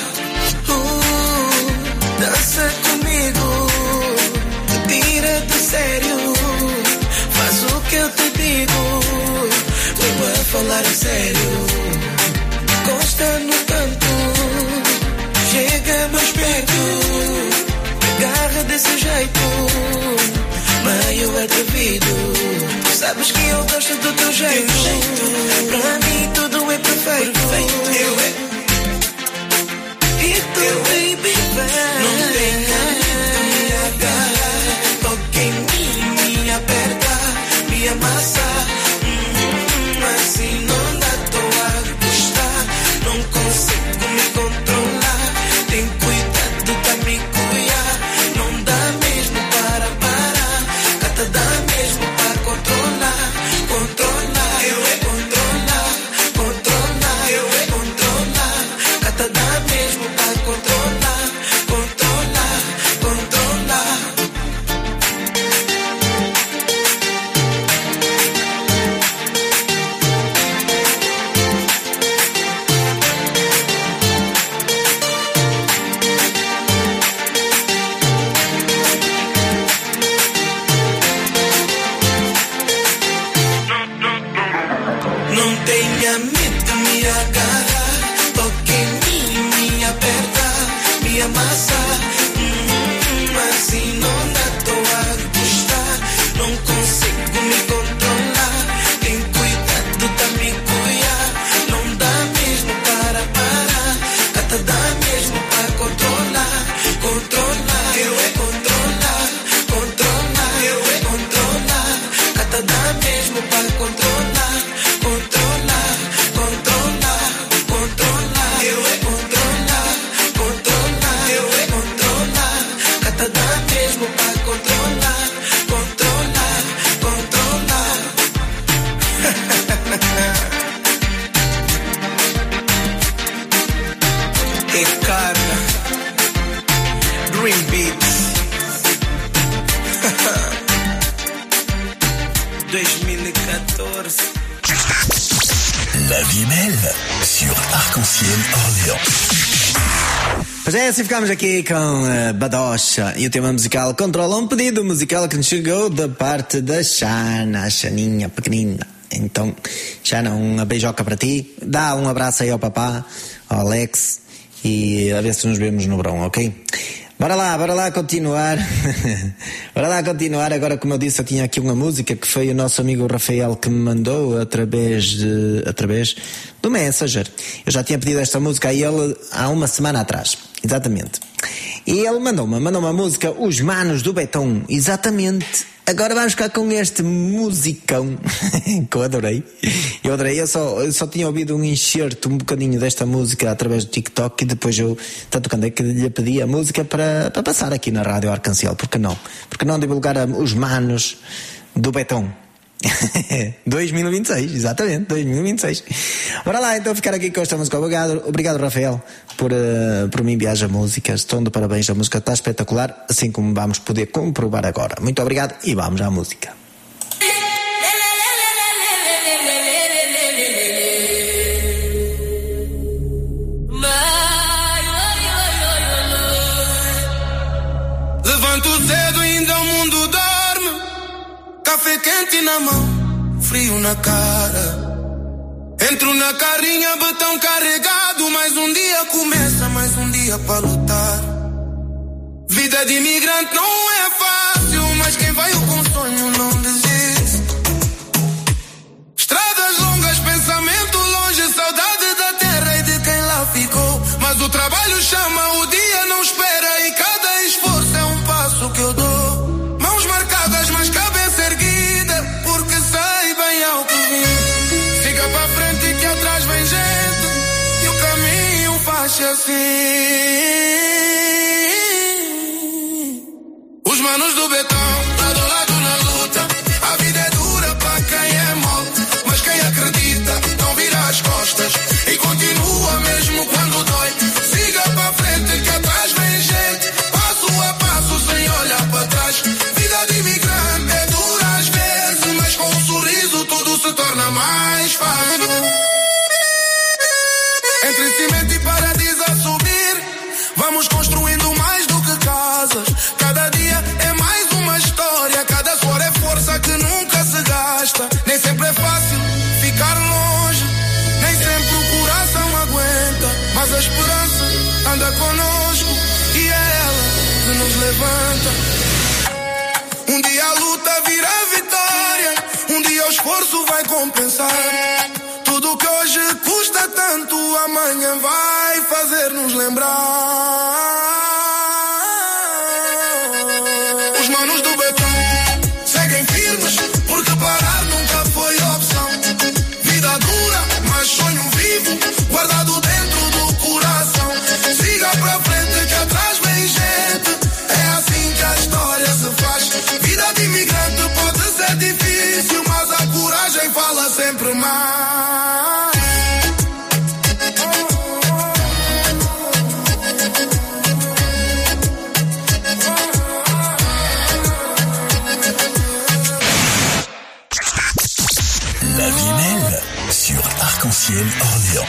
Dança comigo, tira de sério, faz o que eu te digo, tô a falar sério. Encosta no canto, chega mais perto, agarra desse jeito, meio atrevido. Tu sabes que eu gosto do teu jeito, pra mim tudo é perfeito. Eu é e tu, baby, não tenha medo de me agarrar, toque em mim, me aperta, me amassa. Assim não dá, tô a gostar, não consigo me controlar. Tem cuidado da me cuidar, não dá mesmo para parar, cata dá mesmo para controlar, controlar, eu é controlar, controlar, eu é controlar, cata dá mesmo para controlar, controlar, controlar. Não tenha medo de me agarrar, toque em mim, me aperta, me amassa. Assim não dá, tô a gostar, não consigo me controlar. Tem cuidado da me cuidar, não dá mesmo para parar, cata dá mesmo para controlar, controlar, eu é controlar, controlar, eu é controlar, cata dá mesmo para controlar, controlar, controlar, controlar, eu é controlar, controlar, eu é controlar, cata dá mesmo para controlar, controlar, controlar. E carga Dream Beats 2014. La vie est belle sur Arc-en-Ciel Orléans. Pois é, assim ficamos aqui com Badocha e o tema musical Controla, um pedido musical que nos chegou da parte da Xana, a Xaninha pequenina. Então, Xana, uma beijoca para ti, dá um abraço aí ao papá, ao Alex, e a ver se nos vemos no verão, ok? Bora lá continuar. Bora lá continuar. Agora, como eu disse, eu tinha aqui uma música que foi o nosso amigo Rafael que me mandou através do Messenger. Eu já tinha pedido esta música a ele há uma semana atrás. Exatamente. E ele mandou-me a música Os Manos do Betão. Exatamente. Agora vamos ficar com este musicão que eu adorei. Eu só tinha ouvido um enxerto, um bocadinho desta música através do TikTok, e depois eu, tanto quando é que lhe pedi a música para passar aqui na Rádio Arc-en-Ciel. Por que não? Porque não divulgar Os Manos do Betão? 2026, exatamente, 2026. Bora lá então ficar aqui com esta música. Obrigado Rafael por me enviar a música. Estão de parabéns, a música está espetacular, assim como vamos poder comprovar agora. Muito obrigado e vamos à música. Levanto cedo, ainda o mundo dorme. Café quente na mão, frio na cara. Entro na carrinha, betão carregado. Mais um dia começa, mais um dia para lutar. Vida de imigrante não é fácil, mas quem vai com sonho não desiste. Estradas longas, pensamento longe, saudade da terra e de quem lá ficou. Mas o trabalho chama, o dia não espera, e cada esforço é um passo que eu dou. Mãos marcadas, mas cabeça erguida, porque sei bem ao que vim. Siga para frente que atrás vem gente, e o caminho faz-se assim. Os manos do betão, lado a lado na luta. A vida é dura para quem é mole, mas quem acredita não vira as costas e continua mesmo quando dói. Siga para frente que atrás vem gente, passo a passo sem olhar para trás. Vida de imigrante é dura às vezes, mas com um sorriso tudo se torna mais fácil. Entre cimento e paraíso a subir, vamos construindo mais do que casas. Cada dia é mais uma história, cada suor é força que nunca se gasta. Nem sempre é fácil ficar longe, nem sempre o coração aguenta, mas a esperança anda conosco e é ela que nos levanta. Um dia a luta vira vitória, um dia o esforço vai compensar. Tudo que hoje custa tanto, amanhã vai fazer-nos lembrar. Os manos do betão seguem firmes, porque parar nunca foi opção. Vida dura, mas sonho vivo, guardado dentro do coração. Siga para frente que atrás vem gente, é assim que a história se faz. Vida de imigrante pode ser difícil, mas a coragem fala sempre mais. La vie est belle sur Arc-en-Ciel Orléans.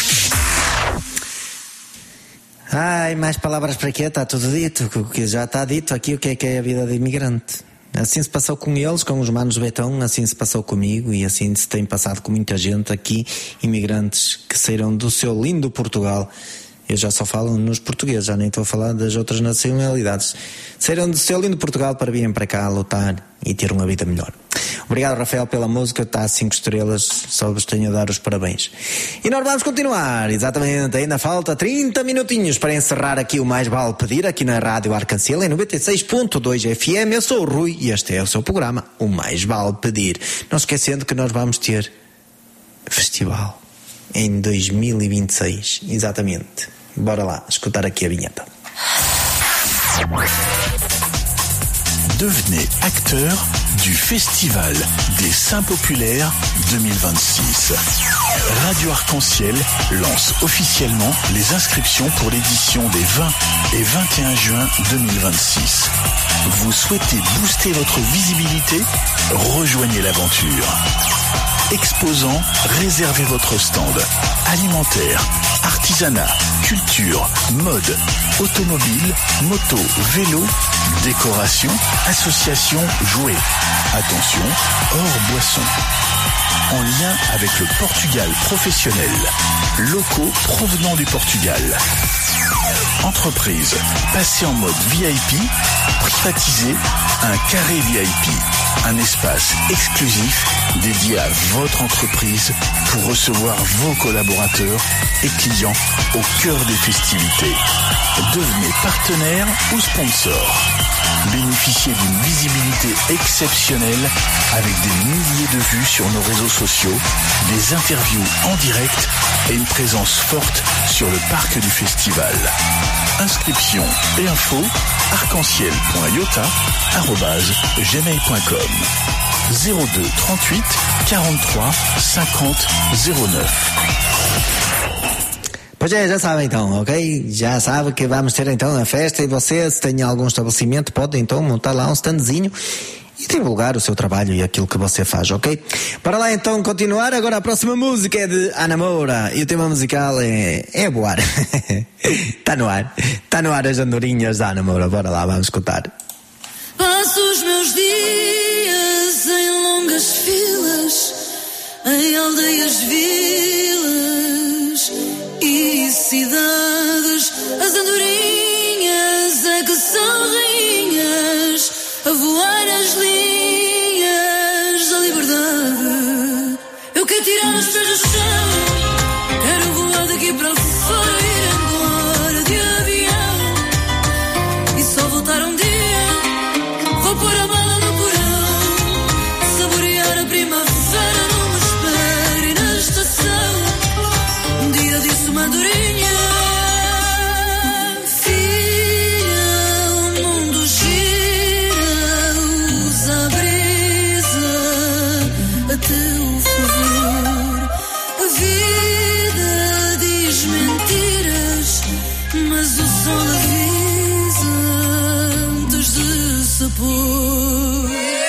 Ai, mais palavras para quê? Está tudo dito. Que já está dito aqui o que é a vida de imigrante. Assim se passou com eles, com os manos do Betão, assim se passou comigo e assim se tem passado com muita gente aqui, imigrantes que saíram do seu lindo Portugal. Eu já só falo nos portugueses, já nem estou a falar das outras nacionalidades. Saíram do seu lindo Portugal para virem para cá lutar e ter uma vida melhor. Obrigado, Rafael, pela música, está a 5 estrelas, só vos tenho a dar os parabéns. E nós vamos continuar, exatamente, ainda falta 30 minutinhos para encerrar aqui o Mais Vale Pedir, aqui na Rádio Arc-en-Ciel, em 96.2 FM. Eu sou o Rui e este é o seu programa, o Mais Vale Pedir. Não esquecendo que nós vamos ter festival em 2026, exatamente. Bora lá, escutar aqui a vinheta. Devenez acteur du Festival des Saints Populaires 2026. Radio Arc-en-Ciel lance officiellement les inscriptions pour l'édition des 20 et 21 juin 2026. Vous souhaitez booster votre visibilité? Rejoignez l'aventure. exposants, réservez votre stand. Alimentaire, artisanat, culture, mode, automobile, moto, vélo, décoration, association, jouets. Attention, hors boisson. En lien avec le Portugal professionnel. Locaux provenant du Portugal. Entreprise, passez en mode VIP, privatisez un carré VIP. Un espace exclusif dédié à votre entreprise pour recevoir vos collaborateurs et clients au cœur des festivités. Devenez partenaire ou sponsor. Bénéficiez d'une visibilité exceptionnelle avec des milliers de vues sur nos réseaux sociaux, des interviews en direct et une présence forte sur le parc du festival. Inscription et infos arc-en-ciel.iota@gmail.com 02 38 43 50 09. Pois é, já sabem então, ok? Já sabem que vamos ter então a festa e você, se tem algum estabelecimento, pode então montar lá um standzinho e divulgar o seu trabalho e aquilo que você faz, ok? Para lá então continuar, agora a próxima música é de Ana Moura e o tema musical é voar. Está no ar as andorinhas da Ana Moura, bora lá, vamos escutar. Passo os meus dias em longas filas, em aldeias, vilas e cidades. As andorinhas é que são rainhas, a voar as linhas da liberdade. Eu quero tirar os pés do chão, quero voar daqui para fora, ir embora de avião e só voltar um dia. Vou pôr a mala no porão, saborear a primavera numa espera e na estação. Um dia disse uma andorinha: filha, o mundo gira, usa a brisa a teu favor. A vida diz mentiras, mas o sol avisa antes de se pôr.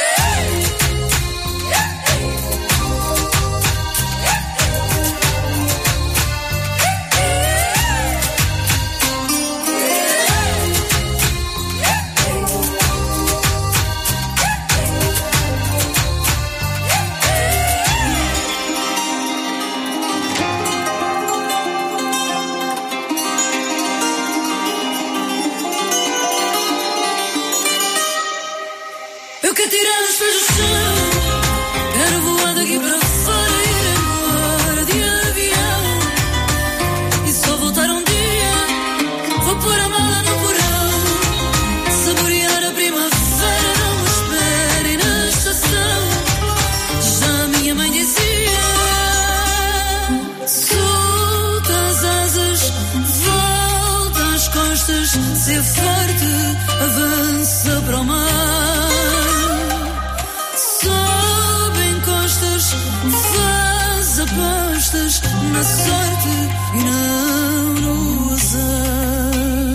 Eu quero tirar os pés do chão, quero voar daqui para fora, ir embora de avião e só voltar um dia. Vou pôr a mala no porão, saborear a primavera numa espera e na estação. Já a minha mãe dizia: solta as asas, volta às costas, ser forte, avança para o mar. Faz apostas na sorte e não no azar.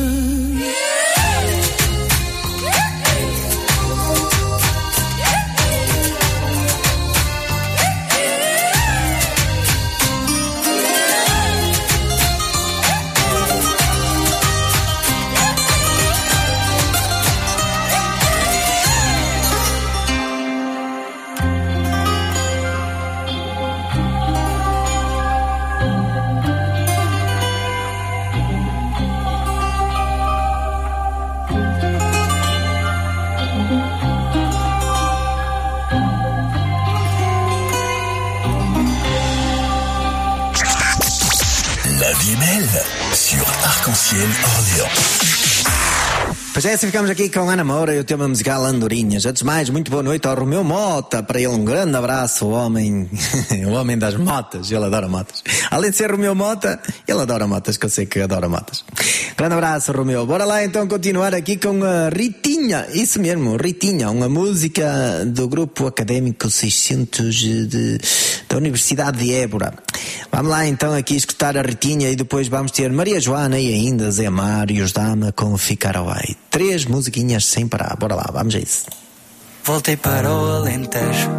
La vie est belle sur Arc-en-Ciel Orléans. Pois é, assim ficamos aqui com Ana Moura e o tema musical Andorinhas. Antes de mais, muito boa noite ao Romeu Mota. Para ele um grande abraço, o homem das motas. Ele adora motas. Além de ser Romeu Mota, ele adora motas, que eu sei que adora motas. Grande abraço, Romeu. Bora lá então continuar aqui com a Ritinha. Isso mesmo, Ritinha. Uma música do grupo académico 600 da Universidade de Évora. Vamos lá então aqui escutar a Ritinha e depois vamos ter Maria Joana e ainda Zé Mários Dama com Ficar ao Ai. 3 musiquinhas sem parar. Bora lá, vamos a isso. Voltei para o Alentejo,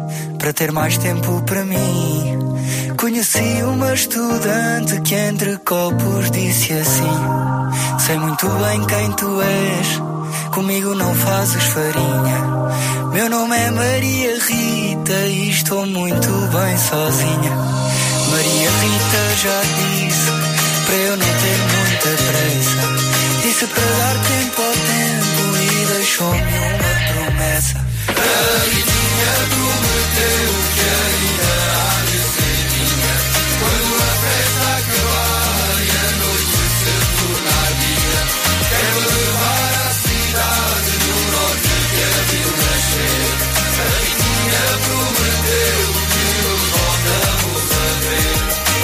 para ter mais tempo para mim. Conheci uma estudante que entre copos disse assim: sei muito bem quem tu és, comigo não fazes farinha. Meu nome é Maria Rita e estou muito bem sozinha. Maria Rita já disse para eu não ter muita pressa, disse para dar tempo ao tempo e deixou-me uma promessa. A Ritinha prometeu que ainda há de ser minha, quando a festa acabar e a noite se tornar dia. Quero levar a cidade do norte que a viu nascer. A Ritinha prometeu que nos voltamos a ver.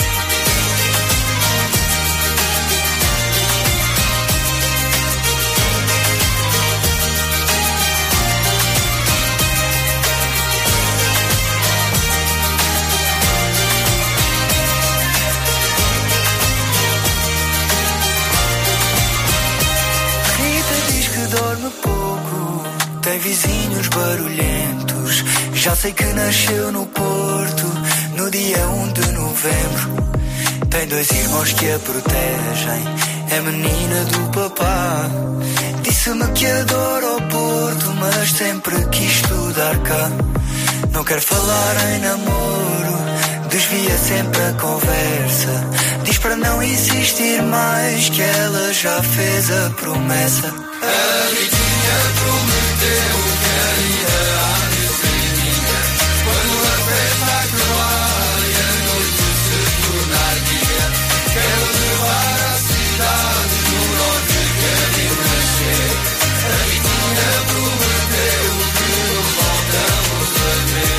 Dorme pouco, tem vizinhos barulhentos. Já sei que nasceu no Porto, no dia 1 de novembro. Tem 2 irmãos que a protegem, é menina do papá. Disse-me que adora o Porto, mas sempre quis estudar cá. Não quer falar em namoro, desvia sempre a conversa. Diz para não insistir mais, que ela já fez a promessa. A Ritinha prometeu que ainda há de ser minha, quando a festa acabar e a noite se tornar dia. Quero levar a cidade do norte que a viu nascer. A Ritinha prometeu que nos voltamos a ver.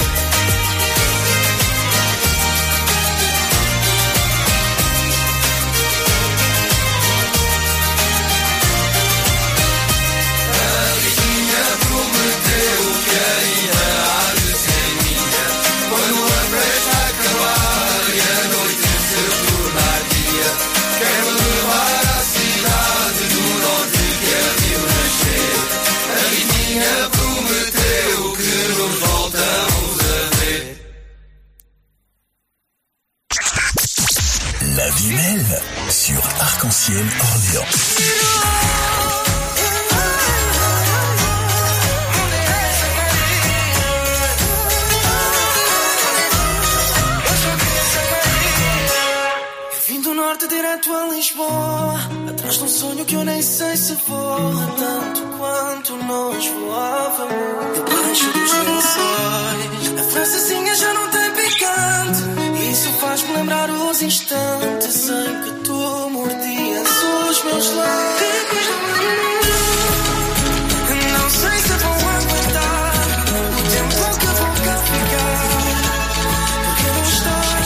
La vie mêle sur Arc-en-Ciel Orléans. Vim do norte direto a Lisboa, atrás de um sonho que eu nem sei se voa, tanto quanto nós voávamos debaixo dos lençóis. A francesinha já não tem picante, isso faz-me lembrar os instantes em que tu mordias os meus lábios. Não sei se vou aguentar o tempo que vou cá ficar. Porque não estás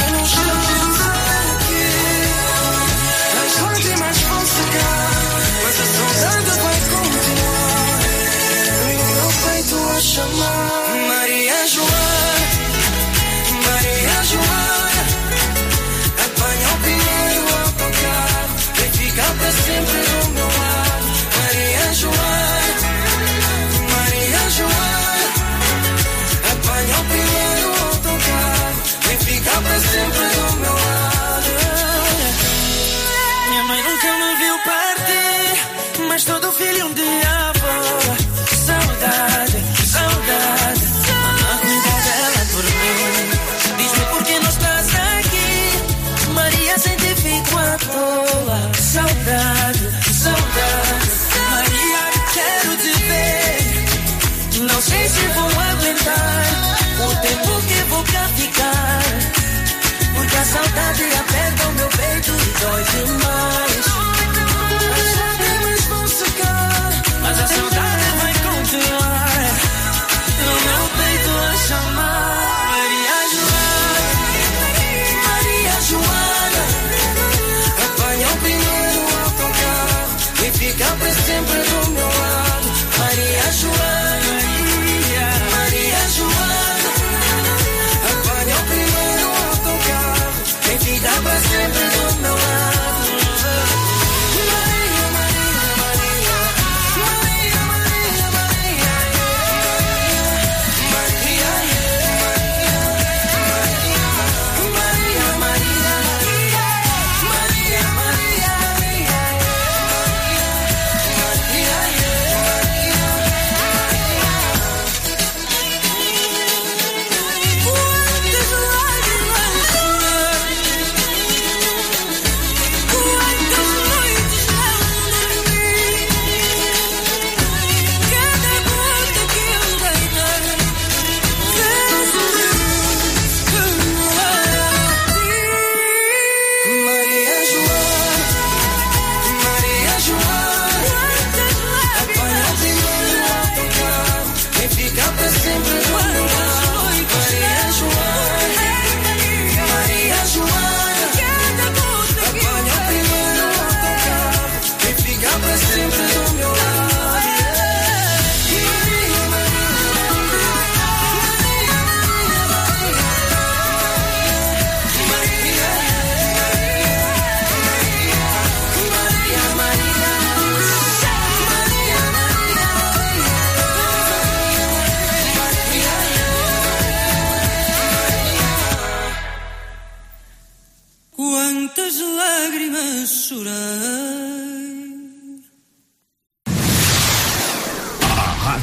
aqui. As lágrimas vão secar, mas a saudade vai continuar. E o meu peito a chamar. Maria Joana, Maria Joana, apanha o primeiro autocarro, vem ficar para sempre do meu lado. Maria Joana, Maria Joana, apanha o primeiro autocarro, vem ficar para sempre do meu lado. Minha mãe nunca me viu partir, mas todo filho um dia avó. Saudade, saudade, mamãe cuida dela por mim. Diz-me por que não estás aqui, Maria, sem ti fico à toa. Saudade, saudade, Maria, quero te ver. Não sei se vou aguentar o tempo que vou cá ficar, porque a saudade aperta o meu peito e dói demais. As lágrimas vão secar, mas a saudade vai continuar no meu peito a chamar. Maria Joana, Maria Joana, apanha o primeiro autocarro e fica para sempre do meu lado. Maria Joana, Maria Joana, apanha o primeiro autocarro e fica para sempre do meu lado.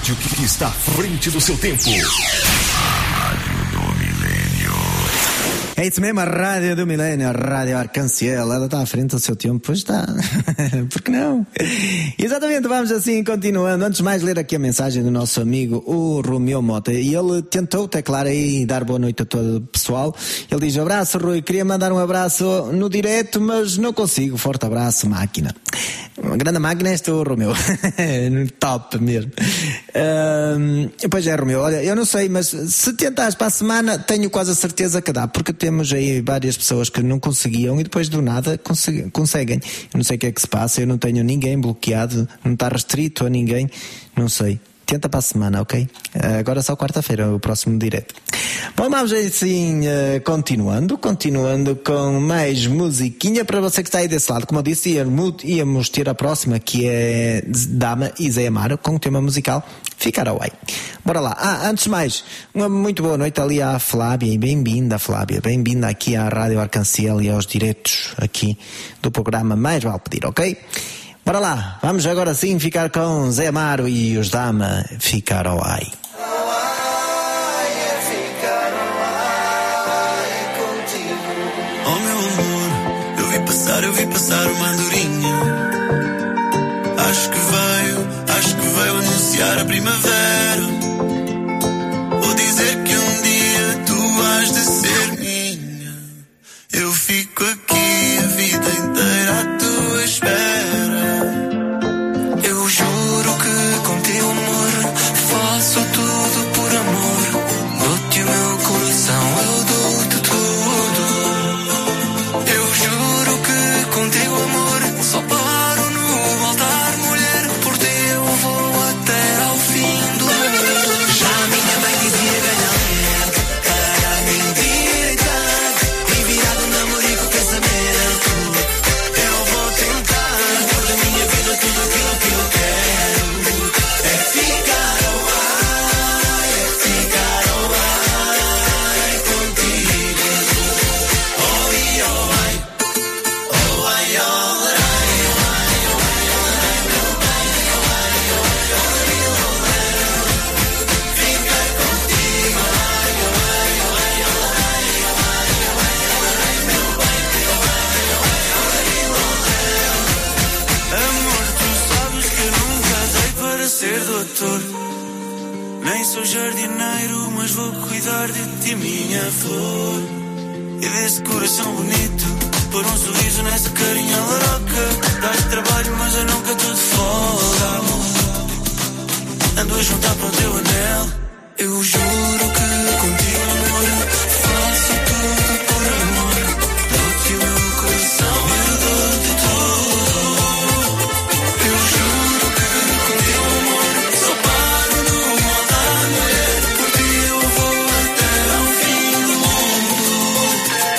rádio que está à frente do seu tempo. É isso mesmo, a Rádio do Milênio, a Rádio Arcanciel, ela está à frente do seu tempo, pois está, por que não? Exatamente, vamos assim continuando. Antes de mais ler aqui a mensagem do nosso amigo, o Romeu Mota, e ele tentou teclar aí e dar boa noite a todo o pessoal. Ele diz: abraço Rui, queria mandar um abraço no direto, mas não consigo, forte abraço máquina. Uma grande máquina és tu, Romeu. Top mesmo. Pois é, Romeu, olha, eu não sei, mas se tentares para a semana, tenho quase a certeza que dá, porque temos aí várias pessoas que não conseguiam e depois do nada conseguem. Eu não sei o que é que se passa, eu não tenho ninguém bloqueado, não está restrito a ninguém, não sei. Tenta para a semana, ok? Agora só quarta-feira, o próximo direto. Bom, vamos assim, continuando com mais musiquinha para você que está aí desse lado. Como eu disse, íamos ter a próxima, que é Dama e Zé Amaro, com o tema musical Ficar Away. Bora lá. Antes de mais, uma muito boa noite ali à Flávia, e bem-vinda, Flávia, bem-vinda aqui à Rádio Arcanciel e aos diretos aqui do programa Mais Vale Pedir, ok? Bora lá, vamos agora sim ficar com Zé Amaro e os Dama, Ficar Away. Oh meu amor, eu vi passar uma andorinha. Acho que veio anunciar a primavera. Vou dizer que um dia tu has de ser minha. Eu fico aqui a vida inteira à tua espera. Eu juro que com teu amor faço tudo por amor. Dou-te o meu coração, eu dou-te tudo. Eu juro que com teu amor só paro no altar, mulher. Por ti eu vou até ao fim do mundo. Já a minha mãe dizia ganhar, cara, mentira, e virado namorico, casamento. Eu vou tentar pôr da minha vida tudo aquilo que eu quero. É ficar away contigo. Oh, e oh, ai, oh, ai, oh, ficar contigo. Amor, tu sabes que eu nunca dei para ser doutor. Nem sou jardineiro, mas vou cuidar de ti, minha flor. E desse coração bonito, pôr um sorriso nessa carinha louca. Dá-te trabalho, mas eu nunca estou de folga, amor. Ando a juntar para o teu anel. Eu juro que contigo, amor, faço tudo por amor. Dou-te o meu coração, eu dou-te tudo. Eu juro que com teu amor só paro no altar, mulher. Por ti eu vou até ao fim do mundo.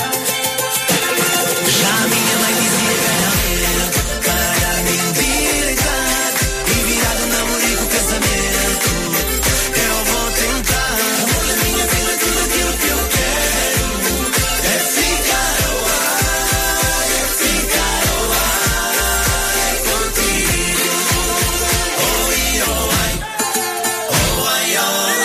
Já a minha mãe dizia ganhar, cara, mentira, e virado namorico, casamento. Eu vou tentar pôr da minha vida tudo aquilo que eu quero. É ficar away contigo. Oh, e oh, ai, oh, ai, oh.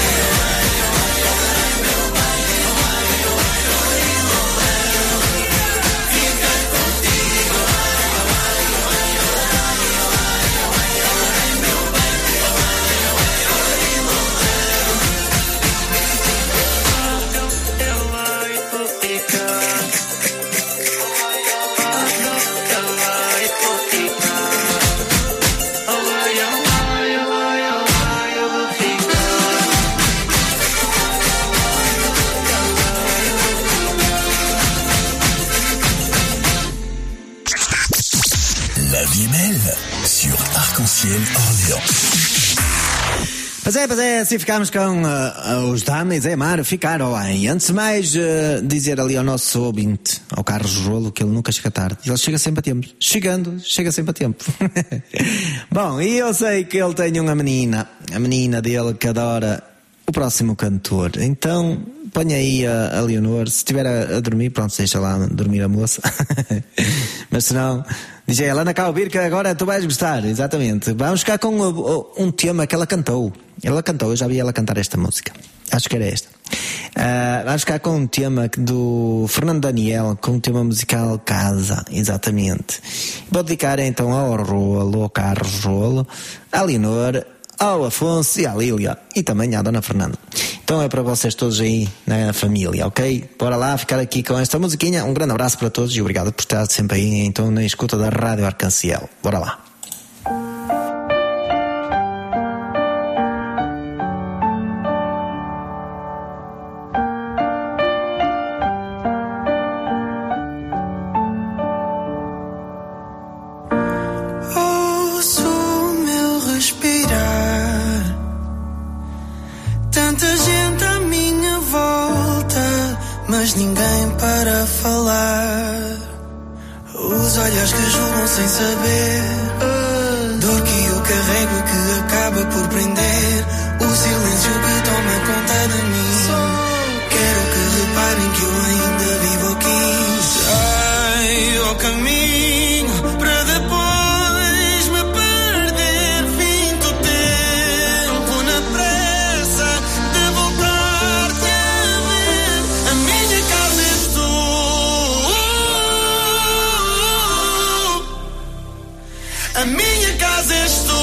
La vie est belle sur Arc-en-Ciel Orléans. Pois é, assim ficámos com os Dama e Zé Amaro, Ficar Away. Antes de mais, dizer ali ao nosso ouvinte, ao Carlos Rolo, que ele nunca chega tarde. Ele chega sempre a tempo. Chega sempre a tempo. Bom, e eu sei que ele tem uma menina, a menina dele que adora o próximo cantor. Então, ponha aí a Leonor. Se estiver a dormir, pronto, deixa lá dormir a moça. Mas se não, DJ Helena Calvir, que agora tu vais gostar, exatamente. Vamos ficar com um tema que ela cantou. Ela cantou, eu já vi ela cantar esta música. Acho que era esta. Vamos ficar com um tema do Fernando Daniel, com um tema musical Casa, exatamente. Vou dedicar então ao Rolo, ao Carlos Rolo, à Leonor, ao Afonso e à Lília e também à Dona Fernanda. Então é para vocês todos aí na família, ok? Bora lá ficar aqui com esta musiquinha. Um grande abraço para todos e obrigado por estar sempre aí então na escuta da Rádio Arcanciel. Bora lá. Mas ninguém para falar. Os olhos que julgam sem saber. Dor que eu carrego e que acaba por prender. O silêncio que toma conta de mim. Quero que reparem que eu ainda vivo aqui. Sai ao caminho para depois me perder. Finto tempo na pressa de voltar-te a ver. A minha casa és tu. A minha casa és tu.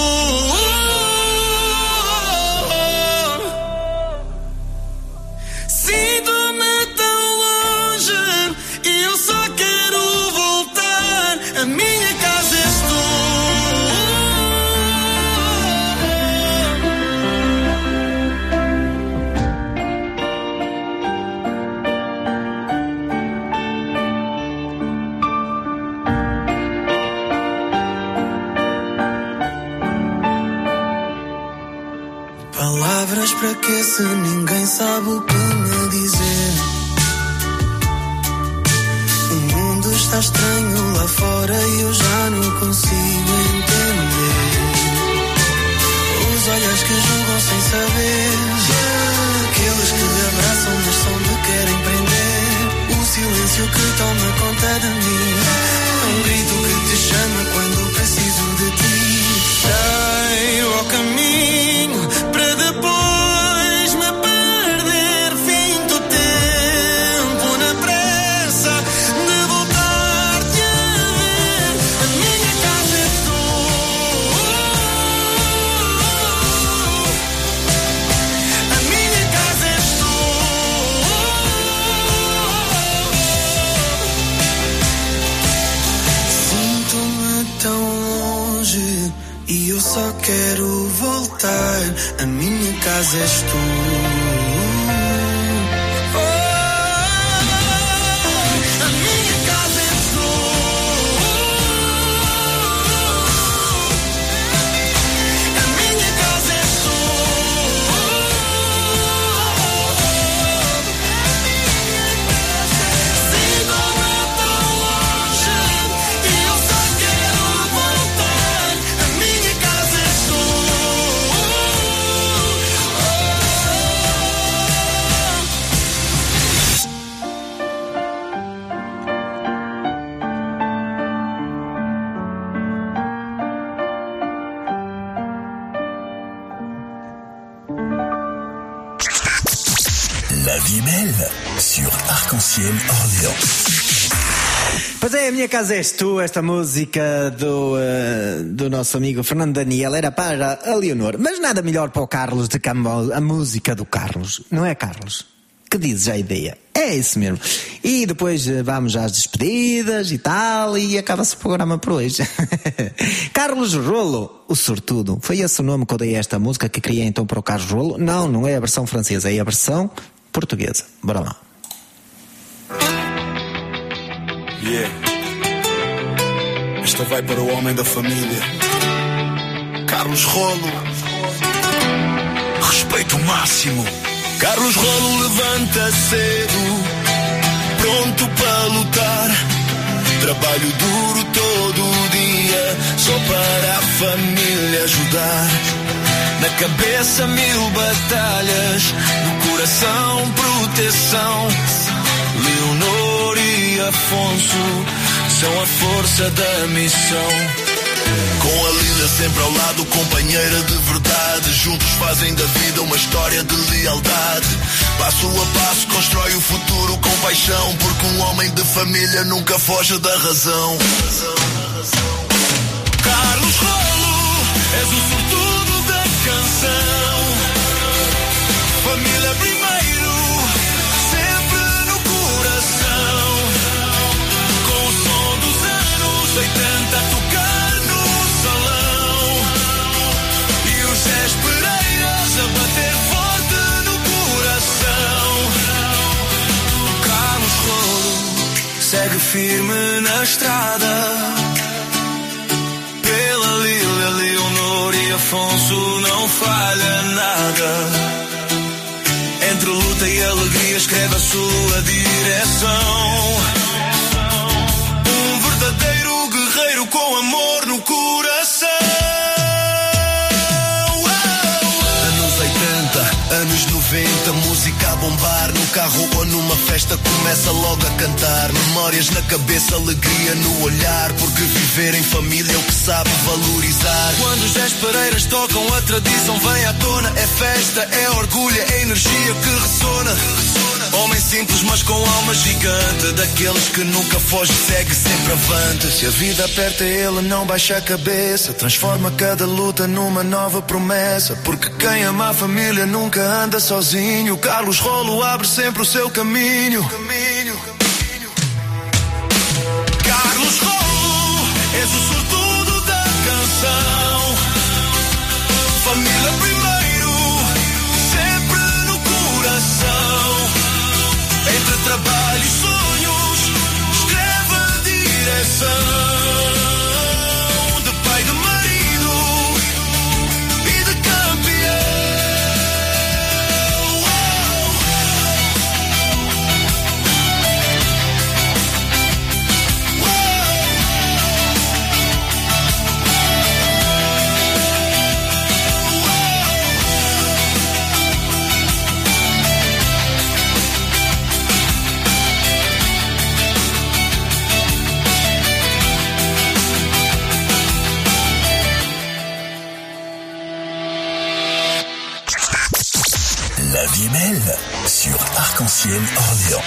Sinto-me tão longe e eu só quero voltar. A minha casa és tu. Palavras para que se ninguém sabe o que me dizer. O mundo está estranho lá fora e eu já não consigo entender. Os olhos que julgam sem saber. Aqueles que abraçam mas só me querem prender. O silêncio que toma conta de mim. Um grito que te chama quando preciso de ti. Saio ao caminho para depois me perder. Finto tempo na pressa de voltar-te a ver. A minha casa és tu. A minha casa és tu. Sinto-me tão longe e eu só quero voltar. A minha casa és tu. A minha casa és tu. A minha casa és tu. Sinto-me tão longe e eu só quero voltar. A minha casa és tu. La vie belle sur Arc-en-Ciel Orléans. Pois é, a minha casa és tu, esta música do nosso amigo Fernando Daniel era para a Leonor, mas nada melhor para o Carlos do que a música do Carlos, não é, Carlos? Que dizes a ideia? É isso mesmo. E depois vamos às despedidas e tal, e acaba-se o programa por hoje. Carlos Rolo, o sortudo. Foi esse o nome que eu dei a esta música que criei então para o Carlos Rolo? Não, não é a versão francesa, é a versão portuguesa. Bora lá. Yeah. Esta vai para o homem da família, Carlos Rolo. Respeito máximo. Carlos Rolo levanta cedo, pronto para lutar. Trabalho duro todo o dia, só para a família ajudar. Na cabeça 1000 batalhas, no coração proteção. Leonor e Afonso são a força da missão. Com a Linda sempre ao lado, companheira de verdade. Juntos fazem da vida uma história de lealdade. Passo a passo constrói o futuro com paixão, porque um homem de família nunca foge da razão. Carlos Rolo, és o sortudo da canção. Família primeiro, sempre no coração. Com o som dos anos 80 a tocar no salão. E os Zés Pereiras a bater forte no coração. Carlos Rolo segue firme na estrada. Pela Lília, Leonor e Afonso não falha nada. Entre luta e alegria escreve a sua direção. Um verdadeiro guerreiro com amor no coração. Anos 80, anos 90, música a bombar. No carro ou numa festa começa logo a cantar. Memórias na cabeça, alegria no olhar. Porque viver em família é o que sabe valorizar. Quando os Zés Pereiras tocam, a tradição vem à tona. É festa, é orgulho, é energia que ressona. Homem simples mas com alma gigante, daqueles que nunca foge, segue sempre avante. Se a vida aperta ele não baixa a cabeça, transforma cada luta numa nova promessa. Porque quem ama a família nunca anda sozinho. Carlos Rolo abre sempre o seu caminho. Carlos Rolo, és o sortudo da canção. Família primeiro, sempre no coração. Entre trabalho e sonhos, escreve a direção. De pai, de marido e de campeão. La vie est belle sur Arc-en-Ciel Orléans.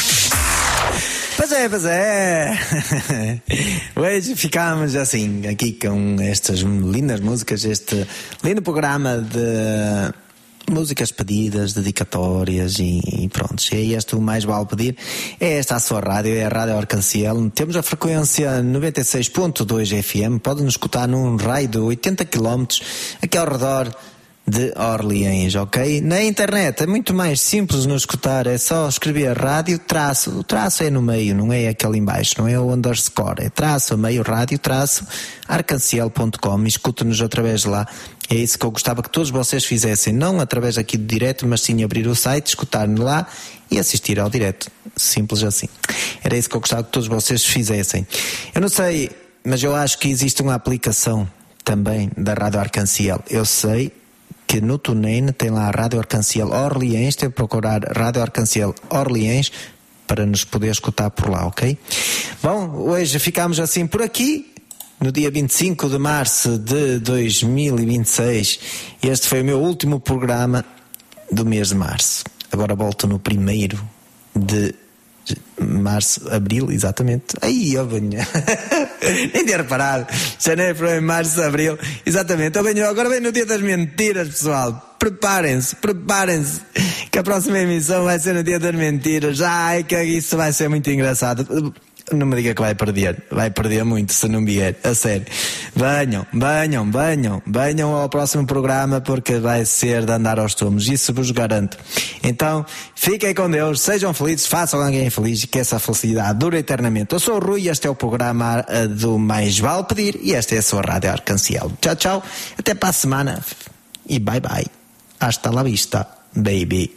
Pois é. Hoje ficamos assim, aqui com estas lindas músicas, este lindo programa de músicas pedidas, dedicatórias e pronto. É este o mais vale pedir. É esta a sua rádio, é a Rádio Arc-en-Ciel. Temos a frequência 96.2 FM. Pode-nos escutar num raio de 80 km aqui ao redor de Orleans, ok? Na internet é muito mais simples nos escutar, é só escrever rádio, traço, o traço é no meio, não é aquele embaixo, não é o underscore, é traço, meio, rádio, traço, arcanciel.com, e escuta-nos através de lá. É isso que eu gostava que todos vocês fizessem, não através aqui do direto, mas sim abrir o site, escutar-me lá e assistir ao direto, simples assim. Era isso que eu gostava que todos vocês fizessem. Eu não sei, mas eu acho que existe uma aplicação também da Rádio Arc-en-Ciel, eu sei que no TuneIn tem lá a Rádio Arc-en-Ciel Orleans, tem que procurar Rádio Arc-en-Ciel Orleans para nos poder escutar por lá, ok? Bom, hoje ficamos assim por aqui, no dia 25 de março de 2026. Este foi o meu último programa do mês de março. Agora volto no 1º de março, abril, exatamente. Aí, eu venho. Nem ter reparado. Janeiro, fevereiro, março, abril. Exatamente. Agora venho no dia das mentiras, pessoal. Preparem-se. Que a próxima emissão vai ser no dia das mentiras. Ai, que isso vai ser muito engraçado. Não me diga que vai perder muito se não vier, a sério. Venham ao próximo programa, porque vai ser de andar aos tomos, isso vos garanto. Então, fiquem com Deus, sejam felizes, façam alguém feliz e que essa felicidade dure eternamente. Eu sou o Rui, este é o programa do Mais Vale Pedir e esta é a sua Rádio Arc-en-Ciel. Tchau, até para a semana e bye bye. Hasta la vista, baby.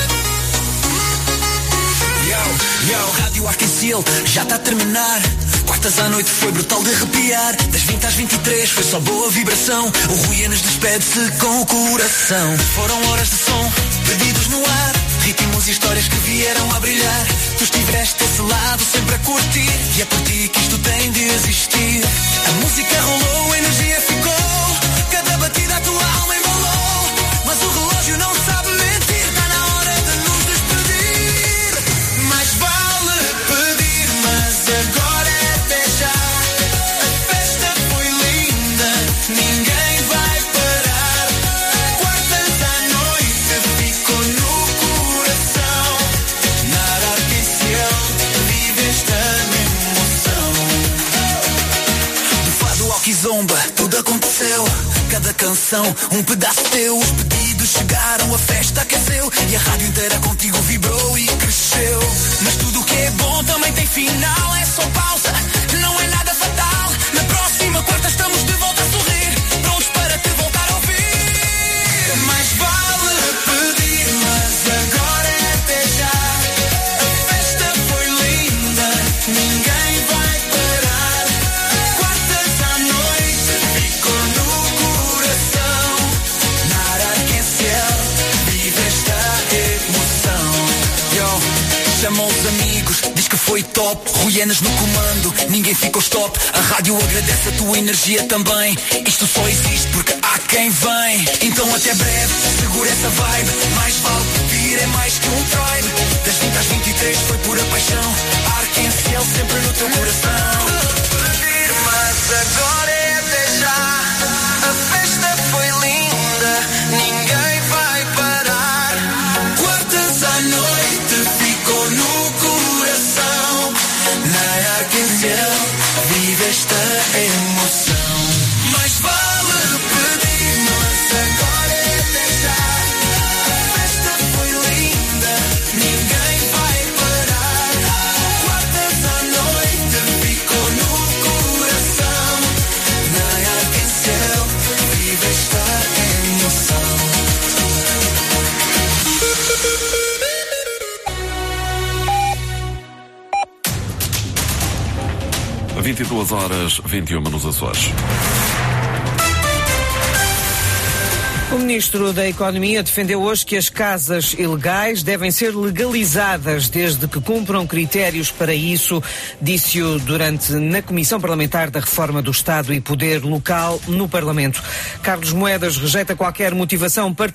Rádio Arc-en-Ciel já está a terminar. Quartas à noite foi brutal de arrepiar. Das 20 às 23 foi só boa vibração. O Rui Enes despede-se com o coração. Foram horas de som, perdidos no ar. Ritmos e histórias que vieram a brilhar. Tu estiveste desse lado sempre a curtir. E é por ti que isto tem de existir. A música rolou, a energia ficou. Cada batida a tua alma embalou. Mas o relógio não sabe mentir. Está na hora de nos despedir. Mais vale pedir, mas agora é até já. A festa foi linda, ninguém vai parar. Quartas à noite ficou no coração. Na Arquenciel vive esta emoção. Do fado ao Kizomba, tudo aconteceu. Cada canção, um pedaço teu. Os pedidos chegaram, a festa aqueceu. E a rádio inteira contigo vibrou e cresceu. Mas tudo o que é bom também tem final. É só pausa, não é nada fatal. Na próxima quarta estamos de volta a sorrir, prontos para te voltar a ouvir. Mais vale pedir, mas agora é até já. A festa foi linda, ninguém vai parar. Quartas à noite ficou no coração. Na Arquenciel vive esta emoção. Yo, chamou os amigos, diz que foi top. Rui Enes no comando, ninguém ficou stop. A rádio agradece a tua energia também. Isto só existe porque há quem vem. Então até breve, segura essa vibe. Mais vale pedir, é mais que um tribe. Das 20 às 23 foi pura paixão. Arquenciel sempre no teu coração. Pedir, mas agora é até já. A festa foi linda, ninguém vai parar. Quartas à noite ficou no coração. Na Arquenciel vive esta emoção. Mais vale pedir, mas agora é até já. A festa foi linda, ninguém vai parar. Quartas à noite ficou no coração. Na Arquenciel vive esta emoção. 22h21 nos Açores. O Ministro da Economia defendeu hoje que as casas ilegais devem ser legalizadas desde que cumpram critérios para isso, disse-o na Comissão Parlamentar da Reforma do Estado e Poder Local no Parlamento. Carlos Moedas rejeita qualquer motivação